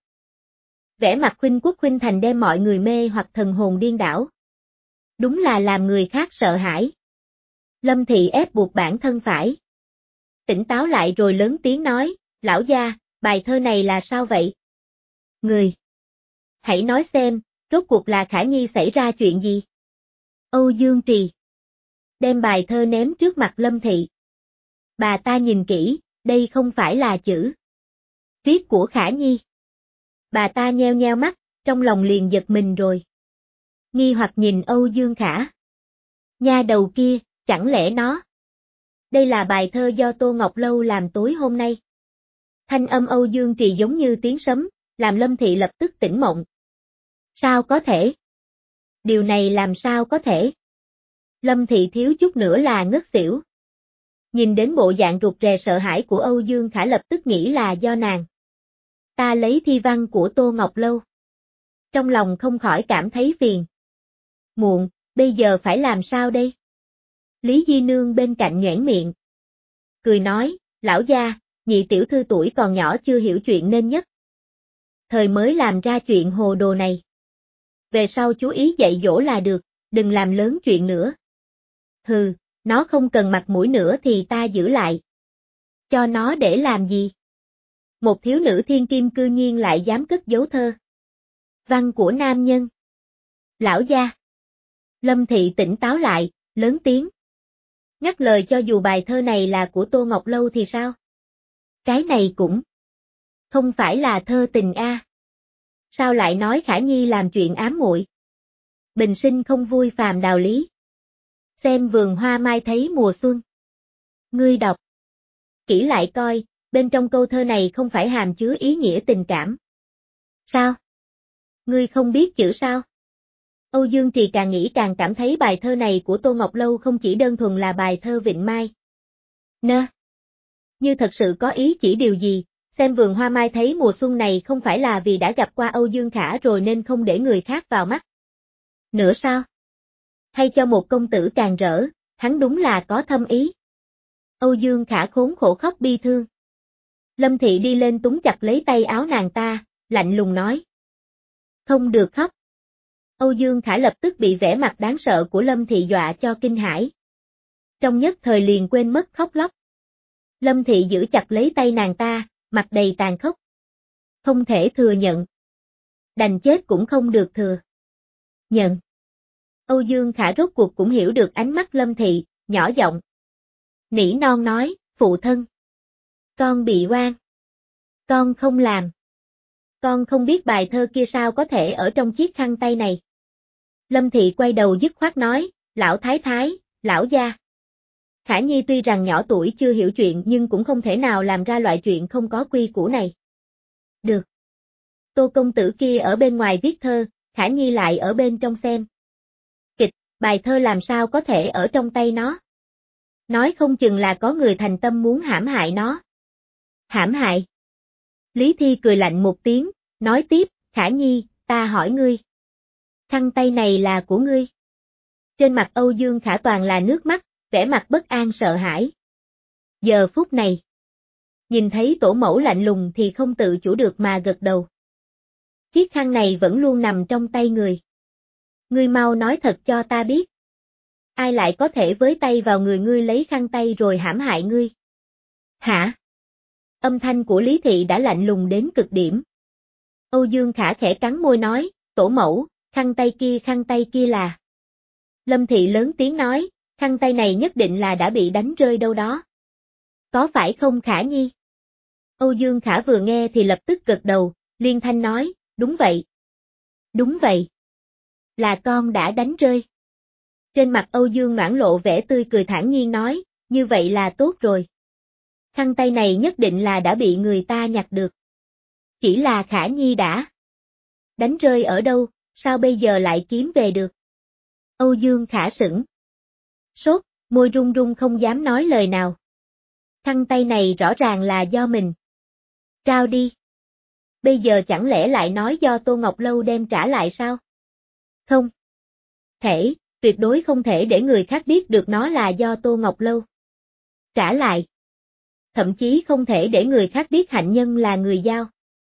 vẻ mặt khuynh quốc khuynh thành đem mọi người mê hoặc thần hồn điên đảo. Đúng là làm người khác sợ hãi. Lâm Thị ép buộc bản thân phải tỉnh táo lại rồi lớn tiếng nói, lão gia, bài thơ này là sao vậy? Người hãy nói xem, rốt cuộc là Khả Nhi xảy ra chuyện gì? Âu Dương Trì đem bài thơ ném trước mặt Lâm Thị. Bà ta nhìn kỹ, đây không phải là chữ viết của Khả Nhi. Bà ta nheo nheo mắt, trong lòng liền giật mình rồi. Nghi hoặc nhìn Âu Dương Khả. Nha đầu kia, chẳng lẽ nó? Đây là bài thơ do Tô Ngọc Lâu làm tối hôm nay. Thanh âm Âu Dương Trì giống như tiếng sấm, làm Lâm Thị lập tức tỉnh mộng. Sao có thể? Điều này làm sao có thể? Lâm Thị thiếu chút nữa là ngất xỉu. Nhìn đến bộ dạng rụt rè sợ hãi của Âu Dương Khả lập tức nghĩ là do nàng ta lấy thi văn của Tô Ngọc Lâu. Trong lòng không khỏi cảm thấy phiền muộn, bây giờ phải làm sao đây? Lý Di Nương bên cạnh nhoẻn miệng. Cười nói, lão gia, nhị tiểu thư tuổi còn nhỏ chưa hiểu chuyện nên nhất thời mới làm ra chuyện hồ đồ này. Về sau chú ý dạy dỗ là được, đừng làm lớn chuyện nữa. Hừ, nó không cần mặt mũi nữa thì ta giữ lại. Cho nó để làm gì? Một thiếu nữ thiên kim cư nhiên lại dám cất giấu thơ văn của nam nhân. Lão gia. Lâm Thị tỉnh táo lại, lớn tiếng. Ngắt lời, cho dù bài thơ này là của Tô Ngọc Lâu thì sao? Cái này cũng không phải là thơ tình a. À. Sao lại nói Khả Nhi làm chuyện ám muội? Bình sinh không vui phàm đào lý. Xem vườn hoa mai thấy mùa xuân. Ngươi đọc kỹ lại coi, bên trong câu thơ này không phải hàm chứa ý nghĩa tình cảm. Sao? Ngươi không biết chữ sao? Âu Dương Trì càng nghĩ càng cảm thấy bài thơ này của Tô Ngọc Lâu không chỉ đơn thuần là bài thơ vịnh mai. Nơ. Như thật sự có ý chỉ điều gì, xem vườn hoa mai thấy mùa xuân này không phải là vì đã gặp qua Âu Dương Khả rồi nên không để người khác vào mắt. Nữa sao? Hay cho một công tử càng rỡ, hắn đúng là có thâm ý. Âu Dương Khả khốn khổ khóc bi thương. Lâm Thị đi lên túm chặt lấy tay áo nàng ta, lạnh lùng nói. Không được khóc. Âu Dương Khả lập tức bị vẻ mặt đáng sợ của Lâm Thị dọa cho kinh hãi. Trong nhất thời liền quên mất khóc lóc. Lâm Thị giữ chặt lấy tay nàng ta, mặt đầy tàn khốc. Không thể thừa nhận. Đành chết cũng không được thừa nhận. Âu Dương Khả rốt cuộc cũng hiểu được ánh mắt Lâm Thị, nhỏ giọng. Nỉ non nói, phụ thân. Con bị oan. Con không làm. Con không biết bài thơ kia sao có thể ở trong chiếc khăn tay này. Lâm Thị quay đầu dứt khoát nói, lão thái thái, lão gia. Khả Nhi tuy rằng nhỏ tuổi chưa hiểu chuyện nhưng cũng không thể nào làm ra loại chuyện không có quy củ này. Được. Tô công tử kia ở bên ngoài viết thơ, Khả Nhi lại ở bên trong xem. Kịch, bài thơ làm sao có thể ở trong tay nó. Nói không chừng là có người thành tâm muốn hãm hại nó. Hãm hại. Lý Thi cười lạnh một tiếng, nói tiếp, Khả Nhi, ta hỏi ngươi. Khăn tay này là của ngươi. Trên mặt Âu Dương Khả toàn là nước mắt, vẻ mặt bất an sợ hãi. Giờ phút này, nhìn thấy tổ mẫu lạnh lùng thì không tự chủ được mà gật đầu. Chiếc khăn này vẫn luôn nằm trong tay người. Ngươi mau nói thật cho ta biết. Ai lại có thể với tay vào người ngươi lấy khăn tay rồi hãm hại ngươi? Hả? Âm thanh của Lý Thị đã lạnh lùng đến cực điểm. Âu Dương Khả khẽ cắn môi nói, tổ mẫu, khăn tay kia khăn tay kia là. Lâm Thị lớn tiếng nói, khăn tay này nhất định là đã bị đánh rơi đâu đó. Có phải không Khả Nhi? Âu Dương Khả vừa nghe thì lập tức gật đầu, liên thanh nói, đúng vậy. Đúng vậy. Là con đã đánh rơi. Trên mặt Âu Dương Noãn lộ vẻ tươi cười thản nhiên nói, như vậy là tốt rồi. Khăn tay này nhất định là đã bị người ta nhặt được. Chỉ là Khả Nhi đã đánh rơi ở đâu, sao bây giờ lại kiếm về được? Âu Dương Khả sững sốt, môi run run không dám nói lời nào. Khăn tay này rõ ràng là do mình trao đi. Bây giờ chẳng lẽ lại nói do Tô Ngọc Lâu đem trả lại sao? Không thể, tuyệt đối không thể để người khác biết được nó là do Tô Ngọc Lâu trả lại. Thậm chí không thể để người khác biết hạnh nhân là người giao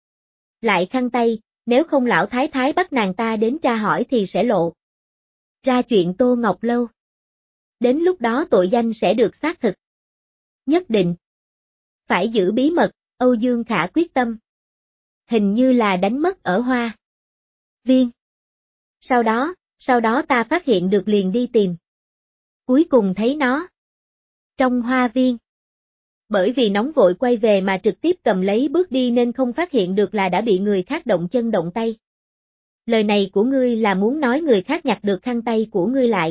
lại khăn tay, nếu không lão thái thái bắt nàng ta đến tra hỏi thì sẽ lộ ra chuyện Tô Ngọc Lâu. Đến lúc đó tội danh sẽ được xác thực. Nhất định phải giữ bí mật, Âu Dương Khả quyết tâm. Hình như là đánh mất ở Hoa Viên. Sau đó, sau đó ta phát hiện được liền đi tìm. Cuối cùng thấy nó trong Hoa Viên. Bởi vì nóng vội quay về mà trực tiếp cầm lấy bước đi nên không phát hiện được là đã bị người khác động chân động tay. Lời này của ngươi là muốn nói người khác nhặt được khăn tay của ngươi lại.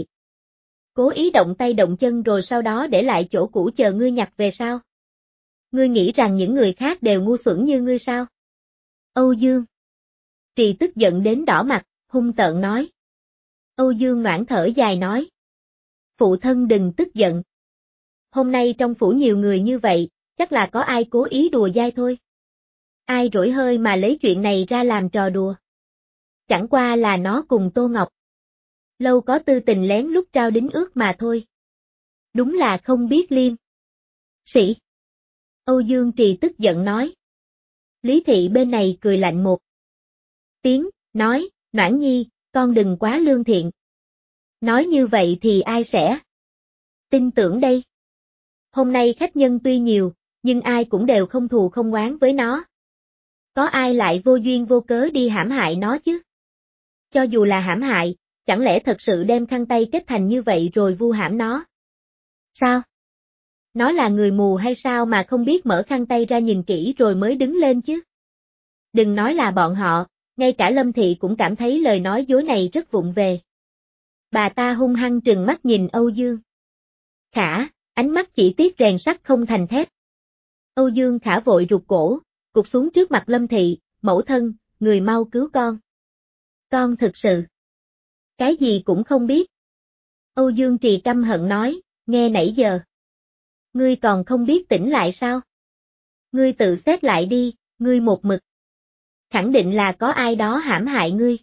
Cố ý động tay động chân rồi sau đó để lại chỗ cũ chờ ngươi nhặt về sao? Ngươi nghĩ rằng những người khác đều ngu xuẩn như ngươi sao? Âu Dương Trì tức giận đến đỏ mặt, hung tợn nói. Âu Dương Noãn thở dài nói. Phụ thân đừng tức giận. Hôm nay trong phủ nhiều người như vậy, chắc là có ai cố ý đùa dai thôi. Ai rỗi hơi mà lấy chuyện này ra làm trò đùa. Chẳng qua là nó cùng Tô Ngọc Lâu có tư tình lén lút trao đính ước mà thôi. Đúng là không biết liêm sĩ. Âu Dương Trì tức giận nói. Lý Thị bên này cười lạnh một tiếng, nói, Noãn Nhi, con đừng quá lương thiện. Nói như vậy thì ai sẽ tin tưởng đây? Hôm nay khách nhân tuy nhiều, nhưng ai cũng đều không thù không oán với nó. Có ai lại vô duyên vô cớ đi hãm hại nó chứ? Cho dù là hãm hại, chẳng lẽ thật sự đem khăn tay kết thành như vậy rồi vu hãm nó? Sao? Nó là người mù hay sao mà không biết mở khăn tay ra nhìn kỹ rồi mới đứng lên chứ? Đừng nói là bọn họ, ngay cả Lâm Thị cũng cảm thấy lời nói dối này rất vụng về. Bà ta hung hăng trừng mắt nhìn Âu Dương Khả, ánh mắt chỉ tiếc rèn sắt không thành thép. Âu Dương Khả vội rụt cổ, cụp xuống trước mặt Lâm Thị, mẫu thân, người mau cứu con. Con thực sự cái gì cũng không biết. Âu Dương Trì căm hận nói, nghe nãy giờ. Ngươi còn không biết tỉnh lại sao? Ngươi tự xét lại đi, ngươi một mực. Khẳng định là có ai đó hãm hại ngươi.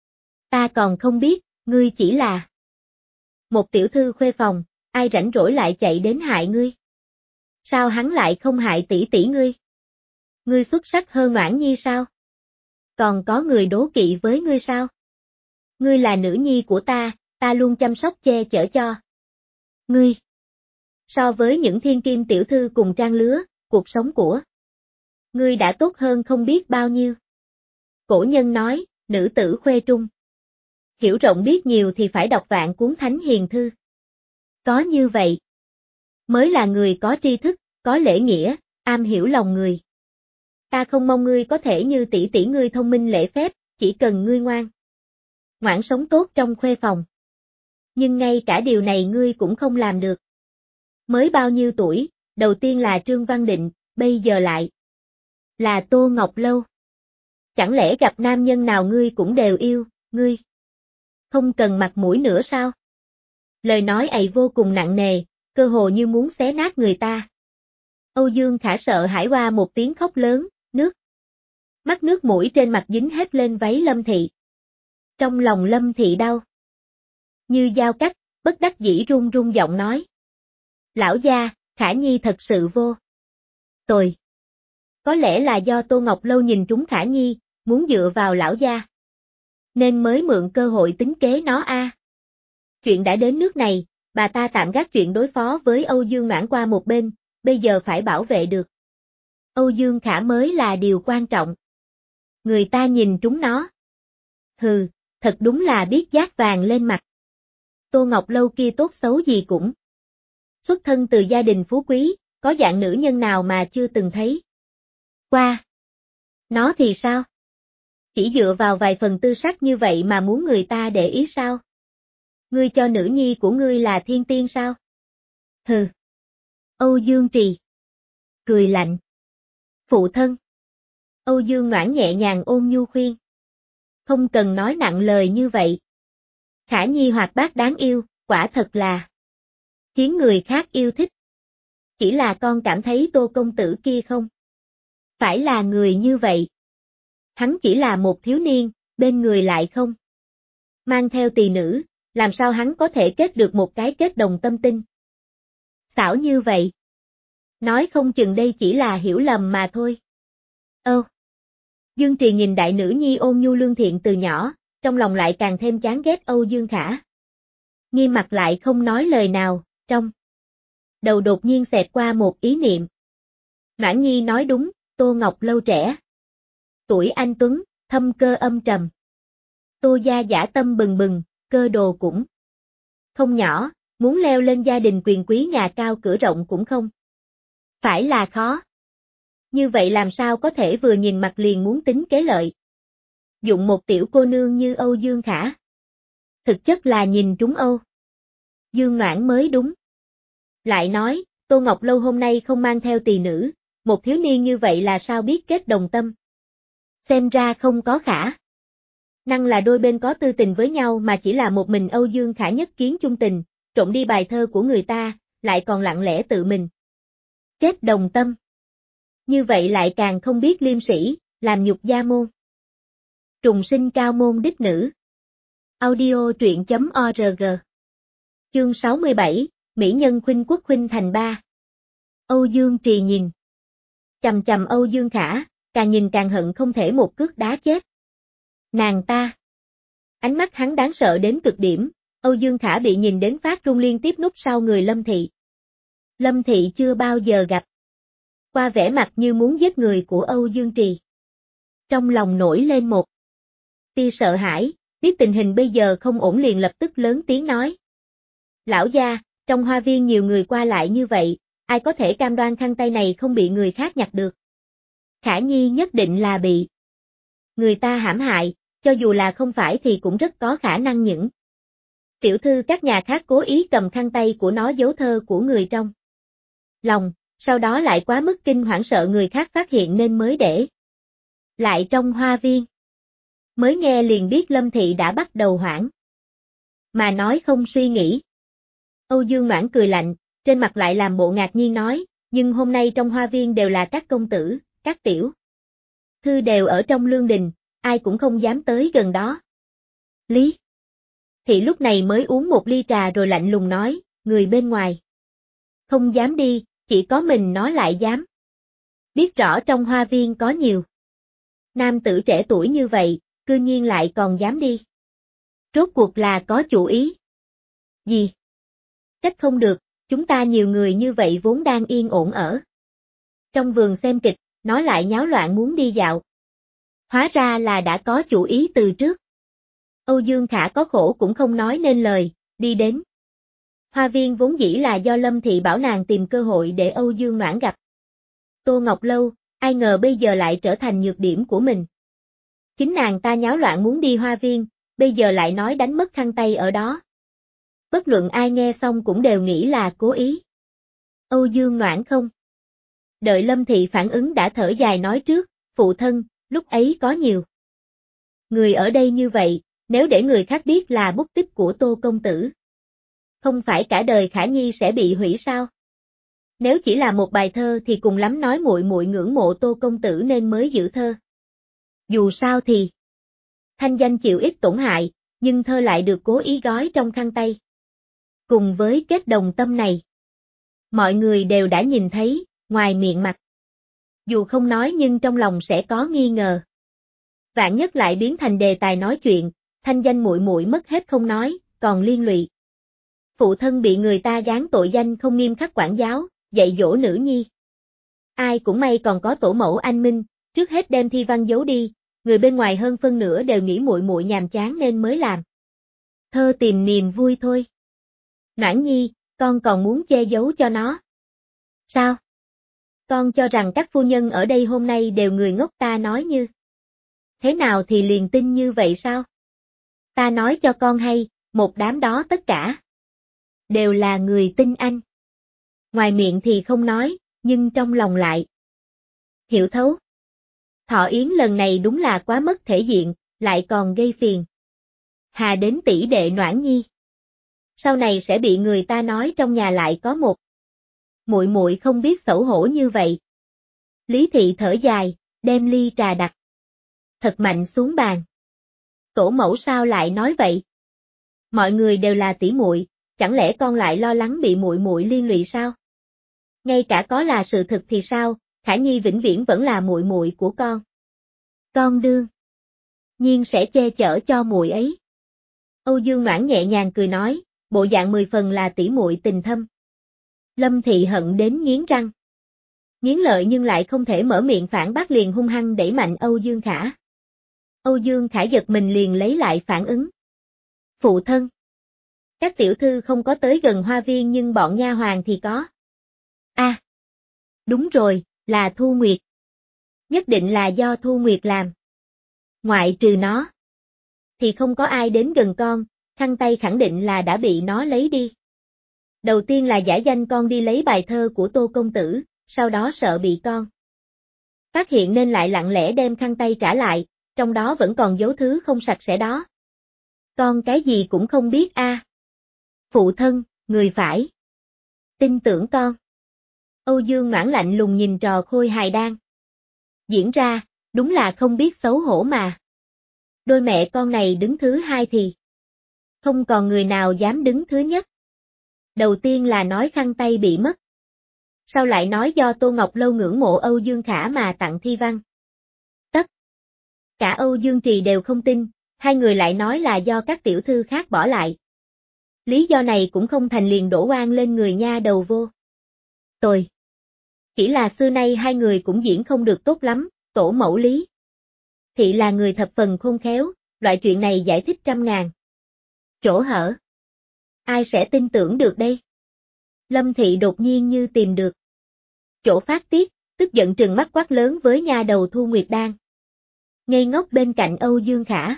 Ta còn không biết, ngươi chỉ là một tiểu thư khuê phòng, ai rảnh rỗi lại chạy đến hại ngươi. Sao hắn lại không hại tỷ tỷ ngươi? Ngươi xuất sắc hơn Noãn Nhi sao? Còn có người đố kỵ với ngươi sao? Ngươi là nữ nhi của ta, ta luôn chăm sóc che chở cho. Ngươi, so với những thiên kim tiểu thư cùng trang lứa, cuộc sống của ngươi đã tốt hơn không biết bao nhiêu. Cổ nhân nói, nữ tử khuê trung. Hiểu rộng biết nhiều thì phải đọc vạn cuốn thánh hiền thư. Có như vậy, mới là người có tri thức, có lễ nghĩa, am hiểu lòng người. Ta không mong ngươi có thể như tỷ tỷ ngươi thông minh lễ phép, chỉ cần ngươi ngoan. Ngoãn sống tốt trong khuê phòng. Nhưng ngay cả điều này ngươi cũng không làm được. Mới bao nhiêu tuổi, đầu tiên là Trương Văn Định, bây giờ lại là Tô Ngọc Lâu. Chẳng lẽ gặp nam nhân nào ngươi cũng đều yêu, ngươi không cần mặt mũi nữa sao? Lời nói ấy vô cùng nặng nề, cơ hồ như muốn xé nát người ta. Âu Dương Khả sợ hãi qua một tiếng khóc lớn, nước mắt nước mũi trên mặt dính hết lên váy Lâm Thị. Trong lòng Lâm Thị đau như dao cắt, bất đắc dĩ run run giọng nói. Lão gia, Khả Nhi thật sự vô tội. Có lẽ là do Tô Ngọc Lâu nhìn trúng Khả Nhi, muốn dựa vào lão gia, nên mới mượn cơ hội tính kế nó a. À. Chuyện đã đến nước này, bà ta tạm gác chuyện đối phó với Âu Dương Noãn qua một bên, bây giờ phải bảo vệ được Âu Dương Khả mới là điều quan trọng. Người ta nhìn trúng nó. Hừ, thật đúng là biết dát vàng lên mặt. Tô Ngọc Lâu kia tốt xấu gì cũng xuất thân từ gia đình phú quý, có dạng nữ nhân nào mà chưa từng thấy qua. Nó thì sao? Chỉ dựa vào vài phần tư sắc như vậy mà muốn người ta để ý sao? Ngươi cho nữ nhi của ngươi là thiên tiên sao? Hừ. Âu Dương Trì cười lạnh. Phụ thân. Âu Dương Noãn nhẹ nhàng ôn nhu khuyên. Không cần nói nặng lời như vậy. Khả Nhi hoạt bát đáng yêu, quả thật là khiến người khác yêu thích. Chỉ là con cảm thấy Tô công tử kia không phải là người như vậy. Hắn chỉ là một thiếu niên, bên người lại không mang theo tỳ nữ, làm sao hắn có thể kết được một cái kết đồng tâm tinh. Xảo như vậy. Nói không chừng đây chỉ là hiểu lầm mà thôi. Ơ. Dương Trì nhìn đại nữ nhi ôn nhu lương thiện từ nhỏ, trong lòng lại càng thêm chán ghét Âu Dương Khả. Nghiêm mặt lại không nói lời nào, trong đầu đột nhiên xẹt qua một ý niệm. Noãn Nhi nói đúng, Tô Ngọc Lâu trẻ tuổi anh tuấn, thâm cơ âm trầm. Tô gia dã tâm bừng bừng, cơ đồ cũng không nhỏ, muốn leo lên gia đình quyền quý nhà cao cửa rộng cũng không phải là khó. Như vậy làm sao có thể vừa nhìn mặt liền muốn tính kế lợi dụng một tiểu cô nương như Âu Dương Khả. Thực chất là nhìn trúng Âu Dương Noãn mới đúng. Lại nói, Tô Ngọc Lâu hôm nay không mang theo tỳ nữ, một thiếu niên như vậy là sao biết kết đồng tâm. Xem ra không có khả năng là đôi bên có tư tình với nhau mà chỉ là một mình Âu Dương Khả nhất kiến chung tình, trộm đi bài thơ của người ta, lại còn lặng lẽ tự mình kết đồng tâm. Như vậy lại càng không biết liêm sĩ, làm nhục gia môn. Trùng sinh cao môn đích nữ. Audio truyện chấm org. Chương sáu mươi bảy, Mỹ nhân khuynh quốc khuynh thành ba. Âu Dương Trì nhìn chằm chằm Âu Dương Khả, càng nhìn càng hận không thể một cước đá chết nàng ta. Ánh mắt hắn đáng sợ đến cực điểm, Âu Dương Khả bị nhìn đến phát run liên tiếp núp sau người Lâm Thị. Lâm Thị chưa bao giờ gặp qua vẻ mặt như muốn giết người của Âu Dương Trì. Trong lòng nổi lên một tia sợ hãi, biết tình hình bây giờ không ổn liền lập tức lớn tiếng nói. Lão gia, trong hoa viên nhiều người qua lại như vậy, ai có thể cam đoan khăn tay này không bị người khác nhặt được. Khả Nhi nhất định là bị người ta hãm hại, cho dù là không phải thì cũng rất có khả năng những tiểu thư các nhà khác cố ý cầm khăn tay của nó giấu thơ của người trong lòng, sau đó lại quá mức kinh hoảng sợ người khác phát hiện nên mới để lại trong hoa viên. Mới nghe liền biết Lâm Thị đã bắt đầu hoảng mà nói không suy nghĩ. Âu Dương Noãn cười lạnh, trên mặt lại làm bộ ngạc nhiên nói, nhưng hôm nay trong hoa viên đều là các công tử, các tiểu thư đều ở trong lương đình, ai cũng không dám tới gần đó. Lý Thị lúc này mới uống một ly trà rồi lạnh lùng nói, người bên ngoài không dám đi, chỉ có mình nó lại dám biết rõ trong hoa viên có nhiều nam tử trẻ tuổi như vậy, cư nhiên lại còn dám đi. Rốt cuộc là có chủ ý. Gì? Trách không được, chúng ta nhiều người như vậy vốn đang yên ổn ở trong vườn xem kịch, nó lại nháo loạn muốn đi dạo. Hóa ra là đã có chủ ý từ trước. Âu Dương Khả có khổ cũng không nói nên lời, đi đến. Hoa viên vốn dĩ là do Lâm Thị bảo nàng tìm cơ hội để Âu Dương Noãn gặp Tô Ngọc Lâu, ai ngờ bây giờ lại trở thành nhược điểm của mình. Chính nàng ta nháo loạn muốn đi hoa viên, bây giờ lại nói đánh mất khăn tay ở đó. Bất luận ai nghe xong cũng đều nghĩ là cố ý. Âu Dương Noãn không đợi Lâm Thị phản ứng đã thở dài nói trước, phụ thân, lúc ấy có nhiều người ở đây như vậy, nếu để người khác biết là bút tích của Tô công tử, không phải cả đời Khả Nhi sẽ bị hủy sao? Nếu chỉ là một bài thơ thì cùng lắm nói muội muội ngưỡng mộ Tô công tử nên mới giữ thơ. Dù sao thì thanh danh chịu ít tổn hại, nhưng thơ lại được cố ý gói trong khăn tay. Cùng với kết đồng tâm này, mọi người đều đã nhìn thấy, ngoài miệng mặt. Dù không nói nhưng trong lòng sẽ có nghi ngờ. Vạn nhất lại biến thành đề tài nói chuyện, thanh danh muội muội mất hết không nói, còn liên lụy. Phụ thân bị người ta gán tội danh không nghiêm khắc quản giáo, dạy dỗ nữ nhi. Ai cũng may còn có tổ mẫu anh minh, trước hết đem thi văn giấu đi, người bên ngoài hơn phân nửa đều nghĩ muội muội nhàm chán nên mới làm. Thơ tìm niềm vui thôi. Noãn Nhi, con còn muốn che giấu cho nó. Sao? Con cho rằng các phu nhân ở đây hôm nay đều người ngốc ta nói như. Thế nào thì liền tin như vậy sao? Ta nói cho con hay, một đám đó tất cả đều là người tin anh. Ngoài miệng thì không nói, nhưng trong lòng lại hiểu thấu. Thọ Yến lần này đúng là quá mất thể diện, lại còn gây phiền hà đến tỷ đệ Noãn Nhi. Sau này sẽ bị người ta nói trong nhà lại có một muội muội không biết xấu hổ như vậy. Lý Thị thở dài, đem ly trà đặt thật mạnh xuống bàn. Tổ mẫu sao lại nói vậy? Mọi người đều là tỷ muội, chẳng lẽ con lại lo lắng bị muội muội liên lụy sao? Ngay cả có là sự thực thì sao, Khả Nhi vĩnh viễn vẫn là muội muội của con. Con đương nhiên sẽ che chở cho muội ấy. Âu Dương Noãn nhẹ nhàng cười nói, bộ dạng mười phần là tỷ muội tình thâm. Lâm Thị hận đến nghiến răng nghiến lợi nhưng lại không thể mở miệng phản bác, liền hung hăng đẩy mạnh Âu Dương Khả. Âu Dương Khả giật mình liền lấy lại phản ứng. Phụ thân. Các tiểu thư không có tới gần hoa viên nhưng bọn nha hoàn thì có. A, à, đúng rồi, là Thu Nguyệt. Nhất định là do Thu Nguyệt làm. Ngoại trừ nó, thì không có ai đến gần con, khăn tay khẳng định là đã bị nó lấy đi. Đầu tiên là giả danh con đi lấy bài thơ của Tô công tử, sau đó sợ bị con phát hiện nên lại lặng lẽ đem khăn tay trả lại, trong đó vẫn còn dấu thứ không sạch sẽ đó. Con cái gì cũng không biết a. À. Phụ thân, người phải tin tưởng con. Âu Dương Noãn lạnh lùng nhìn trò khôi hài đang diễn ra, đúng là không biết xấu hổ mà. Đôi mẹ con này đứng thứ hai thì không còn người nào dám đứng thứ nhất. Đầu tiên là nói khăn tay bị mất. Sau lại nói do Tô Ngọc Lâu ngưỡng mộ Âu Dương Khả mà tặng thi văn. Tất cả Âu Dương Trì đều không tin, hai người lại nói là do các tiểu thư khác bỏ lại. Lý do này cũng không thành liền đổ oan lên người nha đầu vô tội. Chỉ là xưa nay hai người cũng diễn không được tốt lắm, tổ mẫu Lý Thị là người thập phần khôn khéo, loại chuyện này giải thích trăm ngàn chỗ hở. Ai sẽ tin tưởng được đây? Lâm Thị đột nhiên như tìm được chỗ phát tiết, tức giận trừng mắt quát lớn với nha đầu Thu Nguyệt Đan. Ngây ngốc bên cạnh Âu Dương Khả.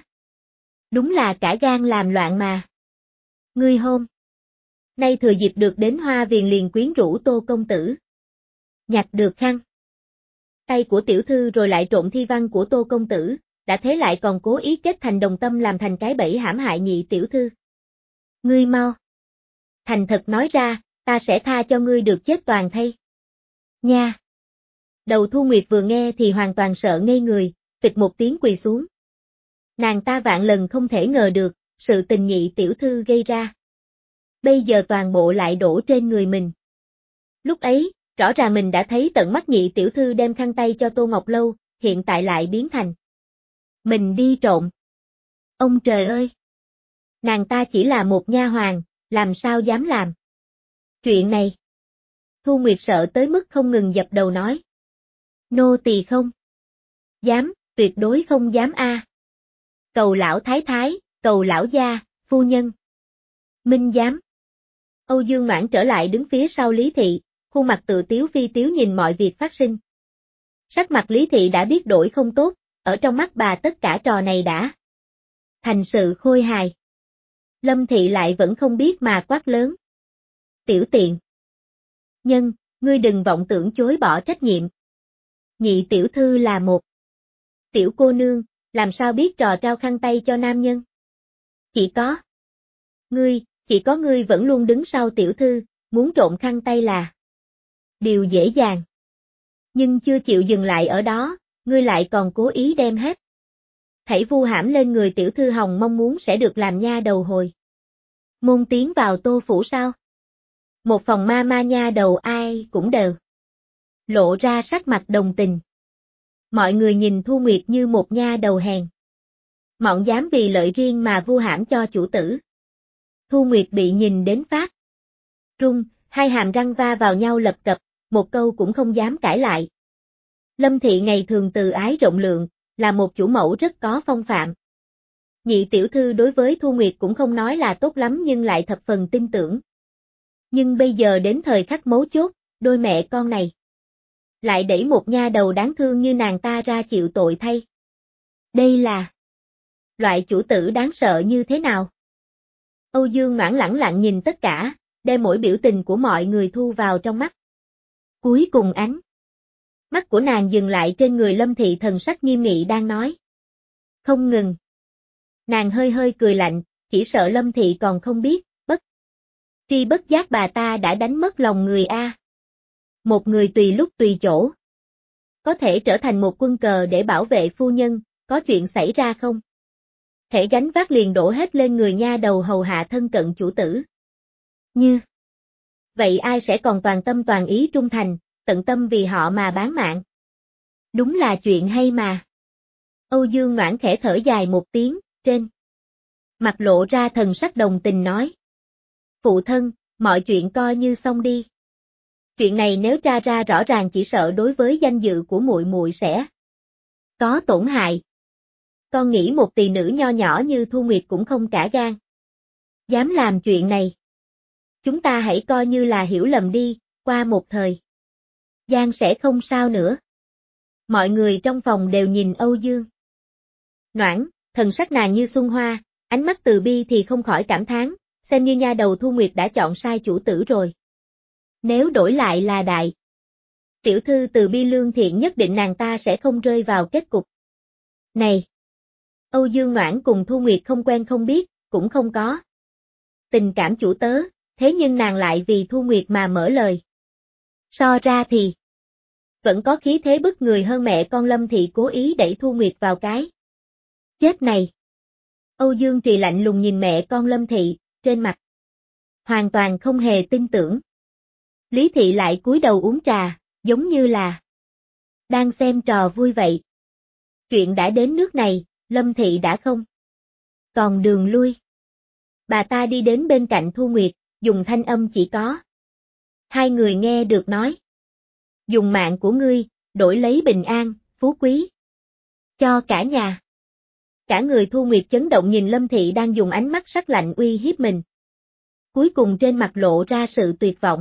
Đúng là cả gan làm loạn mà. Ngươi hôm nay thừa dịp được đến hoa viền liền quyến rũ Tô công tử. Nhặt được khăn tay của tiểu thư rồi lại trộn thi văn của Tô công tử, đã thế lại còn cố ý kết thành đồng tâm làm thành cái bẫy hãm hại nhị tiểu thư. Ngươi mau thành thật nói ra, ta sẽ tha cho ngươi được chết toàn thây. Nha! Đầu Thu Nguyệt vừa nghe thì hoàn toàn sợ ngây người, phịch một tiếng quỳ xuống. Nàng ta vạn lần không thể ngờ được, sự tình nhị tiểu thư gây ra. Bây giờ toàn bộ lại đổ trên người mình. Lúc ấy, Rõ ràng mình đã thấy tận mắt Nhị tiểu thư đem khăn tay cho Tô Ngọc Lâu, hiện tại lại biến thành mình đi trộm. Ông trời ơi! Nàng ta chỉ là một nha hoàn, làm sao dám làm? Chuyện này. Thu Nguyệt sợ tới mức không ngừng dập đầu nói. Nô tỳ không dám, tuyệt đối không dám a. Cầu lão thái thái, cầu lão gia, phu nhân. Minh dám. Âu Dương Noãn trở lại đứng phía sau Lý Thị, khuôn mặt tự tiếu phi tiếu nhìn mọi việc phát sinh. Sắc mặt Lý Thị đã biết đổi không tốt, ở trong mắt bà tất cả trò này đã thành sự khôi hài. Lâm Thị lại vẫn không biết mà quát lớn. Tiểu tiện. Nhân, ngươi đừng vọng tưởng chối bỏ trách nhiệm. Nhị tiểu thư là một tiểu cô nương, làm sao biết trò trao khăn tay cho nam nhân? Chỉ có ngươi, chỉ có ngươi vẫn luôn đứng sau tiểu thư, muốn trộn khăn tay là điều dễ dàng. Nhưng chưa chịu dừng lại ở đó, ngươi lại còn cố ý đem hết thảy vu hãm lên người tiểu thư hồng mong muốn sẽ được làm nha đầu hồi môn tiến vào Tô phủ sao? Một phòng ma ma nha đầu ai cũng đều lộ ra sắc mặt đồng tình. Mọi người nhìn Thu Nguyệt như một nha đầu hèn mọn dám vì lợi riêng mà vu hãm cho chủ tử. Thu Nguyệt bị nhìn đến phát run, hai hàm răng va vào nhau lập cập, một câu cũng không dám cãi lại. Lâm Thị ngày thường từ ái rộng lượng, là một chủ mẫu rất có phong phạm. Nhị tiểu thư đối với Thu Nguyệt cũng không nói là tốt lắm nhưng lại thập phần tin tưởng. Nhưng bây giờ đến thời khắc mấu chốt, đôi mẹ con này lại đẩy một nha đầu đáng thương như nàng ta ra chịu tội thay. Đây là loại chủ tử đáng sợ như thế nào? Âu Dương Noãn lẳng lặng nhìn tất cả, đem mỗi biểu tình của mọi người thu vào trong mắt. Cuối cùng ánh mắt của nàng dừng lại trên người Lâm Thị thần sắc nghiêm nghị đang nói. Không ngừng. Nàng hơi hơi cười lạnh, chỉ sợ Lâm Thị còn không biết, bất tri bất giác bà ta đã đánh mất lòng người a. Một người tùy lúc tùy chỗ. Có thể trở thành một quân cờ để bảo vệ phu nhân, có chuyện xảy ra không? Thể gánh vác liền đổ hết lên người nha đầu hầu hạ thân cận chủ tử. Như vậy ai sẽ còn toàn tâm toàn ý trung thành, tận tâm vì họ mà bán mạng? Đúng là chuyện hay mà. Âu Dương Noãn khẽ thở dài một tiếng, trên mặt lộ ra thần sắc đồng tình nói. Phụ thân, mọi chuyện coi như xong đi. Chuyện này nếu tra ra rõ ràng chỉ sợ đối với danh dự của muội muội sẽ có tổn hại. Con nghĩ một tỳ nữ nho nhỏ như Thu Nguyệt cũng không cả gan dám làm chuyện này. Chúng ta hãy coi như là hiểu lầm đi, qua một thời gian sẽ không sao nữa. Mọi người trong phòng đều nhìn Âu Dương Noãn, thần sắc nàng như xuân hoa, ánh mắt từ bi thì không khỏi cảm thán, xem như nha đầu Thu Nguyệt đã chọn sai chủ tử rồi. Nếu đổi lại là đại tiểu thư từ bi lương thiện nhất định nàng ta sẽ không rơi vào kết cục này. Âu Dương Noãn cùng Thu Nguyệt không quen không biết, cũng không có tình cảm chủ tớ, thế nhưng nàng lại vì Thu Nguyệt mà mở lời. So ra thì vẫn có khí thế bức người hơn mẹ con Lâm Thị cố ý đẩy Thu Nguyệt vào cái chết này. Âu Dương Trì lạnh lùng nhìn mẹ con Lâm Thị, trên mặt hoàn toàn không hề tin tưởng. Lý Thị lại cúi đầu uống trà, giống như là đang xem trò vui vậy. Chuyện đã đến nước này, Lâm Thị đã không còn đường lui. Bà ta đi đến bên cạnh Thu Nguyệt, dùng thanh âm chỉ có hai người nghe được nói. Dùng mạng của ngươi, đổi lấy bình an, phú quý cho cả nhà. Cả người Thu Nguyệt chấn động nhìn Lâm Thị đang dùng ánh mắt sắc lạnh uy hiếp mình. Cuối cùng trên mặt lộ ra sự tuyệt vọng.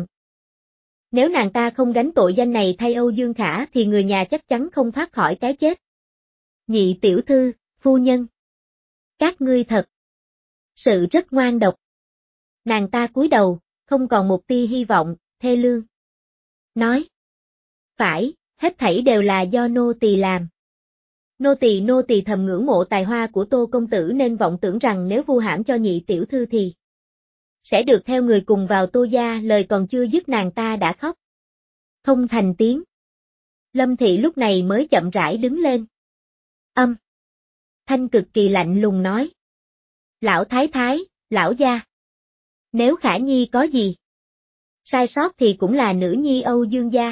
Nếu nàng ta không gánh tội danh này thay Âu Dương Khả thì người nhà chắc chắn không thoát khỏi cái chết. Nhị tiểu thư, phu nhân. Các ngươi thật sự rất ngoan độc. Nàng ta cúi đầu, không còn một tia hy vọng, thê lương nói. Phải, hết thảy đều là do nô tỳ làm. Nô tỳ nô tỳ thầm ngưỡng mộ tài hoa của Tô công tử nên vọng tưởng rằng nếu vu hãm cho nhị tiểu thư thì sẽ được theo người cùng vào Tô gia, lời còn chưa dứt nàng ta đã khóc không thành tiếng. Lâm Thị lúc này mới chậm rãi đứng lên. Âm thanh cực kỳ lạnh lùng nói. Lão thái thái, lão gia. Nếu Khả Nhi có gì Sai sót thì cũng là nữ nhi Âu Dương gia.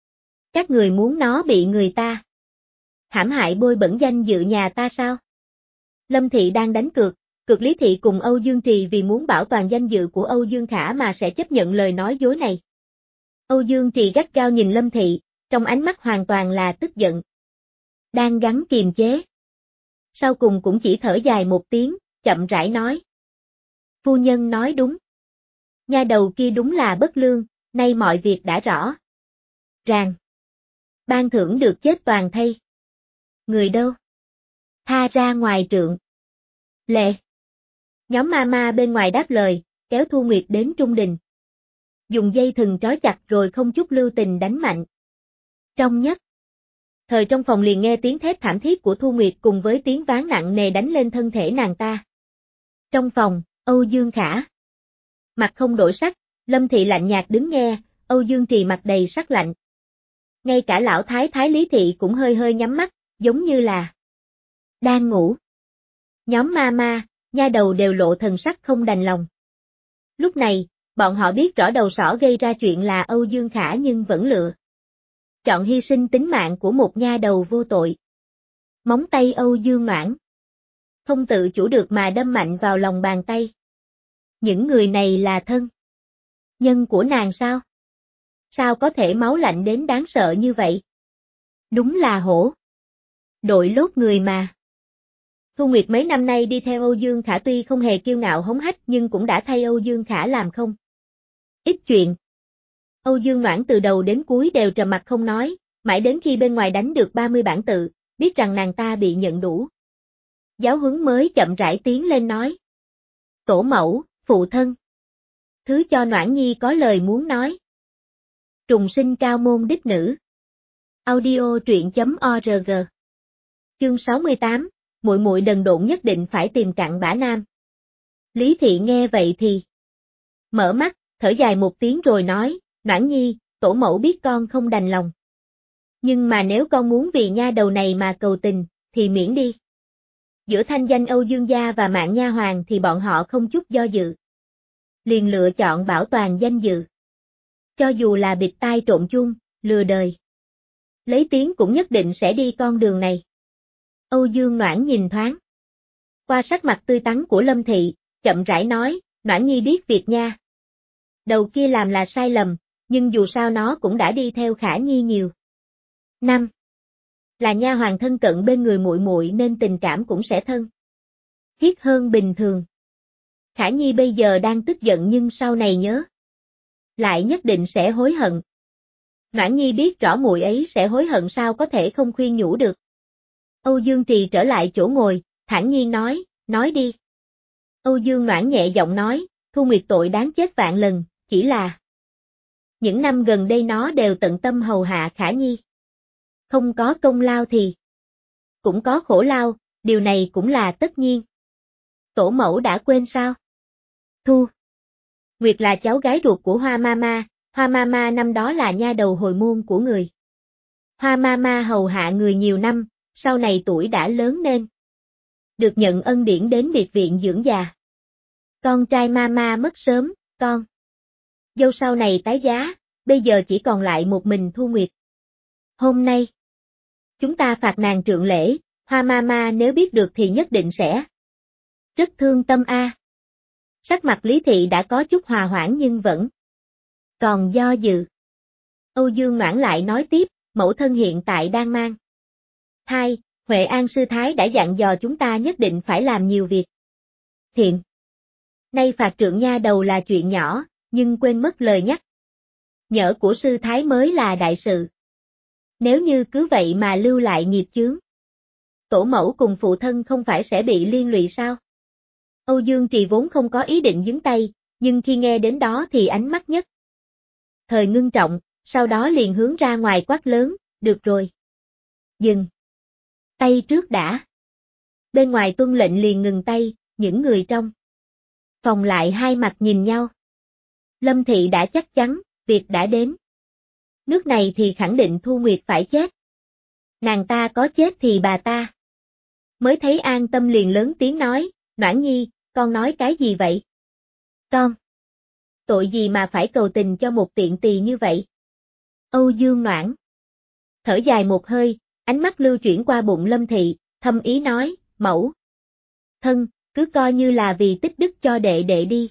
Các người muốn nó bị người ta hãm hại bôi bẩn danh dự nhà ta sao? Lâm Thị đang đánh cược, cược Lý Thị cùng Âu Dương Trì vì muốn bảo toàn danh dự của Âu Dương Khả mà sẽ chấp nhận lời nói dối này. Âu Dương Trì gắt gao nhìn Lâm Thị, trong ánh mắt hoàn toàn là tức giận. Đang gắng kiềm chế. Sau cùng cũng chỉ thở dài một tiếng, chậm rãi nói. Phu nhân nói đúng. Nha đầu kia đúng là bất lương, nay mọi việc đã rõ ràng. Ban thưởng được chết toàn thây. Người đâu? Tha ra ngoài trượng. Lệ. Nhóm ma ma bên ngoài đáp lời, kéo Thu Nguyệt đến trung đình. Dùng dây thừng trói chặt rồi không chút lưu tình đánh mạnh. Trong nhất thời trong phòng liền nghe tiếng thét thảm thiết của Thu Nguyệt cùng với tiếng ván nặng nề đánh lên thân thể nàng ta. Trong phòng, Âu Dương Khả mặt không đổi sắc, Lâm Thị lạnh nhạt đứng nghe, Âu Dương Trì mặt đầy sắc lạnh. Ngay cả lão thái thái Lý Thị cũng hơi hơi nhắm mắt, giống như là đang ngủ. Nhóm ma ma, nha đầu đều lộ thần sắc không đành lòng. Lúc này, bọn họ biết rõ đầu sỏ gây ra chuyện là Âu Dương Khả nhưng vẫn lựa chọn hy sinh tính mạng của một nha đầu vô tội. Móng tay Âu Dương Noãn không tự chủ được mà đâm mạnh vào lòng bàn tay. Những người này là thân nhân của nàng sao? Sao có thể máu lạnh đến đáng sợ như vậy? Đúng là hổ đội lốt người mà. Thu Nguyệt mấy năm nay đi theo Âu Dương Khả tuy không hề kiêu ngạo hống hách nhưng cũng đã thay Âu Dương Khả làm không ít chuyện. Âu Dương Noãn từ đầu đến cuối đều trầm mặc không nói, mãi đến khi bên ngoài đánh được ba mươi bản tự, biết rằng nàng ta bị nhận đủ giáo huấn mới chậm rãi tiến lên nói. Tổ mẫu, phụ thân. Thứ cho Noãn Nhi có lời muốn nói. Trùng sinh cao môn đích nữ. Audio truyện chấm org. Chương sáu mươi tám, muội muội đần độn nhất định phải tìm cặn bã nam. Lý Thị nghe vậy thì mở mắt, thở dài một tiếng rồi nói, Noãn Nhi, tổ mẫu biết con không đành lòng. Nhưng mà nếu con muốn vì nha đầu này mà cầu tình, thì miễn đi. Giữa thanh danh Âu Dương gia và mạng nha hoàng thì bọn họ không chút do dự. Liền lựa chọn bảo toàn danh dự. Cho dù là bịt tai trộn chung, lừa đời. Lấy tiếng cũng nhất định sẽ đi con đường này. Âu Dương Noãn nhìn thoáng qua sắc mặt tươi tắn của Lâm Thị, chậm rãi nói, Noãn Nhi biết việc nha. Đầu kia làm là sai lầm, nhưng dù sao nó cũng đã đi theo Khả Nhi nhiều năm. Là nha hoàng thân cận bên người muội muội nên tình cảm cũng sẽ thân thiết hơn bình thường. Khả Nhi bây giờ đang tức giận nhưng sau này nhớ lại nhất định sẽ hối hận. Noãn Nhi biết rõ muội ấy sẽ hối hận sao có thể không khuyên nhủ được. Âu Dương Trì trở lại chỗ ngồi, thản nhiên nói, nói đi. Âu Dương Noãn nhẹ giọng nói, Thu Nguyệt tội đáng chết vạn lần, chỉ là những năm gần đây nó đều tận tâm hầu hạ Khả Nhi. Không có công lao thì cũng có khổ lao, điều này cũng là tất nhiên. Tổ mẫu đã quên sao? Thu Nguyệt là cháu gái ruột của Hoa Mama, Hoa Mama năm đó là nha đầu hồi môn của người. Hoa Mama hầu hạ người nhiều năm, sau này tuổi đã lớn nên được nhận ân điển đến biệt viện dưỡng già. Con trai Mama mất sớm, con dâu sau này tái giá, bây giờ chỉ còn lại một mình Thu Nguyệt. Hôm nay chúng ta phạt nàng trượng lễ, Hoa Mama nếu biết được thì nhất định sẽ rất thương tâm a. Sắc mặt Lý Thị đã có chút hòa hoãn nhưng vẫn còn do dự. Âu Dương Noãn lại nói tiếp, mẫu thân hiện tại đang mang thai, Huệ An sư thái đã dặn dò chúng ta nhất định phải làm nhiều việc thiện. Nay phạt trượng nha đầu là chuyện nhỏ, nhưng quên mất lời nhắc nhở của sư thái mới là đại sự. Nếu như cứ vậy mà lưu lại nghiệp chướng, tổ mẫu cùng phụ thân không phải sẽ bị liên lụy sao? Âu Dương Trì vốn không có ý định nhúng tay, nhưng khi nghe đến đó thì ánh mắt nhất thời ngưng trọng, sau đó liền hướng ra ngoài quát lớn, được rồi. Dừng tay trước đã. Bên ngoài tuân lệnh liền ngừng tay, những người trong phòng lại hai mặt nhìn nhau. Lâm Thị đã chắc chắn, việc đã đến nước này thì khẳng định Thu Nguyệt phải chết. Nàng ta có chết thì bà ta mới thấy an tâm liền lớn tiếng nói, Noãn Nhi, con nói cái gì vậy? Con Tội gì mà phải cầu tình cho một tiện tỳ như vậy? Âu Dương Noãn thở dài một hơi, ánh mắt lưu chuyển qua bụng Lâm Thị, thâm ý nói, mẫu thân, cứ coi như là vì tích đức cho đệ đệ đi.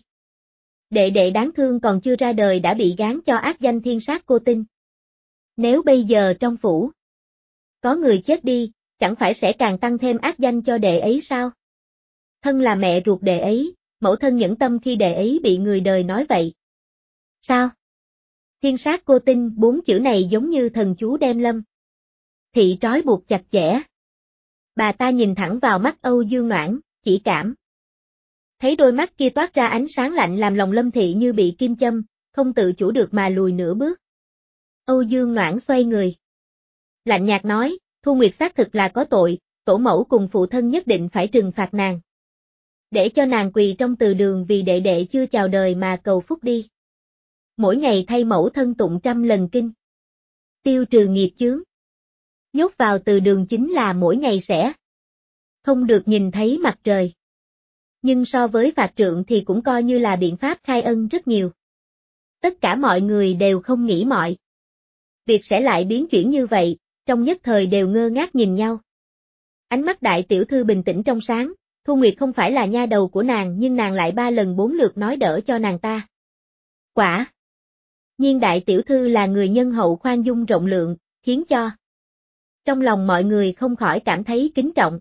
Đệ đệ đáng thương còn chưa ra đời đã bị gán cho ác danh thiên sát cô tinh. Nếu bây giờ trong phủ có người chết đi, chẳng phải sẽ càng tăng thêm ác danh cho đệ ấy sao? Thân là mẹ ruột đệ ấy, mẫu thân nhẫn tâm khi đệ ấy bị người đời nói vậy. Sao? Thiên sát cô tinh bốn chữ này giống như thần chú đem Lâm Thị trói buộc chặt chẽ. Bà ta nhìn thẳng vào mắt Âu Dương Noãn, chỉ cảm thấy đôi mắt kia toát ra ánh sáng lạnh làm lòng Lâm Thị như bị kim châm, không tự chủ được mà lùi nửa bước. Âu Dương Noãn xoay người. Lạnh nhạt nói, Thu Nguyệt xác thực là có tội, tổ mẫu cùng phụ thân nhất định phải trừng phạt nàng. Để cho nàng quỳ trong từ đường vì đệ đệ chưa chào đời mà cầu phúc đi. Mỗi ngày thay mẫu thân tụng trăm lần kinh. Tiêu trừ nghiệp chướng. Nhốt vào từ đường chính là mỗi ngày sẽ không được nhìn thấy mặt trời. Nhưng so với phạt trượng thì cũng coi như là biện pháp khai ân rất nhiều. Tất cả mọi người đều không nghĩ mọi việc sẽ lại biến chuyển như vậy, trong nhất thời đều ngơ ngác nhìn nhau. Ánh mắt đại tiểu thư bình tĩnh trong sáng, Thu Nguyệt không phải là nha đầu của nàng nhưng nàng lại ba lần bốn lượt nói đỡ cho nàng ta. Quả nhiên đại tiểu thư là người nhân hậu khoan dung rộng lượng, khiến cho trong lòng mọi người không khỏi cảm thấy kính trọng.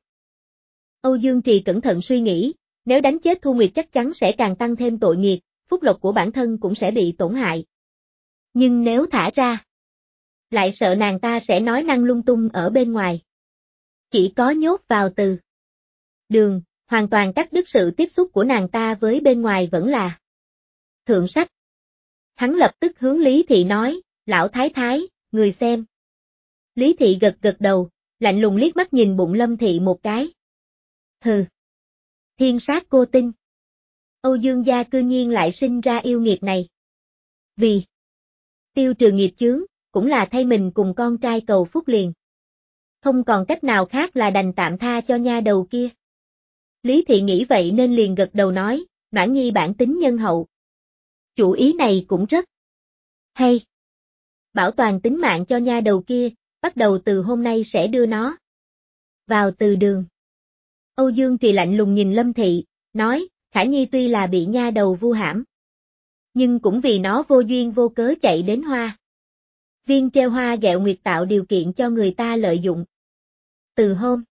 Âu Dương Trì cẩn thận suy nghĩ, nếu đánh chết Thu Nguyệt chắc chắn sẽ càng tăng thêm tội nghiệp, phúc lộc của bản thân cũng sẽ bị tổn hại. Nhưng nếu thả ra, lại sợ nàng ta sẽ nói năng lung tung ở bên ngoài. Chỉ có nhốt vào từ đường, hoàn toàn cắt đứt sự tiếp xúc của nàng ta với bên ngoài vẫn là thượng sách. Hắn lập tức hướng Lý Thị nói, lão thái thái, người xem. Lý Thị gật gật đầu, lạnh lùng liếc mắt nhìn bụng Lâm Thị một cái. Hừ. Thiên sát cô tinh. Âu Dương gia cư nhiên lại sinh ra yêu nghiệt này. Vì tiêu trừ nghiệp chướng, cũng là thay mình cùng con trai cầu phúc liền. Không còn cách nào khác là đành tạm tha cho nha đầu kia. Lý Thị nghĩ vậy nên liền gật đầu nói, Noãn nhi bản tính nhân hậu. Chủ ý này cũng rất hay. Bảo toàn tính mạng cho nha đầu kia, bắt đầu từ hôm nay sẽ đưa nó vào từ đường. Âu Dương Trì lạnh lùng nhìn Lâm Thị, nói, Khả Nhi tuy là bị nha đầu vu hãm, nhưng cũng vì nó vô duyên vô cớ chạy đến hoa viên treo hoa ghẹo nguyệt tạo điều kiện cho người ta lợi dụng. Từ hôm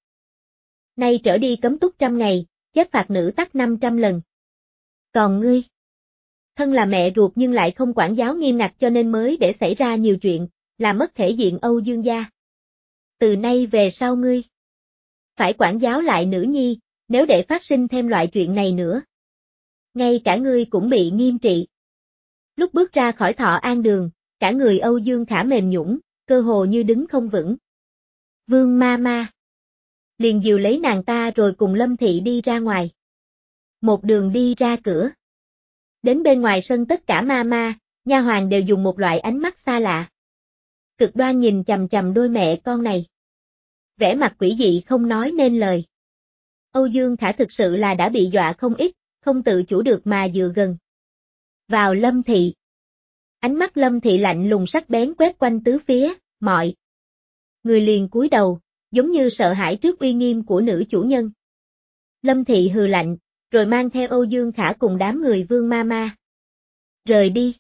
nay trở đi cấm túc trăm ngày, chết phạt nữ tắc năm trăm lần. Còn ngươi, thân là mẹ ruột nhưng lại không quản giáo nghiêm ngặt cho nên mới để xảy ra nhiều chuyện, làm mất thể diện Âu Dương gia. Từ nay về sau ngươi phải quản giáo lại nữ nhi, nếu để phát sinh thêm loại chuyện này nữa. Ngay cả ngươi cũng bị nghiêm trị. Lúc bước ra khỏi Thọ An đường, cả người Âu Dương Khả mềm nhũn, cơ hồ như đứng không vững. Vương ma ma liền dìu lấy nàng ta rồi cùng Lâm Thị đi ra ngoài. Một đường đi ra cửa. Đến bên ngoài sân tất cả ma ma, nha hoàn đều dùng một loại ánh mắt xa lạ. Cực đoan nhìn chằm chằm đôi mẹ con này. Vẻ mặt quỷ dị không nói nên lời. Âu Dương Khả thực sự là đã bị dọa không ít, không tự chủ được mà dựa gần vào Lâm Thị. Ánh mắt Lâm Thị lạnh lùng sắc bén quét quanh tứ phía, mọi người liền cúi đầu, giống như sợ hãi trước uy nghiêm của nữ chủ nhân. Lâm Thị hừ lạnh, rồi mang theo Âu Dương Khả cùng đám người Vương ma ma rời đi.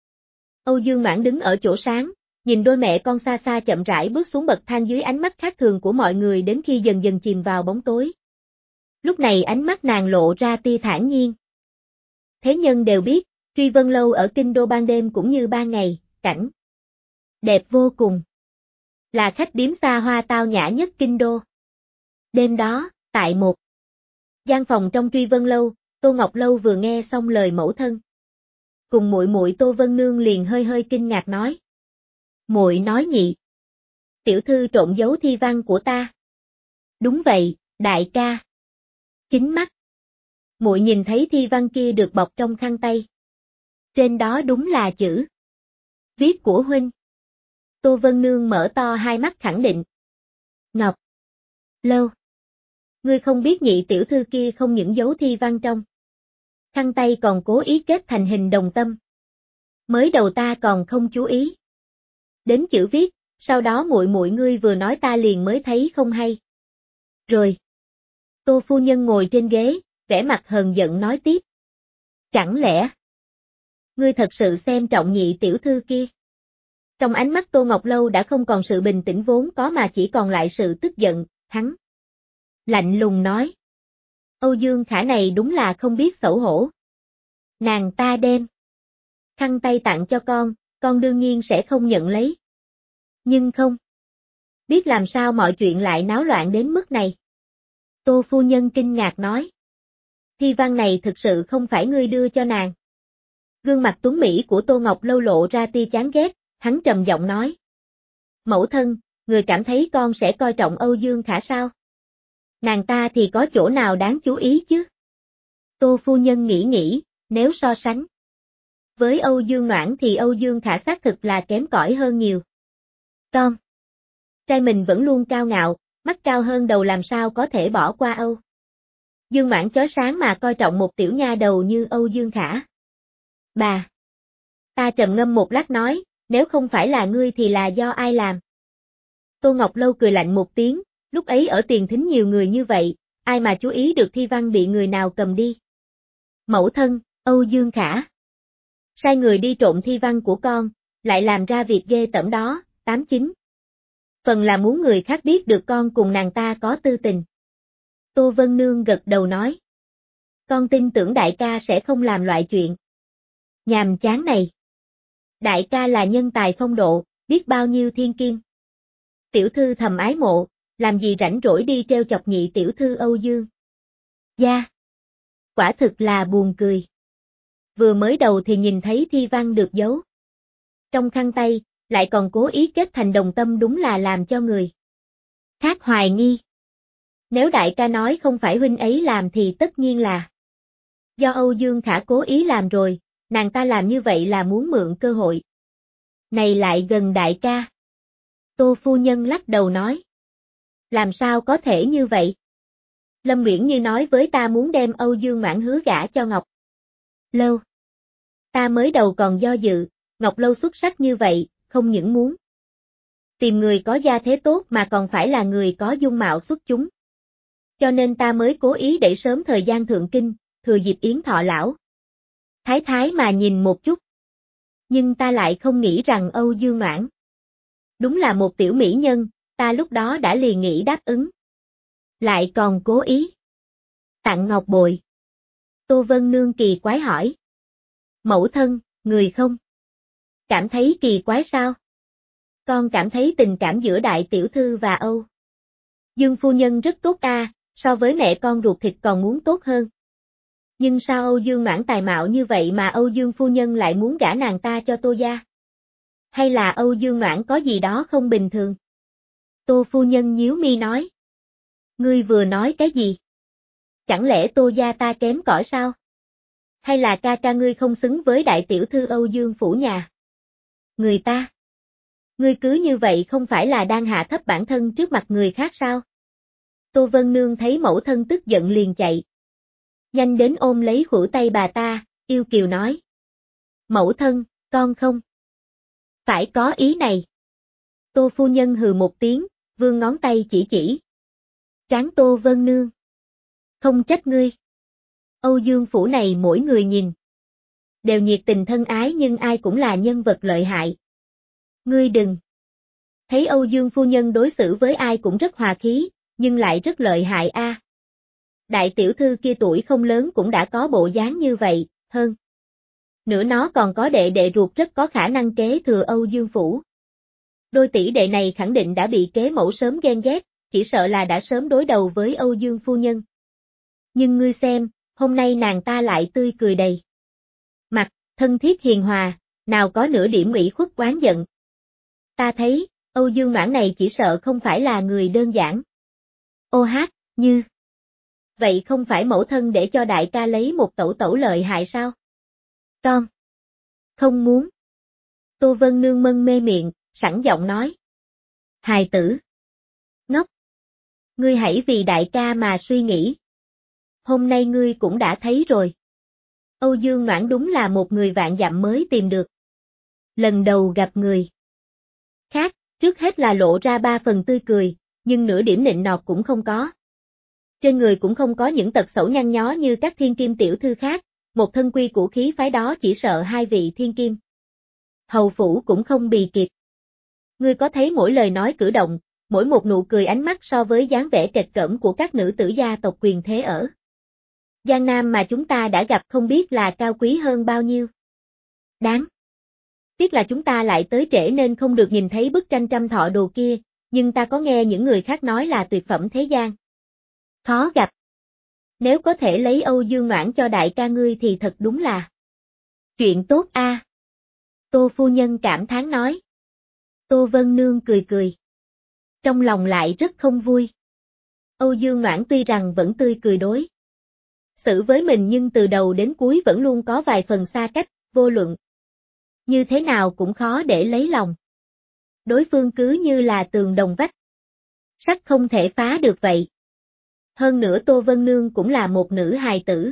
Âu Dương Noãn đứng ở chỗ sáng, nhìn đôi mẹ con xa xa chậm rãi bước xuống bậc thang dưới ánh mắt khác thường của mọi người đến khi dần dần chìm vào bóng tối. Lúc này ánh mắt nàng lộ ra tia thản nhiên. Thế nhân đều biết, Truy Vân Lâu ở Kinh Đô ban đêm cũng như ban ngày, cảnh đẹp vô cùng. Là khách điếm xa hoa tao nhã nhất Kinh Đô. Đêm đó, tại một gian phòng trong Truy Vân Lâu, Tô Ngọc Lâu vừa nghe xong lời mẫu thân. Cùng muội muội Tô Vân Nương liền hơi hơi kinh ngạc nói. Muội nói nhị. Tiểu thư trộn giấu thi văn của ta. Đúng vậy, đại ca. Chính mắt. Muội nhìn thấy thi văn kia được bọc trong khăn tay. Trên đó đúng là chữ viết của huynh. Tô Vân Nương mở to hai mắt khẳng định. Ngọc Lâu. Ngươi không biết nhị tiểu thư kia không những giấu thi văn trong khăn tay còn cố ý kết thành hình đồng tâm. Mới đầu ta còn không chú ý đến chữ viết, sau đó muội muội ngươi vừa nói ta liền mới thấy không hay. Rồi. Tô phu nhân ngồi trên ghế, vẻ mặt hờn giận nói tiếp. Chẳng lẽ ngươi thật sự xem trọng nhị tiểu thư kia? Trong ánh mắt Tô Ngọc Lâu đã không còn sự bình tĩnh vốn có mà chỉ còn lại sự tức giận, hắn lạnh lùng nói. Âu Dương Khả này đúng là không biết xấu hổ. Nàng ta đem khăn tay tặng cho con, con đương nhiên sẽ không nhận lấy. Nhưng không biết làm sao mọi chuyện lại náo loạn đến mức này. Tô phu nhân kinh ngạc nói. Thi văn này thực sự không phải ngươi đưa cho nàng. Gương mặt tuấn mỹ của Tô Ngọc Lâu lộ ra tia chán ghét, hắn trầm giọng nói. Mẫu thân, người cảm thấy con sẽ coi trọng Âu Dương Khả sao? Nàng ta thì có chỗ nào đáng chú ý chứ? Tô phu nhân nghĩ nghĩ, nếu so sánh với Âu Dương Noãn thì Âu Dương Khả xác thực là kém cỏi hơn nhiều. Con trai mình vẫn luôn cao ngạo, mắt cao hơn đầu làm sao có thể bỏ qua Âu Dương Noãn chói sáng mà coi trọng một tiểu nha đầu như Âu Dương Khả. Bà! Ta trầm ngâm một lát nói, nếu không phải là ngươi thì là do ai làm? Tô Ngọc Lâu cười lạnh một tiếng, lúc ấy ở tiền thính nhiều người như vậy, ai mà chú ý được thi văn bị người nào cầm đi. Mẫu thân, Âu Dương Khả. Sai người đi trộm thi văn của con, lại làm ra việc ghê tởm đó, tám chín. Phần là muốn người khác biết được con cùng nàng ta có tư tình. Tô Vân Nương gật đầu nói. Con tin tưởng đại ca sẽ không làm loại chuyện nhàm chán này. Đại ca là nhân tài phong độ, biết bao nhiêu thiên kim. Tiểu thư thầm ái mộ, làm gì rảnh rỗi đi treo chọc nhị tiểu thư Âu Dương. Gia. Quả thực là buồn cười. Vừa mới đầu thì nhìn thấy thi văn được giấu trong khăn tay, lại còn cố ý kết thành đồng tâm đúng là làm cho người khác hoài nghi. Nếu đại ca nói không phải huynh ấy làm thì tất nhiên là do Âu Dương Khả cố ý làm rồi, nàng ta làm như vậy là muốn mượn cơ hội này lại gần đại ca. Tô phu nhân lắc đầu nói. Làm sao có thể như vậy? Lâm Uyển Như nói với ta muốn đem Âu Dương Mãn hứa gả cho Ngọc Lâu. Ta mới đầu còn do dự, Ngọc Lâu xuất sắc như vậy, không những muốn tìm người có gia thế tốt mà còn phải là người có dung mạo xuất chúng. Cho nên ta mới cố ý đẩy sớm thời gian thượng kinh, thừa dịp Yến Thọ lão thái thái mà nhìn một chút. Nhưng ta lại không nghĩ rằng Âu Dương Noãn đúng là một tiểu mỹ nhân, ta lúc đó đã liền nghĩ đáp ứng. Lại còn cố ý tặng ngọc bội. Tô Vân Nương kỳ quái hỏi. Mẫu thân, người không cảm thấy kỳ quái sao? Con cảm thấy tình cảm giữa đại tiểu thư và Âu Dương phu nhân rất tốt a, so với mẹ con ruột thịt còn muốn tốt hơn. Nhưng sao Âu Dương Noãn tài mạo như vậy mà Âu Dương phu nhân lại muốn gả nàng ta cho Tô gia? Hay là Âu Dương Noãn có gì đó không bình thường? Tô phu nhân nhíu mi nói. Ngươi vừa nói cái gì? Chẳng lẽ Tô gia ta kém cỏi sao? Hay là ca ca ngươi không xứng với đại tiểu thư Âu Dương phủ nhà? Người ta? Ngươi cứ như vậy không phải là đang hạ thấp bản thân trước mặt người khác sao? Tô Vân Nương thấy mẫu thân tức giận liền chạy. Nhanh đến ôm lấy khuỷu tay bà ta, yêu kiều nói. Mẫu thân, con không phải có ý này. Tô phu nhân hừ một tiếng, vươn ngón tay chỉ chỉ. Trán Tô Vân Nương. Không trách ngươi. Âu Dương phủ này mỗi người nhìn đều nhiệt tình thân ái nhưng ai cũng là nhân vật lợi hại. Ngươi đừng thấy Âu Dương phu nhân đối xử với ai cũng rất hòa khí, nhưng lại rất lợi hại a. À. Đại tiểu thư kia tuổi không lớn cũng đã có bộ dáng như vậy, hơn nữa nó còn có đệ đệ ruột rất có khả năng kế thừa Âu Dương phủ. Đôi tỷ đệ này khẳng định đã bị kế mẫu sớm ghen ghét, chỉ sợ là đã sớm đối đầu với Âu Dương phu nhân. Nhưng ngươi xem, hôm nay nàng ta lại tươi cười đầy mặt, thân thiết hiền hòa, nào có nửa điểm ủy khuất oán giận. Ta thấy, Âu Dương Noãn này chỉ sợ không phải là người đơn giản. Ô hát, như vậy không phải mẫu thân để cho đại ca lấy một tẩu tẩu lợi hại sao? Con không muốn. Tô Vân Nương mân mê miệng, sẵn giọng nói. Hài tử ngốc, ngươi hãy vì đại ca mà suy nghĩ. Hôm nay ngươi cũng đã thấy rồi. Âu Dương Noãn đúng là một người vạn dặm mới tìm được. Lần đầu gặp người khác, trước hết là lộ ra ba phần tươi cười, nhưng nửa điểm nịnh nọt cũng không có. Trên người cũng không có những tật xấu nhăn nhó như các thiên kim tiểu thư khác, một thân quy củ khí phái đó chỉ sợ hai vị thiên kim hầu phủ cũng không bì kịp. Ngươi có thấy mỗi lời nói cử động, mỗi một nụ cười ánh mắt so với dáng vẻ kịch cỡm của các nữ tử gia tộc quyền thế ở Giang Nam mà chúng ta đã gặp không biết là cao quý hơn bao nhiêu. Đáng tiếc là chúng ta lại tới trễ nên không được nhìn thấy bức tranh trăm thọ đồ kia, nhưng ta có nghe những người khác nói là tuyệt phẩm thế gian khó gặp. Nếu có thể lấy Âu Dương Noãn cho đại ca ngươi thì thật đúng là chuyện tốt a. À. Tô phu nhân cảm thán nói. Tô Vân Nương cười cười. Trong lòng lại rất không vui. Âu Dương Noãn tuy rằng vẫn tươi cười đối xử với mình nhưng từ đầu đến cuối vẫn luôn có vài phần xa cách, vô luận như thế nào cũng khó để lấy lòng. Đối phương cứ như là tường đồng vách sắt không thể phá được vậy. Hơn nữa Tô Vân Nương cũng là một nữ hài tử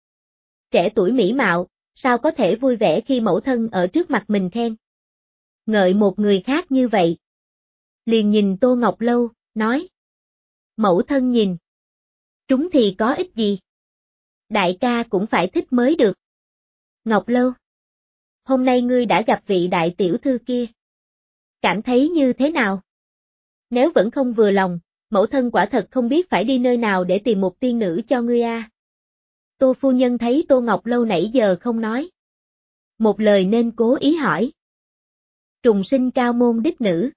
trẻ tuổi mỹ mạo, sao có thể vui vẻ khi mẫu thân ở trước mặt mình khen ngợi một người khác như vậy. Liền nhìn Tô Ngọc Lâu, nói. Mẫu thân nhìn trúng thì có ích gì. Đại ca cũng phải thích mới được. Ngọc Lâu, hôm nay ngươi đã gặp vị đại tiểu thư kia. Cảm thấy như thế nào? Nếu vẫn không vừa lòng, mẫu thân quả thật không biết phải đi nơi nào để tìm một tiên nữ cho ngươi a. À. Tô phu nhân thấy Tô Ngọc Lâu nãy giờ không nói một lời nên cố ý hỏi. Trùng sinh cao môn đích nữ.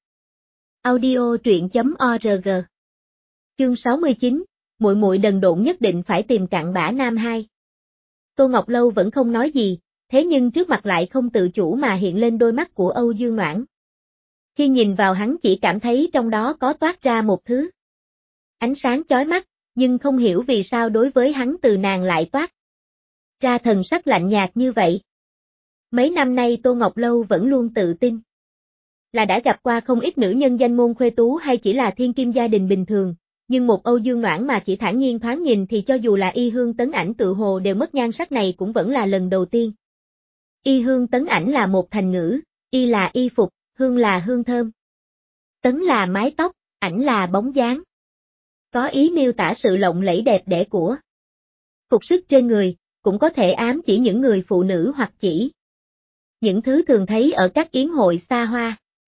Audio truyện chấm org. Chương sáu mươi chín, muội muội đần độn nhất định phải tìm cặn bã nam hai. Tô Ngọc Lâu vẫn không nói gì, thế nhưng trước mặt lại không tự chủ mà hiện lên đôi mắt của Âu Dương Noãn. Khi nhìn vào hắn chỉ cảm thấy trong đó có toát ra một thứ ánh sáng chói mắt, nhưng không hiểu vì sao đối với hắn từ nàng lại toát ra thần sắc lạnh nhạt như vậy. Mấy năm nay Tô Ngọc Lâu vẫn luôn tự tin là đã gặp qua không ít nữ nhân danh môn khuê tú hay chỉ là thiên kim gia đình bình thường, nhưng một Âu Dương Noãn mà chỉ thản nhiên thoáng nhìn thì cho dù là Y Hương Tấn Ảnh tự hồ đều mất nhan sắc này cũng vẫn là lần đầu tiên. Y Hương Tấn Ảnh là một thành ngữ, Y là y phục, Hương là hương thơm, Tấn là mái tóc, Ảnh là bóng dáng. Có ý miêu tả sự lộng lẫy đẹp đẽ của phục sức trên người, cũng có thể ám chỉ những người phụ nữ hoặc chỉ những thứ thường thấy ở các yến hội xa hoa.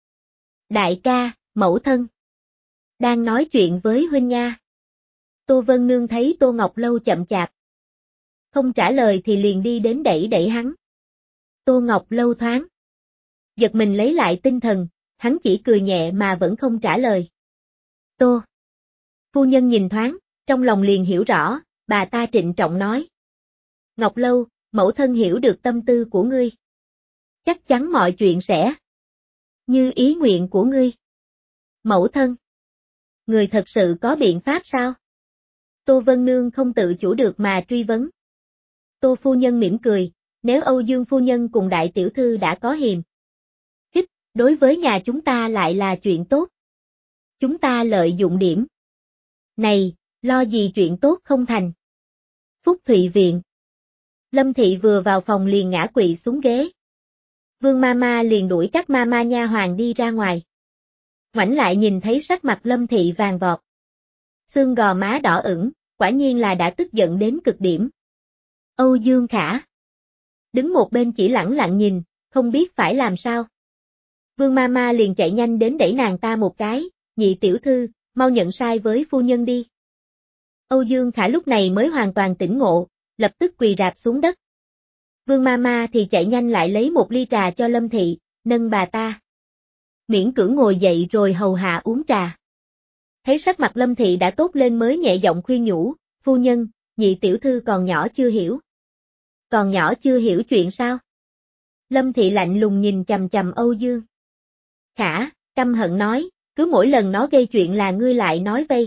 Đại ca, mẫu thân đang nói chuyện với huynh nha. Tô Vân Nương thấy Tô Ngọc Lâu chậm chạp không trả lời thì liền đi đến đẩy đẩy hắn. Tô Ngọc Lâu thoáng giật mình lấy lại tinh thần, hắn chỉ cười nhẹ mà vẫn không trả lời. Tô phu nhân nhìn thoáng, trong lòng liền hiểu rõ, bà ta trịnh trọng nói. Ngọc Lâu, mẫu thân hiểu được tâm tư của ngươi. Chắc chắn mọi chuyện sẽ như ý nguyện của ngươi. Mẫu thân, người thật sự có biện pháp sao? Tô Vân Nương không tự chủ được mà truy vấn. Tô phu nhân mỉm cười, nếu Âu Dương phu nhân cùng đại tiểu thư đã có hiềm khích, đối với nhà chúng ta lại là chuyện tốt. Chúng ta lợi dụng điểm này, lo gì chuyện tốt không thành. Phúc Thụy Viện. Lâm Thị vừa vào phòng liền ngã quỵ xuống ghế. Vương Mama liền đuổi các Mama nha hoàn đi ra ngoài. Ngoảnh lại nhìn thấy sắc mặt Lâm Thị vàng vọt. Xương gò má đỏ ửng, quả nhiên là đã tức giận đến cực điểm. Âu Dương Khả đứng một bên chỉ lẳng lặng nhìn, không biết phải làm sao. Vương Mama liền chạy nhanh đến đẩy nàng ta một cái, nhị tiểu thư, mau nhận sai với phu nhân đi. Âu Dương Khả lúc này mới hoàn toàn tỉnh ngộ, lập tức quỳ rạp xuống đất. Vương Mama thì chạy nhanh lại lấy một ly trà cho Lâm Thị, nâng bà ta miễn cưỡng ngồi dậy rồi hầu hạ uống trà. Thấy sắc mặt Lâm Thị đã tốt lên mới nhẹ giọng khuyên nhủ, phu nhân, nhị tiểu thư còn nhỏ chưa hiểu. Còn nhỏ chưa hiểu chuyện sao? Lâm Thị lạnh lùng nhìn chằm chằm Âu Dương Khả, căm hận nói, cứ mỗi lần nó gây chuyện là ngươi lại nói vây.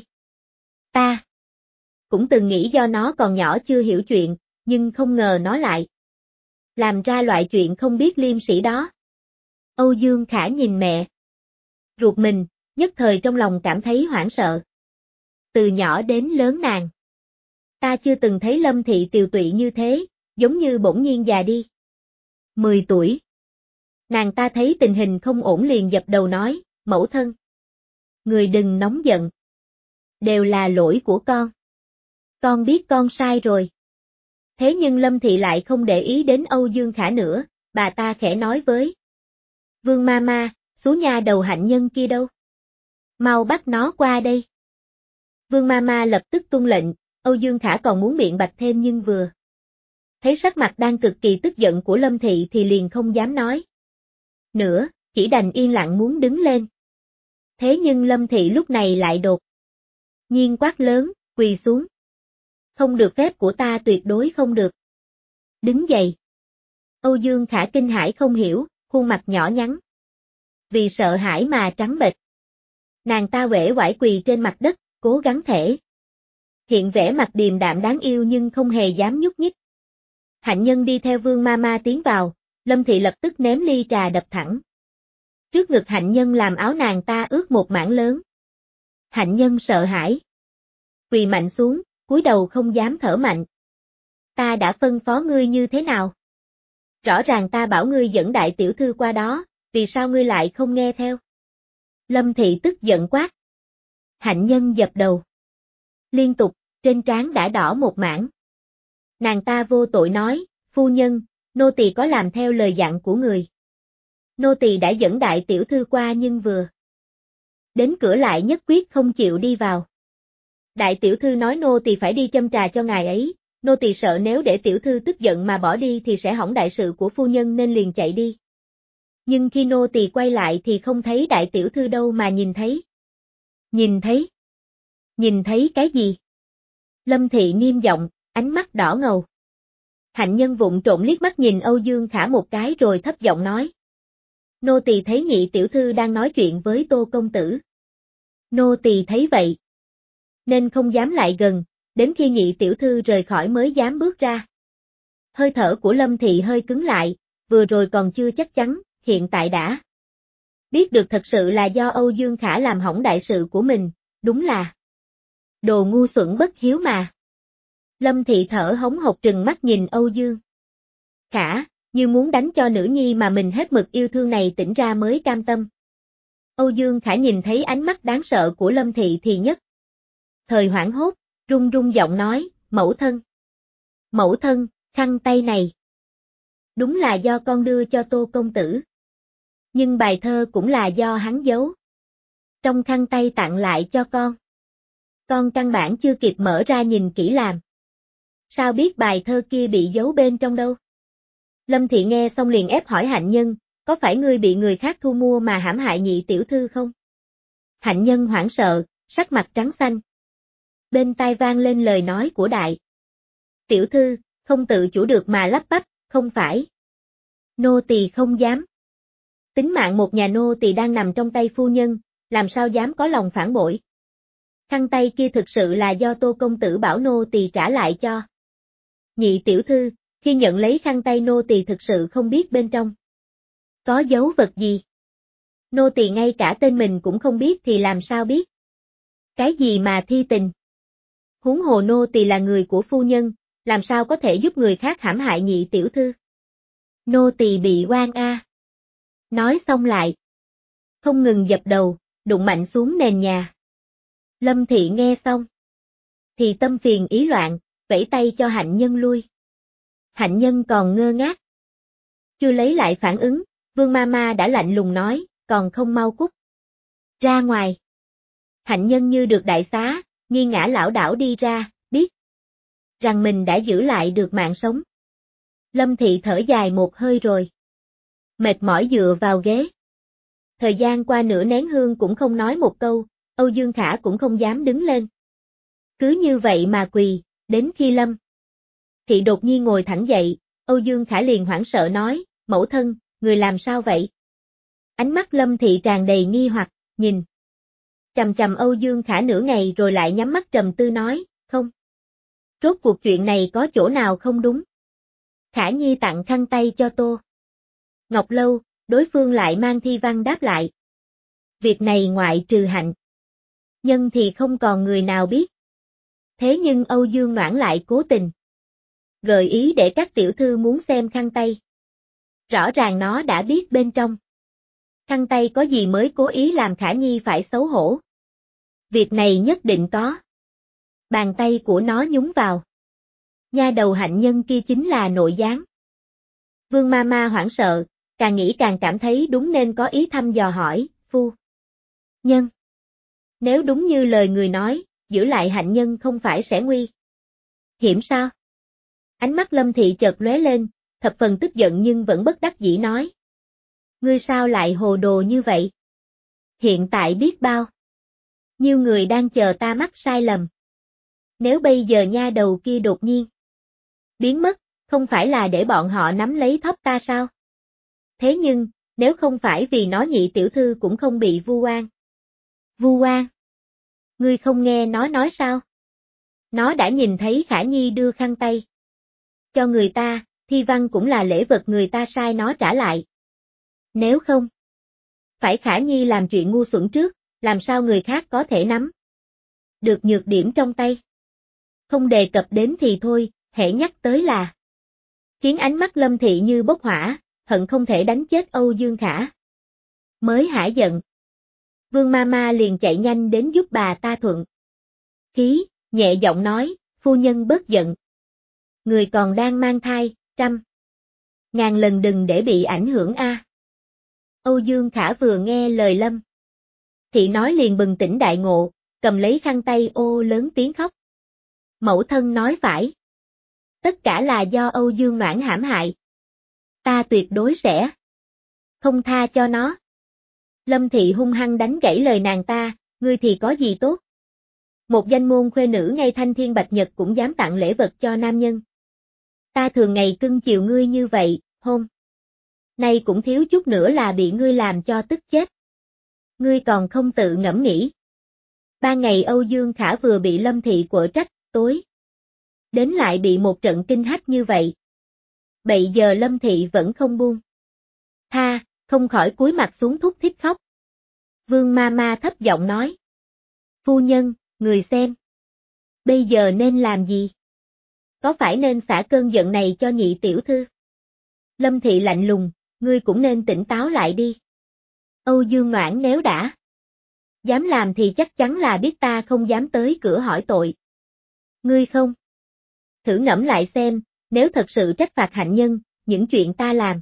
Ta cũng từng nghĩ do nó còn nhỏ chưa hiểu chuyện, nhưng không ngờ nó lại làm ra loại chuyện không biết liêm sỉ đó. Âu Dương Khả nhìn mẹ ruột mình, nhất thời trong lòng cảm thấy hoảng sợ. Từ nhỏ đến lớn nàng, ta chưa từng thấy Lâm Thị tiều tụy như thế, giống như bỗng nhiên già đi. Mười tuổi. Nàng ta thấy tình hình không ổn liền dập đầu nói, mẫu thân. Người đừng nóng giận. Đều là lỗi của con. Con biết con sai rồi. Thế nhưng Lâm Thị lại không để ý đến Âu Dương Khả nữa, bà ta khẽ nói với Vương ma ma, số nha đầu hạnh nhân kia đâu? Mau bắt nó qua đây. Vương ma ma lập tức tuân lệnh, Âu Dương Khả còn muốn biện bạch thêm nhưng vừa thấy sắc mặt đang cực kỳ tức giận của Lâm Thị thì liền không dám nói nữa, chỉ đành yên lặng muốn đứng lên. Thế nhưng Lâm Thị lúc này lại đột nhiên quát lớn, quỳ xuống. Không được, phép của ta tuyệt đối không được. Đứng dậy. Âu Dương Khả kinh hãi không hiểu, khuôn mặt nhỏ nhắn. Vì sợ hãi mà trắng bệch. Nàng ta uể oải quỳ trên mặt đất, cố gắng thể hiện vẻ mặt điềm đạm đáng yêu nhưng không hề dám nhúc nhích. Hạnh nhân đi theo Vương Mama tiến vào, Lâm Thị lập tức ném ly trà đập thẳng trước ngực Hạnh nhân làm áo nàng ta ướt một mảng lớn. Hạnh nhân sợ hãi, quỳ mạnh xuống, cúi đầu không dám thở mạnh. Ta đã phân phó ngươi như thế nào? Rõ ràng ta bảo ngươi dẫn đại tiểu thư qua đó, vì sao ngươi lại không nghe theo? Lâm Thị tức giận quát. Hạnh nhân dập đầu liên tục, trên trán đã đỏ một mảng. Nàng ta vô tội nói, phu nhân, nô tỳ có làm theo lời dặn của người. Nô tỳ đã dẫn đại tiểu thư qua nhưng vừa đến cửa lại nhất quyết không chịu đi vào. Đại tiểu thư nói nô tỳ phải đi châm trà cho ngài ấy, nô tỳ sợ nếu để tiểu thư tức giận mà bỏ đi thì sẽ hỏng đại sự của phu nhân nên liền chạy đi. Nhưng khi nô tỳ quay lại thì không thấy đại tiểu thư đâu mà nhìn thấy. Nhìn thấy? Nhìn thấy cái gì? Lâm Thị nghiêm giọng, ánh mắt đỏ ngầu. Hạnh nhân vụng trộm liếc mắt nhìn Âu Dương Khả một cái rồi thấp giọng nói. Nô tỳ thấy nhị tiểu thư đang nói chuyện với Tô công tử. Nô tỳ thấy vậy nên không dám lại gần, đến khi nhị tiểu thư rời khỏi mới dám bước ra. Hơi thở của Lâm Thị hơi cứng lại, vừa rồi còn chưa chắc chắn, hiện tại đã biết được thật sự là do Âu Dương Khả làm hỏng đại sự của mình, đúng là đồ ngu xuẩn bất hiếu mà. Lâm Thị thở hống hộc trừng mắt nhìn Âu Dương Khả, như muốn đánh cho nữ nhi mà mình hết mực yêu thương này tỉnh ra mới cam tâm. Âu Dương Khả nhìn thấy ánh mắt đáng sợ của Lâm Thị thì nhất thời hoảng hốt, run run giọng nói, mẫu thân. Mẫu thân, khăn tay này. Đúng là do con đưa cho Tô công tử. Nhưng bài thơ cũng là do hắn giấu trong khăn tay tặng lại cho con. Con căn bản chưa kịp mở ra nhìn kỹ làm. Sao biết bài thơ kia bị giấu bên trong đâu? Lâm Thị nghe xong liền ép hỏi Hạnh nhân, có phải ngươi bị người khác thu mua mà hãm hại nhị tiểu thư không? Hạnh nhân hoảng sợ, sắc mặt trắng xanh. Bên tai vang lên lời nói của đại tiểu thư, không tự chủ được mà lắp bắp, không phải. Nô tỳ không dám. Tính mạng một nhà nô tỳ đang nằm trong tay phu nhân, làm sao dám có lòng phản bội. Khăn tay kia thực sự là do Tô công tử bảo nô tỳ trả lại cho. Nhị tiểu thư, khi nhận lấy khăn tay nô tỳ thực sự không biết bên trong có dấu vật gì. Nô tỳ ngay cả tên mình cũng không biết thì làm sao biết. Cái gì mà thi tình. Huống hồ nô tỳ là người của phu nhân, làm sao có thể giúp người khác hãm hại nhị tiểu thư. Nô tỳ bị oan a. Nói xong lại không ngừng dập đầu, đụng mạnh xuống nền nhà. Lâm Thị nghe xong thì tâm phiền ý loạn, vẫy tay cho Hạnh nhân lui. Hạnh nhân còn ngơ ngác. Chưa lấy lại phản ứng, Vương Mama đã lạnh lùng nói, còn không mau cút ra ngoài. Hạnh nhân như được đại xá, nghiêng ngã lảo đảo đi ra, biết rằng mình đã giữ lại được mạng sống. Lâm Thị thở dài một hơi rồi mệt mỏi dựa vào ghế. Thời gian qua nửa nén hương cũng không nói một câu, Âu Dương Khả cũng không dám đứng lên. Cứ như vậy mà quỳ, đến khi Lâm Thị đột nhiên ngồi thẳng dậy, Âu Dương Khả liền hoảng sợ nói, mẫu thân, người làm sao vậy? Ánh mắt Lâm Thị tràn đầy nghi hoặc, nhìn chằm chằm Âu Dương Khả nửa ngày rồi lại nhắm mắt trầm tư nói, không. Rốt cuộc chuyện này có chỗ nào không đúng? Khả Nhi tặng khăn tay cho Tô Ngọc Lâu, đối phương lại mang thi văn đáp lại. Việc này ngoại trừ Hạnh nhân thì không còn người nào biết. Thế nhưng Âu Dương Noãn lại cố tình gợi ý để các tiểu thư muốn xem khăn tay. Rõ ràng nó đã biết bên trong khăn tay có gì mới cố ý làm Khả Nhi phải xấu hổ. Việc này nhất định có. Bàn tay của nó nhúng vào. Nha đầu hạnh nhân kia chính là nội gián. Vương ma ma hoảng sợ, càng nghĩ càng cảm thấy đúng nên có ý thăm dò hỏi, phu nhân. Nếu đúng như lời người nói, giữ lại hạnh nhân không phải sẽ nguy hiểm sao? Ánh mắt Lâm Thị chợt lóe lên, thập phần tức giận nhưng vẫn bất đắc dĩ nói. Ngươi sao lại hồ đồ như vậy? Hiện tại biết bao nhiêu người đang chờ ta mắc sai lầm. Nếu bây giờ nha đầu kia đột nhiên biến mất, không phải là để bọn họ nắm lấy thóp ta sao? Thế nhưng, nếu không phải vì nó Nhị tiểu thư cũng không bị vu oan. Vu oan? Ngươi không nghe nó nói sao? Nó đã nhìn thấy Khả Nhi đưa khăn tay cho người ta, thi văn cũng là lễ vật người ta sai nó trả lại. Nếu không phải Khả Nhi làm chuyện ngu xuẩn trước, làm sao người khác có thể nắm được nhược điểm trong tay? Không đề cập đến thì thôi, hễ nhắc tới là khiến ánh mắt Lâm Thị như bốc hỏa, hận không thể đánh chết Âu Dương Khả. Mới hả giận. Vương ma ma liền chạy nhanh đến giúp bà ta thuận khí, nhẹ giọng nói, phu nhân bớt giận. Người còn đang mang thai, trăm ngàn lần đừng để bị ảnh hưởng a. Âu Dương Khả vừa nghe lời Lâm Thị nói liền bừng tỉnh đại ngộ, cầm lấy khăn tay ô lớn tiếng khóc. Mẫu thân nói phải. Tất cả là do Âu Dương Noãn hãm hại. Ta tuyệt đối sẽ không tha cho nó. Lâm Thị hung hăng đánh gãy lời nàng ta, ngươi thì có gì tốt? Một danh môn khuê nữ ngay thanh thiên bạch nhật cũng dám tặng lễ vật cho nam nhân. Ta thường ngày cưng chiều ngươi như vậy, hôm nay cũng thiếu chút nữa là bị ngươi làm cho tức chết. Ngươi còn không tự ngẫm nghĩ. Ba ngày Âu Dương Khả vừa bị Lâm Thị quở trách, tối đến lại bị một trận kinh hách như vậy. Bây giờ Lâm Thị vẫn không buông tha, không khỏi cúi mặt xuống thút thít khóc. Vương ma ma thấp giọng nói. Phu nhân, người xem. Bây giờ nên làm gì? Có phải nên xả cơn giận này cho Nhị tiểu thư? Lâm Thị lạnh lùng, ngươi cũng nên tỉnh táo lại đi. Âu Dương Noãn nếu đã dám làm thì chắc chắn là biết ta không dám tới cửa hỏi tội. Ngươi không? Thử ngẫm lại xem, nếu thật sự trách phạt hạnh nhân, những chuyện ta làm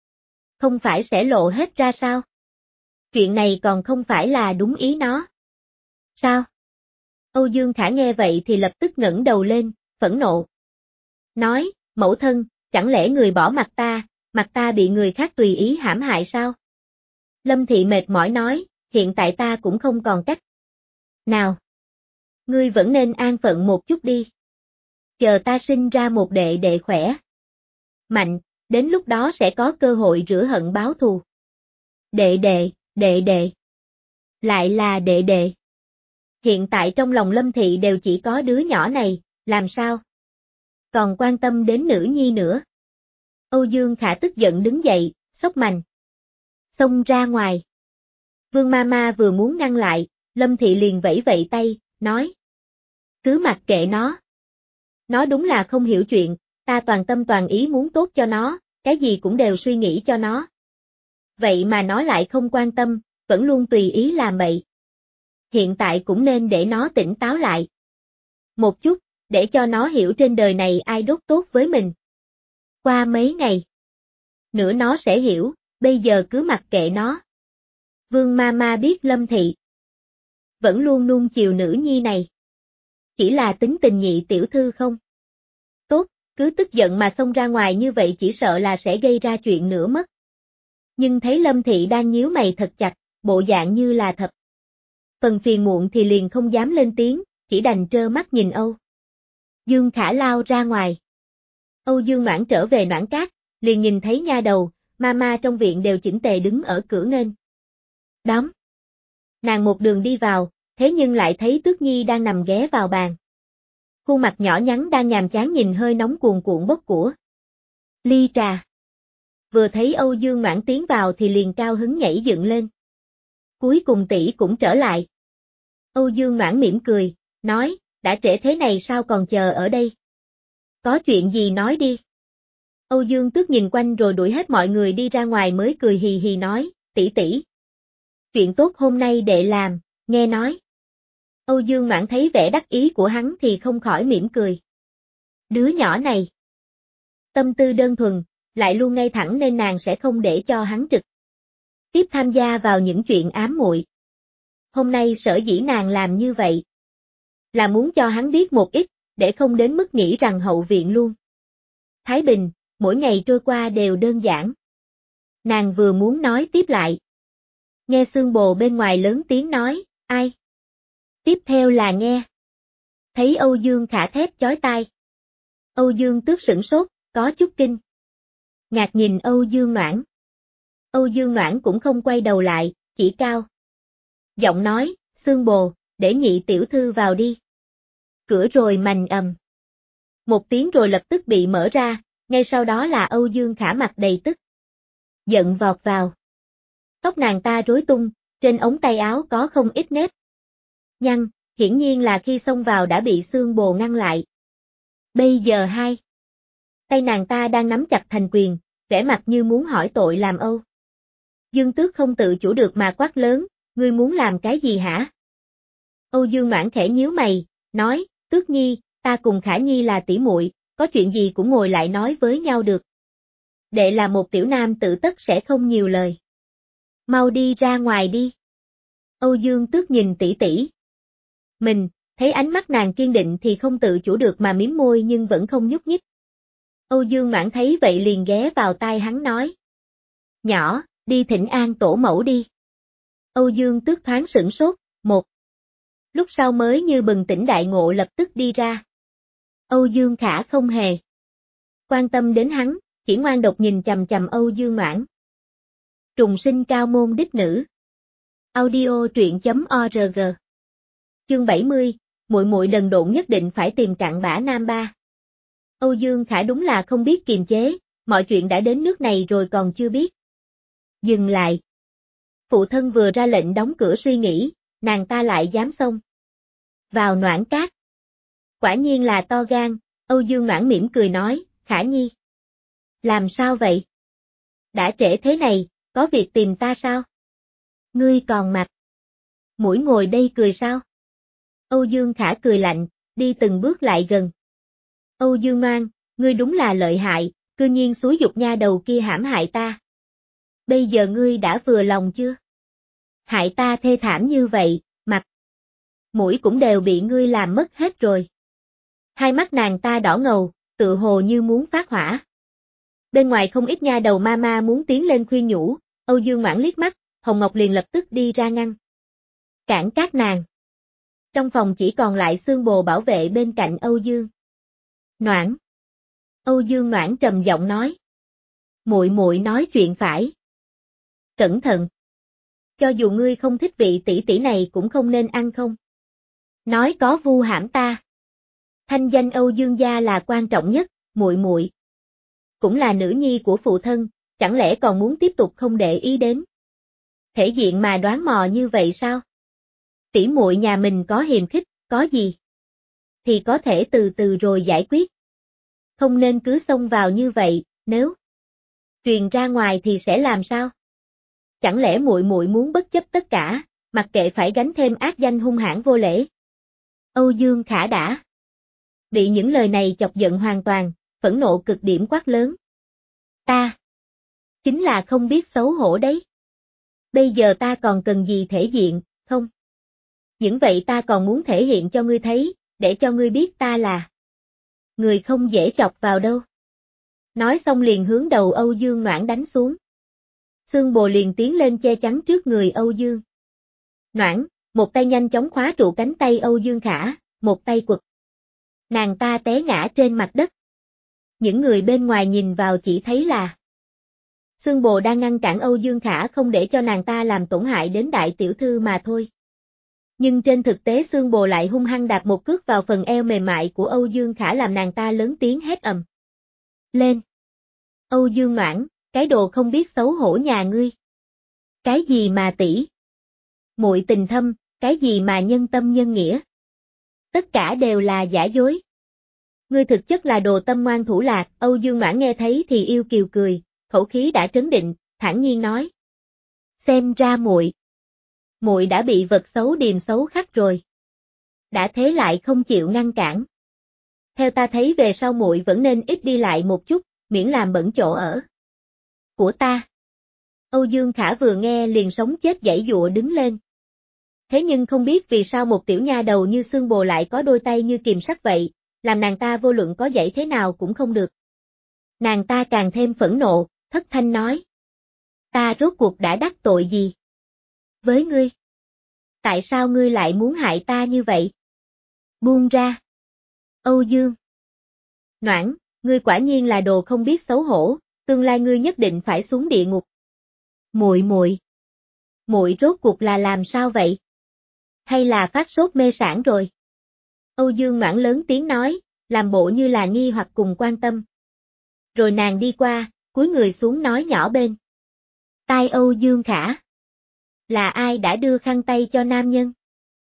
không phải sẽ lộ hết ra sao? Chuyện này còn không phải là đúng ý nó. Sao? Âu Dương Khả nghe vậy thì lập tức ngẩng đầu lên, phẫn nộ. Nói, mẫu thân, chẳng lẽ người bỏ mặt ta, mặt ta bị người khác tùy ý hãm hại sao? Lâm Thị mệt mỏi nói, hiện tại ta cũng không còn cách nào. Ngươi vẫn nên an phận một chút đi. Chờ ta sinh ra một đệ đệ khỏe mạnh, đến lúc đó sẽ có cơ hội rửa hận báo thù. Đệ đệ, đệ đệ. Lại là đệ đệ. Hiện tại trong lòng Lâm Thị đều chỉ có đứa nhỏ này, làm sao? Còn quan tâm đến nữ nhi nữa. Âu Dương Khả tức giận đứng dậy, xốc mành xông ra ngoài. Vương ma ma vừa muốn ngăn lại, Lâm Thị liền vẫy vẫy tay, nói. Cứ mặc kệ nó. Nó đúng là không hiểu chuyện, ta toàn tâm toàn ý muốn tốt cho nó, cái gì cũng đều suy nghĩ cho nó. Vậy mà nó lại không quan tâm, vẫn luôn tùy ý làm bậy. Hiện tại cũng nên để nó tỉnh táo lại. Một chút, để cho nó hiểu trên đời này ai đốt tốt với mình. Qua mấy ngày, nữa nó sẽ hiểu, bây giờ cứ mặc kệ nó. Vương ma ma biết Lâm Thị vẫn luôn nuông chiều nữ nhi này. Chỉ là tính tình Nhị tiểu thư không tốt, cứ tức giận mà xông ra ngoài như vậy chỉ sợ là sẽ gây ra chuyện nữa mất. Nhưng thấy Lâm Thị đang nhíu mày thật chặt, bộ dạng như là thập phần phiền muộn thì liền không dám lên tiếng, chỉ đành trơ mắt nhìn Âu Dương Khả lao ra ngoài. Âu Dương Noãn trở về Noãn Cát, liền nhìn thấy nha đầu, mama trong viện đều chỉnh tề đứng ở cửa nghênh đón. Nàng một đường đi vào, thế nhưng lại thấy Tước Nhi đang nằm ghé vào bàn. Khuôn mặt nhỏ nhắn đang nhàm chán nhìn hơi nóng cuồn cuộn bốc của ly trà. Vừa thấy Âu Dương Noãn tiến vào thì liền cao hứng nhảy dựng lên. Cuối cùng tỷ cũng trở lại. Âu Dương Noãn mỉm cười, nói, đã trễ thế này sao còn chờ ở đây? Có chuyện gì nói đi. Âu Dương Tước nhìn quanh rồi đuổi hết mọi người đi ra ngoài mới cười hì hì nói, tỷ tỷ. Chuyện tốt hôm nay đệ làm, nghe nói. Âu Dương Noãn thấy vẻ đắc ý của hắn thì không khỏi mỉm cười. Đứa nhỏ này. Tâm tư đơn thuần, lại luôn ngay thẳng nên nàng sẽ không để cho hắn trực tiếp tham gia vào những chuyện ám muội. Hôm nay sở dĩ nàng làm như vậy, là muốn cho hắn biết một ít, để không đến mức nghĩ rằng hậu viện luôn thái bình, mỗi ngày trôi qua đều đơn giản. Nàng vừa muốn nói tiếp lại. Nghe Xương Bồ bên ngoài lớn tiếng nói, ai? Tiếp theo là nghe. Thấy Âu Dương Khả thét chói tai. Âu Dương Tước sửng sốt, có chút kinh. Ngạc nhìn Âu Dương Noãn. Âu Dương Noãn cũng không quay đầu lại, chỉ cao. Giọng nói, Xương Bồ, để nhị tiểu thư vào đi. Cửa rồi mành ầm. Một tiếng rồi lập tức bị mở ra, ngay sau đó là Âu Dương Khả mặt đầy tức. Giận vọt vào. Tóc nàng ta rối tung, trên ống tay áo có không ít nếp nhăn, hiển nhiên là khi xông vào đã bị Xương Bồ ngăn lại. Bây giờ hai tay nàng ta đang nắm chặt thành quyền, vẻ mặt như muốn hỏi tội làm Âu Dương Tước không tự chủ được mà quát lớn, ngươi muốn làm cái gì hả? Âu Dương Noãn khẽ nhíu mày, nói, Tước Nhi, ta cùng Khả Nhi là tỷ muội, có chuyện gì cũng ngồi lại nói với nhau được. Đệ là một tiểu nam tự tất sẽ không nhiều lời. Mau đi ra ngoài đi. Âu Dương Tước nhìn tỷ tỷ. Mình, thấy ánh mắt nàng kiên định thì không tự chủ được mà mím môi nhưng vẫn không nhúc nhích. Âu Dương Noãn thấy vậy liền ghé vào tai hắn nói. Nhỏ, đi thỉnh an tổ mẫu đi. Âu Dương Tước thoáng sửng sốt, một. Lúc sau mới như bừng tỉnh đại ngộ lập tức đi ra. Âu Dương Khả không hề quan tâm đến hắn, chỉ ngoan độc nhìn chằm chằm Âu Dương Noãn. Trùng sinh cao môn đích nữ. Audio truyện chấm org. Chương bảy mươi, muội muội đần độn nhất định phải tìm cặn bã nam ba. Âu Dương Khả đúng là không biết kiềm chế, mọi chuyện đã đến nước này rồi còn chưa biết dừng lại. Phụ thân vừa ra lệnh đóng cửa suy nghĩ, nàng ta lại dám xông vào Noãn Cát. Quả nhiên là to gan, Âu Dương Noãn mỉm cười nói, Khả Nhi. Làm sao vậy? Đã trễ thế này, có việc tìm ta sao? Ngươi còn mặt mũi ngồi đây cười sao? Âu Dương Khả cười lạnh, đi từng bước lại gần. Âu Dương Noãn, ngươi đúng là lợi hại, cư nhiên xúi giục nha đầu kia hãm hại ta. Bây giờ ngươi đã vừa lòng chưa? Hại ta thê thảm như vậy, mặt mũi cũng đều bị ngươi làm mất hết rồi. Hai mắt nàng ta đỏ ngầu, tự hồ như muốn phát hỏa. Bên ngoài không ít nha đầu ma ma muốn tiến lên khuyên nhủ, Âu Dương Noãn liếc mắt, Hồng Ngọc liền lập tức đi ra ngăn cản các nàng. Trong phòng chỉ còn lại Xương Bồ bảo vệ bên cạnh Âu Dương Noãn. Âu Dương Noãn trầm giọng nói. Muội muội nói chuyện phải cẩn thận. Cho dù ngươi không thích vị tỷ tỷ này cũng không nên ăn không. Nói có vu hãm ta. Thanh danh Âu Dương gia là quan trọng nhất, muội muội cũng là nữ nhi của phụ thân, chẳng lẽ còn muốn tiếp tục không để ý đến thể diện mà đoán mò như vậy sao? Tỷ muội nhà mình có hiềm khích, có gì thì có thể từ từ rồi giải quyết. Không nên cứ xông vào như vậy, nếu truyền ra ngoài thì sẽ làm sao? Chẳng lẽ muội muội muốn bất chấp tất cả, mặc kệ phải gánh thêm ác danh hung hãn vô lễ? Âu Dương Khả đã bị những lời này chọc giận hoàn toàn, phẫn nộ cực điểm quát lớn. Ta chính là không biết xấu hổ đấy. Bây giờ ta còn cần gì thể diện, không? Những vậy ta còn muốn thể hiện cho ngươi thấy, để cho ngươi biết ta là người không dễ chọc vào đâu. Nói xong liền hướng đầu Âu Dương Noãn đánh xuống. Xương Bồ liền tiến lên che chắn trước người Âu Dương Noãn, một tay nhanh chóng khóa trụ cánh tay Âu Dương Khả, một tay quật nàng ta té ngã trên mặt đất. Những người bên ngoài nhìn vào chỉ thấy là Xương Bồ đang ngăn cản Âu Dương Khả không để cho nàng ta làm tổn hại đến đại tiểu thư mà thôi. Nhưng trên thực tế Xương Bồ lại hung hăng đạp một cước vào phần eo mềm mại của Âu Dương Khả làm nàng ta lớn tiếng hét ầm lên. Âu Dương Noãn, cái đồ không biết xấu hổ nhà ngươi. Cái gì mà tỷ muội tình thâm, cái gì mà nhân tâm nhân nghĩa. Tất cả đều là giả dối. Ngươi thực chất là đồ tâm ngoan thủ lạc, Âu Dương Noãn nghe thấy thì yêu kiều cười, khẩu khí đã trấn định, thản nhiên nói. Xem ra muội, muội đã bị vật xấu điềm xấu khắc rồi. Đã thế lại không chịu ngăn cản. Theo ta thấy về sau muội vẫn nên ít đi lại một chút, miễn làm bẩn chỗ ở của ta. Âu Dương Khả vừa nghe liền sống chết giãy giụa đứng lên. Thế nhưng không biết vì sao một tiểu nha đầu như Xương Bồ lại có đôi tay như kìm sắt vậy, làm nàng ta vô luận có giãy thế nào cũng không được. Nàng ta càng thêm phẫn nộ, thất thanh nói. Ta rốt cuộc đã đắc tội gì với ngươi? Tại sao ngươi lại muốn hại ta như vậy? Buông ra. Âu Dương Noãn, ngươi quả nhiên là đồ không biết xấu hổ, tương lai ngươi nhất định phải xuống địa ngục. Muội muội, muội rốt cuộc là làm sao vậy? Hay là phát sốt mê sản rồi? Âu Dương Noãn lớn tiếng nói, làm bộ như là nghi hoặc cùng quan tâm. Rồi nàng đi qua, cúi người xuống nói nhỏ bên tai Âu Dương Khả. Là ai đã đưa khăn tay cho nam nhân?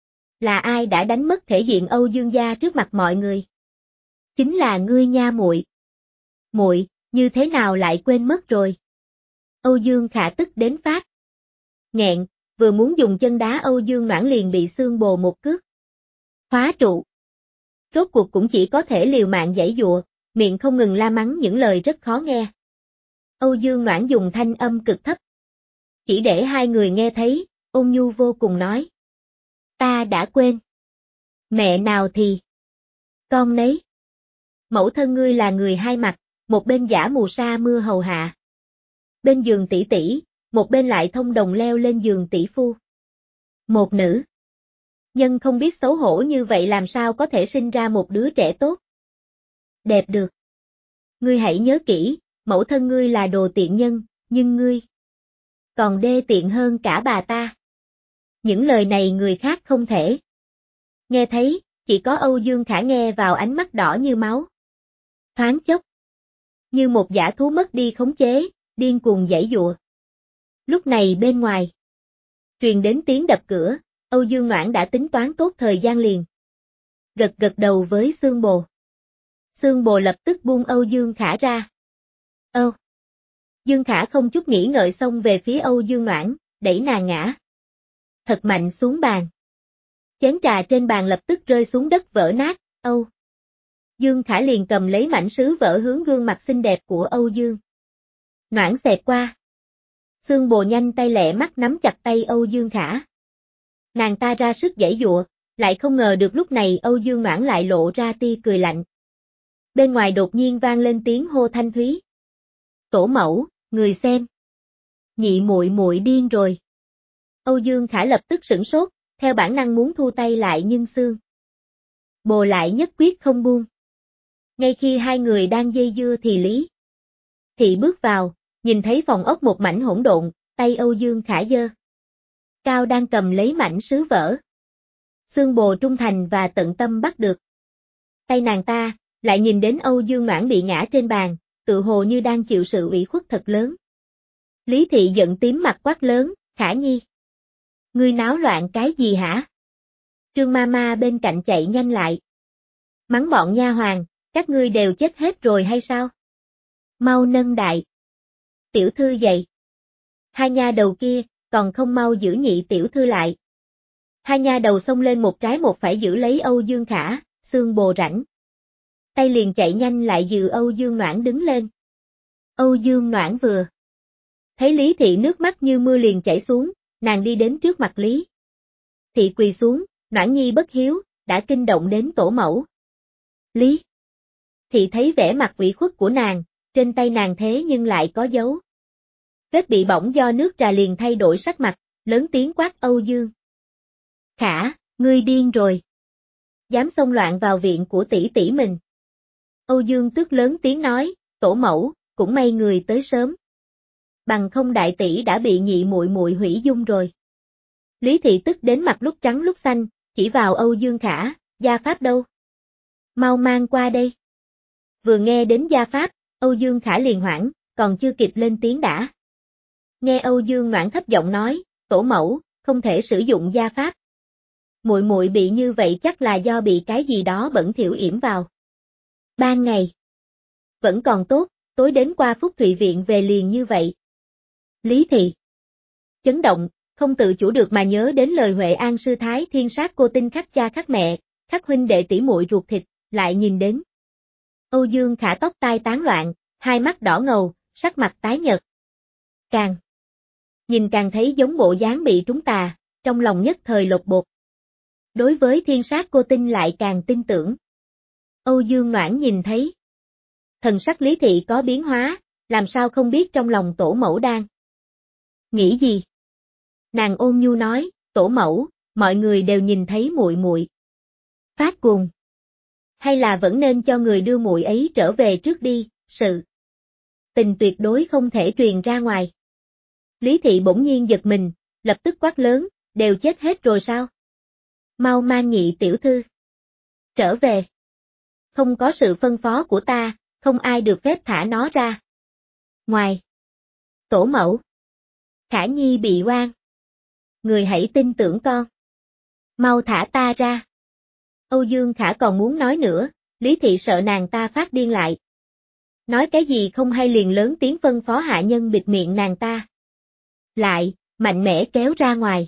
Là ai đã đánh mất thể diện Âu Dương gia trước mặt mọi người? Chính là ngươi nha muội. Muội, như thế nào lại quên mất rồi? Âu Dương Khả tức đến phát nghẹn, vừa muốn dùng chân đá Âu Dương Noãn liền bị Xương Bồ một cước khóa trụ. Rốt cuộc cũng chỉ có thể liều mạng giãy giụa, miệng không ngừng la mắng những lời rất khó nghe. Âu Dương Noãn dùng thanh âm cực thấp, chỉ để hai người nghe thấy, ôn nhu vô cùng nói. Ta đã quên. Mẹ nào thì con nấy. Mẫu thân ngươi là người hai mặt, một bên giả mù sa mưa hầu hạ bên giường tỷ tỷ, một bên lại thông đồng leo lên giường tỷ phu. Một nữ nhân không biết xấu hổ như vậy làm sao có thể sinh ra một đứa trẻ tốt đẹp được. Ngươi hãy nhớ kỹ, mẫu thân ngươi là đồ tiện nhân, nhưng ngươi còn đê tiện hơn cả bà ta. Những lời này người khác không thể nghe thấy, chỉ có Âu Dương Khả nghe vào ánh mắt đỏ như máu. Thoáng chốc, như một dã thú mất đi khống chế, điên cuồng giãy giụa. Lúc này bên ngoài, truyền đến tiếng đập cửa, Âu Dương Noãn đã tính toán tốt thời gian liền. Gật gật đầu với Xương Bồ. Xương Bồ lập tức buông Âu Dương Khả ra. Âu Dương Khả không chút nghĩ ngợi xông về phía Âu Dương Noãn, đẩy nàng ngã thật mạnh xuống bàn. Chén trà trên bàn lập tức rơi xuống đất vỡ nát, Âu Dương Khả liền cầm lấy mảnh sứ vỡ hướng gương mặt xinh đẹp của Âu Dương Noãn xẹt qua. Xương Bồ nhanh tay lẹ mắt nắm chặt tay Âu Dương Khả. Nàng ta ra sức giãy giụa, lại không ngờ được lúc này Âu Dương Noãn lại lộ ra tia cười lạnh. Bên ngoài đột nhiên vang lên tiếng hô thanh thúy. Tổ mẫu, người xem. Nhị muội muội điên rồi. Âu Dương Khả lập tức sửng sốt, theo bản năng muốn thu tay lại nhưng Xương Bồ lại nhất quyết không buông. Ngay khi hai người đang dây dưa thì Lý Thị bước vào, nhìn thấy phòng ốc một mảnh hỗn độn, tay Âu Dương Khả giơ cao đang cầm lấy mảnh sứ vỡ. Xương Bồ trung thành và tận tâm bắt được tay nàng ta, lại nhìn đến Âu Dương Noãn bị ngã trên bàn, tự hồ như đang chịu sự ủy khuất thật lớn. Lý Thị giận tím mặt quát lớn, Khả Nhi. Ngươi náo loạn cái gì hả? Trương Mama bên cạnh chạy nhanh lại. Mắng bọn nha hoàn, các ngươi đều chết hết rồi hay sao? Mau nâng đại tiểu thư dậy. Hai nha đầu kia, còn không mau giữ nhị tiểu thư lại. Hai nha đầu xông lên một trái một phải giữ lấy Âu Dương Khả, Xương Bồ rảnh tay liền chạy nhanh lại dìu Âu Dương Noãn đứng lên. Âu Dương Noãn vừa thấy Lý Thị nước mắt như mưa liền chảy xuống, nàng đi đến trước mặt Lý Thị quỳ xuống, Noãn Nhi bất hiếu, đã kinh động đến tổ mẫu. Lý Thị thấy vẻ mặt ủy khuất của nàng, trên tay nàng thế nhưng lại có dấu vết bị bỏng do nước trà liền thay đổi sắc mặt, lớn tiếng quát Âu Dương. Khả, ngươi điên rồi. Dám xông loạn vào viện của tỷ tỷ mình. Âu Dương tức lớn tiếng nói, tổ mẫu, cũng may người tới sớm. Bằng không đại tỷ đã bị nhị muội muội hủy dung rồi. Lý Thị tức đến mặt lúc trắng lúc xanh, chỉ vào Âu Dương Khả, gia pháp đâu? Mau mang qua đây. Vừa nghe đến gia pháp, Âu Dương Khả liền hoảng, còn chưa kịp lên tiếng đã. Nghe Âu Dương Noãn thấp giọng nói, tổ mẫu, không thể sử dụng gia pháp. Muội muội bị như vậy chắc là do bị cái gì đó bẩn thỉu yểm vào. Ban ngày. Vẫn còn tốt, tối đến qua Phúc Thụy Viện về liền như vậy. Lý Thị. Chấn động, không tự chủ được mà nhớ đến lời Huệ An sư thái thiên sát cô tinh khắc cha khắc mẹ, khắc huynh đệ tỷ muội ruột thịt, lại nhìn đến. Âu Dương Khả tóc tai tán loạn, hai mắt đỏ ngầu, sắc mặt tái nhợt. Càng nhìn càng thấy giống bộ dáng bị trúng tà, trong lòng nhất thời lột bột. Đối với thiên sát cô tinh lại càng tin tưởng. Âu Dương Noãn nhìn thấy. Thần sắc Lý Thị có biến hóa, làm sao không biết trong lòng tổ mẫu đang nghĩ gì. Nàng ôn nhu nói, tổ mẫu, mọi người đều nhìn thấy muội muội phát cuồng. Hay là vẫn nên cho người đưa muội ấy trở về trước đi, sự tình tuyệt đối không thể truyền ra ngoài. Lý Thị bỗng nhiên giật mình, lập tức quát lớn, đều chết hết rồi sao? Mau mang Nhị tiểu thư trở về. Không có sự phân phó của ta, không ai được phép thả nó ra. Ngoài tổ mẫu, Khả Nhi bị oan. Người hãy tin tưởng con. Mau thả ta ra. Âu Dương Khả còn muốn nói nữa, Lý Thị sợ nàng ta phát điên lại. Nói cái gì không hay liền lớn tiếng phân phó hạ nhân bịt miệng nàng ta. Lại, mạnh mẽ kéo ra ngoài.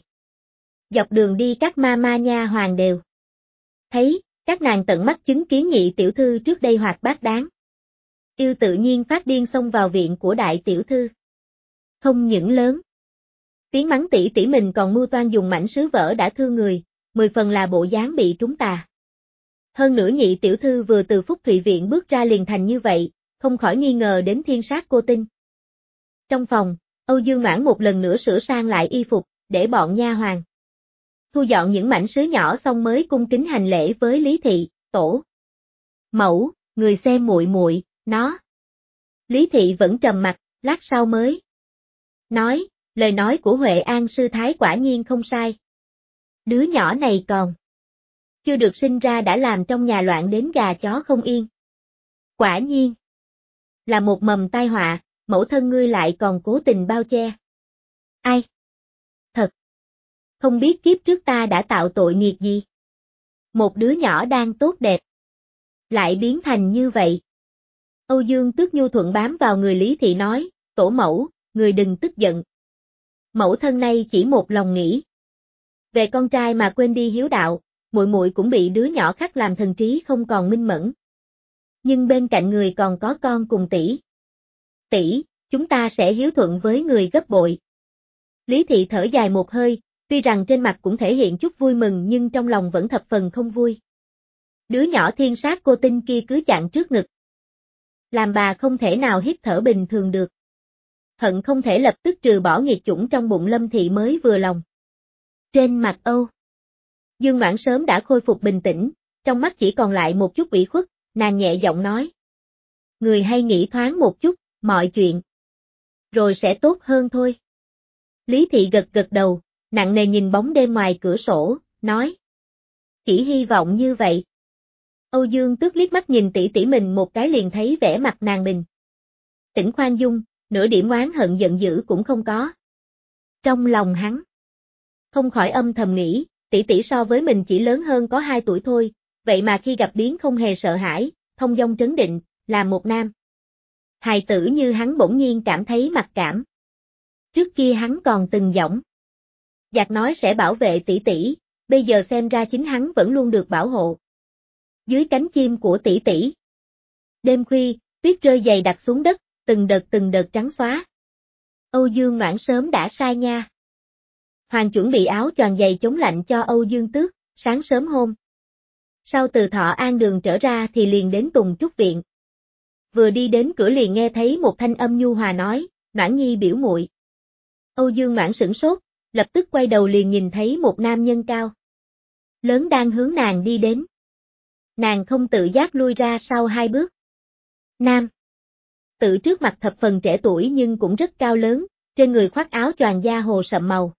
Dọc đường đi các ma ma nha hoàng đều thấy, các nàng tận mắt chứng kiến Nhị tiểu thư trước đây hoạt bát đáng yêu tự nhiên phát điên xông vào viện của đại tiểu thư. Không những lớn tiếng mắng tỷ tỷ mình còn mưu toan dùng mảnh sứ vỡ đã thương người, mười phần là bộ dáng bị trúng tà. Hơn nữa Nhị tiểu thư vừa từ Phúc Thụy Viện bước ra liền thành như vậy, không khỏi nghi ngờ đến thiên sát cô tinh. Trong phòng, Âu Dương Noãn một lần nữa sửa sang lại y phục, để bọn nha hoàn thu dọn những mảnh sứ nhỏ xong mới cung kính hành lễ với Lý Thị, tổ mẫu, người xem muội muội, nó. Lý Thị vẫn trầm mặt, lát sau mới nói, lời nói của Huệ An sư thái quả nhiên không sai. Đứa nhỏ này còn chưa được sinh ra đã làm trong nhà loạn đến gà chó không yên. Quả nhiên là một mầm tai họa, mẫu thân ngươi lại còn cố tình bao che. Ai? Thật không biết kiếp trước ta đã tạo tội nghiệp gì. Một đứa nhỏ đang tốt đẹp lại biến thành như vậy. Âu Dương Tước nhu thuận bám vào người Lý Thị nói, tổ mẫu, người đừng tức giận. Mẫu thân nay chỉ một lòng nghĩ về con trai mà quên đi hiếu đạo, muội muội cũng bị đứa nhỏ khắc làm thần trí không còn minh mẫn. Nhưng bên cạnh người còn có con cùng tỷ. Tỷ, chúng ta sẽ hiếu thuận với người gấp bội. Lý Thị thở dài một hơi, tuy rằng trên mặt cũng thể hiện chút vui mừng nhưng trong lòng vẫn thập phần không vui. Đứa nhỏ thiên sát cô tinh kia cứ chặn trước ngực. Làm bà không thể nào hít thở bình thường được. Hận không thể lập tức trừ bỏ nghiệt chủng trong bụng Lâm Thị mới vừa lòng. Trên mặt Âu Dương Noãn sớm đã khôi phục bình tĩnh, trong mắt chỉ còn lại một chút ủy khuất, nàng nhẹ giọng nói. Người hay nghĩ thoáng một chút, mọi chuyện rồi sẽ tốt hơn thôi. Lý Thị gật gật đầu, nặng nề nhìn bóng đêm ngoài cửa sổ, nói. Chỉ hy vọng như vậy. Âu Dương Tước liếc mắt nhìn tỷ tỷ mình một cái liền thấy vẻ mặt nàng bình tĩnh khoan dung, nửa điểm oán hận giận dữ cũng không có. Trong lòng hắn không khỏi âm thầm nghĩ, tỷ tỷ so với mình chỉ lớn hơn có hai tuổi thôi, vậy mà khi gặp biến không hề sợ hãi, thông dong trấn định, là một nam hài tử như hắn bỗng nhiên cảm thấy mặc cảm. Trước kia hắn còn từng giọng dạc nói sẽ bảo vệ tỷ tỷ, bây giờ xem ra chính hắn vẫn luôn được bảo hộ. Dưới cánh chim của tỷ tỷ. Đêm khuya, tuyết rơi dày đặc xuống đất, từng đợt từng đợt trắng xóa. Âu Dương Noãn sớm đã sai nha. Hoàng chuẩn bị áo choàng dày chống lạnh cho Âu Dương Tước, sáng sớm hôm sau từ Thọ An đường trở ra thì liền đến Tùng Trúc Viện. Vừa đi đến cửa liền nghe thấy một thanh âm nhu hòa nói, Noãn Nhi biểu muội. Âu Dương Noãn sửng sốt, lập tức quay đầu liền nhìn thấy một nam nhân cao lớn đang hướng nàng đi đến. Nàng không tự giác lui ra sau hai bước. Nam tự trước mặt thập phần trẻ tuổi nhưng cũng rất cao lớn, trên người khoác áo choàng da hồ sậm màu.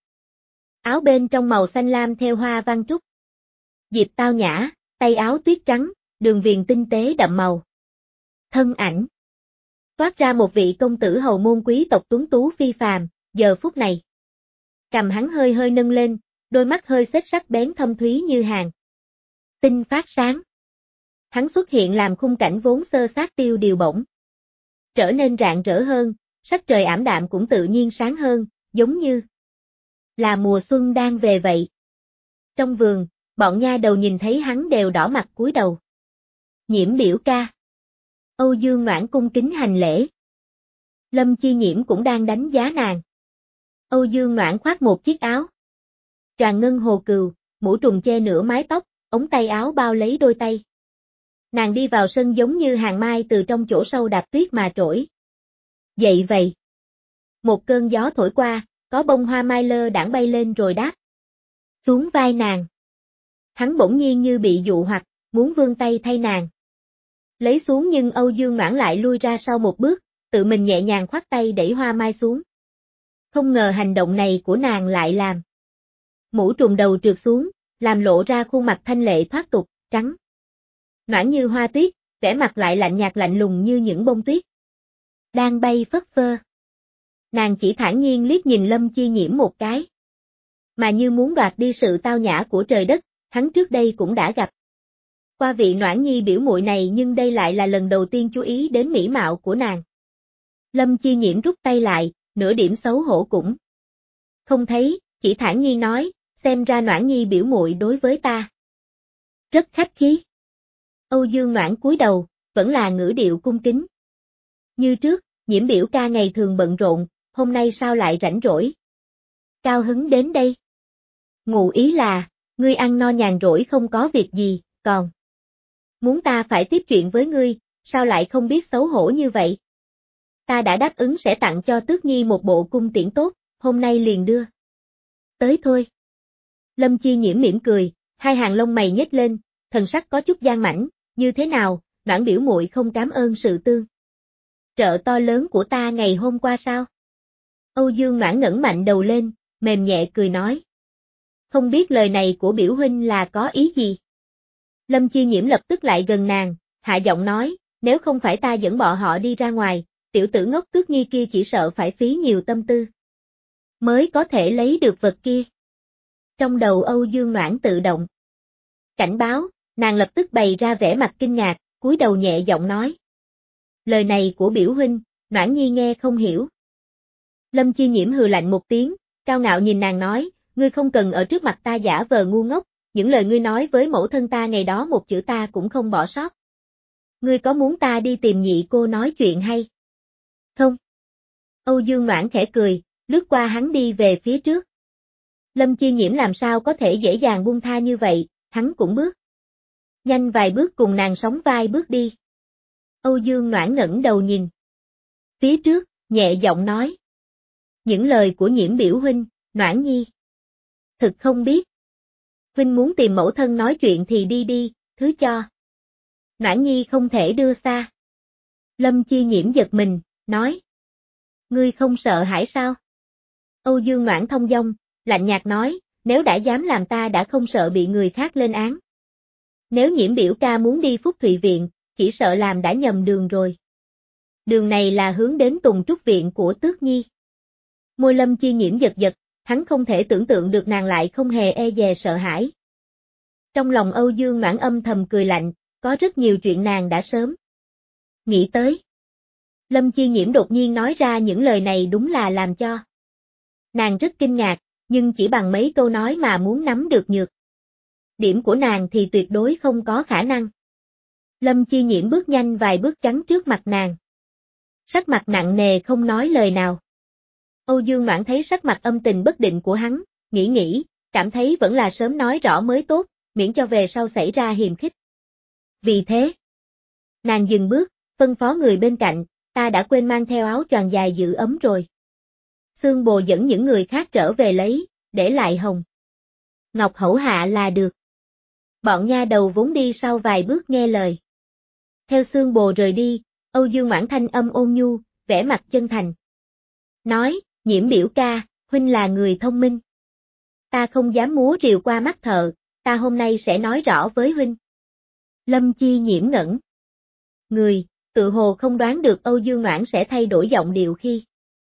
Áo bên trong màu xanh lam theo hoa văn trúc. Diệp tao nhã, tay áo tuyết trắng, đường viền tinh tế đậm màu. Thân ảnh toát ra một vị công tử hầu môn quý tộc tuấn tú phi phàm, giờ phút này. Cằm hắn hơi hơi nâng lên, đôi mắt hơi xếch sắc bén thâm thúy như hàng tinh phát sáng. hắn xuất hiện làm khung cảnh vốn xơ xác tiêu điều bỗng trở nên rạng rỡ hơn, sắc trời ảm đạm cũng tự nhiên sáng hơn, giống như là mùa xuân đang về vậy. Trong vườn, bọn nha đầu nhìn thấy hắn đều đỏ mặt cúi đầu. Nhiễm biểu ca. Âu Dương Noãn cung kính hành lễ. Lâm Chi Nhiễm cũng đang đánh giá nàng. Âu Dương Noãn khoác một chiếc áo choàng ngân hồ cừu, mũ trùm che nửa mái tóc, ống tay áo bao lấy đôi tay. Nàng đi vào sân giống như hàng mai từ trong chỗ sâu đạp tuyết mà trỗi dậy vậy. Một cơn gió thổi qua, có bông hoa mai lơ đãng bay lên rồi đáp xuống vai nàng. Hắn bỗng nhiên như bị dụ hoặc, muốn vươn tay thay nàng lấy xuống, nhưng Âu Dương Noãn lại lui ra sau một bước, tự mình nhẹ nhàng khoát tay đẩy hoa mai xuống. Không ngờ hành động này của nàng lại làm mũ trùm đầu trượt xuống, làm lộ ra khuôn mặt thanh lệ thoát tục, trắng nõn như hoa tuyết, vẻ mặt lại lạnh nhạt lạnh lùng như những bông tuyết đang bay phất phơ. Nàng chỉ thản nhiên liếc nhìn Lâm Chi Nhiễm một cái, mà như muốn đoạt đi sự tao nhã của trời đất, hắn trước đây cũng đã gặp qua vị Noãn Nhi biểu muội này, nhưng đây lại là lần đầu tiên chú ý đến mỹ mạo của nàng. Lâm Chi Nhiễm rút tay lại, nửa điểm xấu hổ cũng không thấy, chỉ thản nhiên nói, xem ra Noãn Nhi biểu muội đối với ta rất khách khí. Âu Dương Noãn cúi đầu, vẫn là ngữ điệu cung kính. Như trước, Nhiễm biểu ca ngày thường bận rộn, hôm nay sao lại rảnh rỗi cao hứng đến đây? Ngụ ý là, ngươi ăn no nhàn rỗi không có việc gì, còn muốn ta phải tiếp chuyện với ngươi, sao lại không biết xấu hổ như vậy? Ta đã đáp ứng sẽ tặng cho Tước Nhi một bộ cung tiễn tốt, hôm nay liền đưa tới thôi. Lâm Chi Nhiễm mỉm cười, hai hàng lông mày nhếch lên, thần sắc có chút gian mãnh, như thế nào, Noãn biểu muội không cảm ơn sự tương trợ to lớn của ta ngày hôm qua sao? Âu Dương Noãn ngẩng mạnh đầu lên, mềm nhẹ cười nói. Không biết lời này của biểu huynh là có ý gì? Lâm Chi Nhiễm lập tức lại gần nàng, hạ giọng nói, nếu không phải ta dẫn bọn họ đi ra ngoài, tiểu tử ngốc Tước Nhi kia chỉ sợ phải phí nhiều tâm tư mới có thể lấy được vật kia. Trong đầu Âu Dương Noãn tự động cảnh báo, nàng lập tức bày ra vẻ mặt kinh ngạc, cúi đầu nhẹ giọng nói. Lời này của biểu huynh, Noãn Nhi nghe không hiểu. Lâm Chi Nhiễm hừ lạnh một tiếng, cao ngạo nhìn nàng nói, ngươi không cần ở trước mặt ta giả vờ ngu ngốc, những lời ngươi nói với mẫu thân ta ngày đó một chữ ta cũng không bỏ sót. Ngươi có muốn ta đi tìm nhị cô nói chuyện hay không? Âu Dương Noãn khẽ cười, lướt qua hắn đi về phía trước. Lâm Chi Nhiễm làm sao có thể dễ dàng buông tha như vậy, hắn cũng bước nhanh vài bước cùng nàng sóng vai bước đi. Âu Dương Noãn ngẩng đầu nhìn phía trước, nhẹ giọng nói. Những lời của Nhiễm biểu huynh, Noãn Nhi thực không biết. Huynh muốn tìm mẫu thân nói chuyện thì đi đi, thứ cho Noãn Nhi không thể đưa xa. Lâm Chi Nhiễm giật mình, nói. Ngươi không sợ hãi sao? Âu Dương Noãn thông dong, lạnh nhạt nói, nếu đã dám làm ta đã không sợ bị người khác lên án. Nếu Nhiễm biểu ca muốn đi Phúc Thụy Viện, chỉ sợ làm đã nhầm đường rồi. Đường này là hướng đến Tùng Trúc Viện của Tước Nhi. Môi Lâm Chi Nhiễm giật giật, hắn không thể tưởng tượng được nàng lại không hề e dè sợ hãi. Trong lòng Âu Dương Noãn âm thầm cười lạnh, có rất nhiều chuyện nàng đã sớm nghĩ tới. Lâm Chi Nhiễm đột nhiên nói ra những lời này đúng là làm cho nàng rất kinh ngạc, nhưng chỉ bằng mấy câu nói mà muốn nắm được nhược điểm của nàng thì tuyệt đối không có khả năng. Lâm Chi Nhiễm bước nhanh vài bước chắn trước mặt nàng. Sắc mặt nặng nề không nói lời nào. Âu Dương Noãn thấy sắc mặt âm tình bất định của hắn, nghĩ nghĩ, cảm thấy vẫn là sớm nói rõ mới tốt, miễn cho về sau xảy ra hiềm khích. Vì thế, nàng dừng bước, phân phó người bên cạnh, ta đã quên mang theo áo choàng dài giữ ấm rồi. Xương Bồ dẫn những người khác trở về lấy, để lại Hồng Ngọc hầu hạ là được. Bọn nha đầu vốn đi sau vài bước nghe lời. Theo Xương Bồ rời đi, Âu Dương Noãn thanh âm ôn nhu, vẻ mặt chân thành. Nói, Nhiễm biểu ca, huynh là người thông minh. Ta không dám múa rìu qua mắt thợ, ta hôm nay sẽ nói rõ với huynh. Lâm Chi Nhiễm ngẩn người, tự hồ không đoán được Âu Dương Noãn sẽ thay đổi giọng điệu khi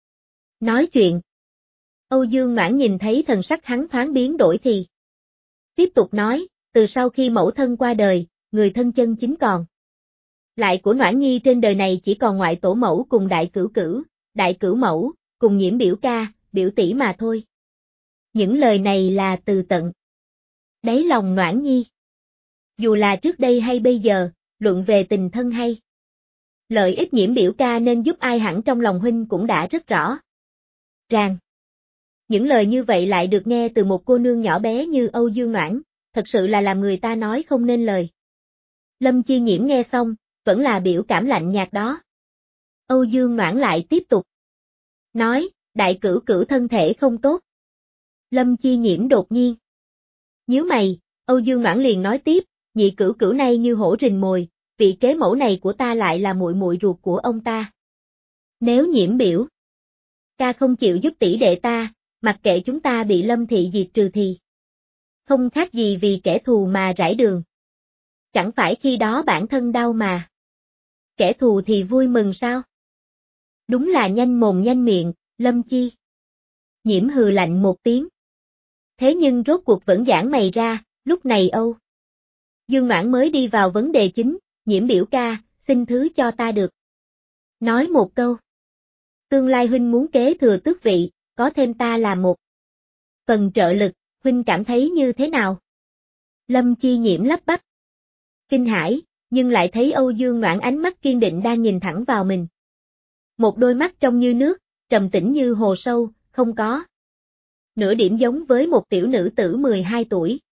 nói chuyện. Âu Dương Noãn nhìn thấy thần sắc hắn thoáng biến đổi thì tiếp tục nói, từ sau khi mẫu thân qua đời, người thân chân chính còn. Lại của Noãn Nhi trên đời này chỉ còn ngoại tổ mẫu cùng đại cửu cửu, đại cửu mẫu, cùng Nhiễm biểu ca, biểu tỷ mà thôi. Những lời này là từ tận đáy lòng Noãn Nhi. Dù là trước đây hay bây giờ, luận về tình thân hay lợi ích Nhiễm biểu ca nên giúp ai hẳn trong lòng huynh cũng đã rất rõ ràng. Những lời như vậy lại được nghe từ một cô nương nhỏ bé như Âu Dương Noãn, thật sự là làm người ta nói không nên lời. Lâm Chi Nhiễm nghe xong, vẫn là biểu cảm lạnh nhạt đó. Âu Dương Noãn lại tiếp tục nói, đại cửu cửu thân thể không tốt. Lâm Chi Nhiễm đột nhiên nhíu mày, Âu Dương Noãn liền nói tiếp, nhị cửu cửu này như hổ rình mồi, vị kế mẫu này của ta lại là muội muội ruột của ông ta. Nếu Nhiễm biểu ca không chịu giúp tỷ đệ ta, mặc kệ chúng ta bị Lâm thị diệt trừ thì không khác gì vì kẻ thù mà rải đường. Chẳng phải khi đó bản thân đau mà kẻ thù thì vui mừng sao? Đúng là nhanh mồm nhanh miệng, Lâm Chi Nhiễm hừ lạnh một tiếng. Thế nhưng rốt cuộc vẫn giãn mày ra, lúc này Âu Dương Noãn mới đi vào vấn đề chính, Nhiễm biểu ca, xin thứ cho ta được nói một câu. Tương lai huynh muốn kế thừa tước vị, có thêm ta là một phần trợ lực, huynh cảm thấy như thế nào? Lâm Chi Nhiễm lắp bắp kinh hãi, nhưng lại thấy Âu Dương Noãn ánh mắt kiên định đang nhìn thẳng vào mình. Một đôi mắt trong như nước, trầm tĩnh như hồ sâu, không có nửa điểm giống với một tiểu nữ tử mười hai tuổi.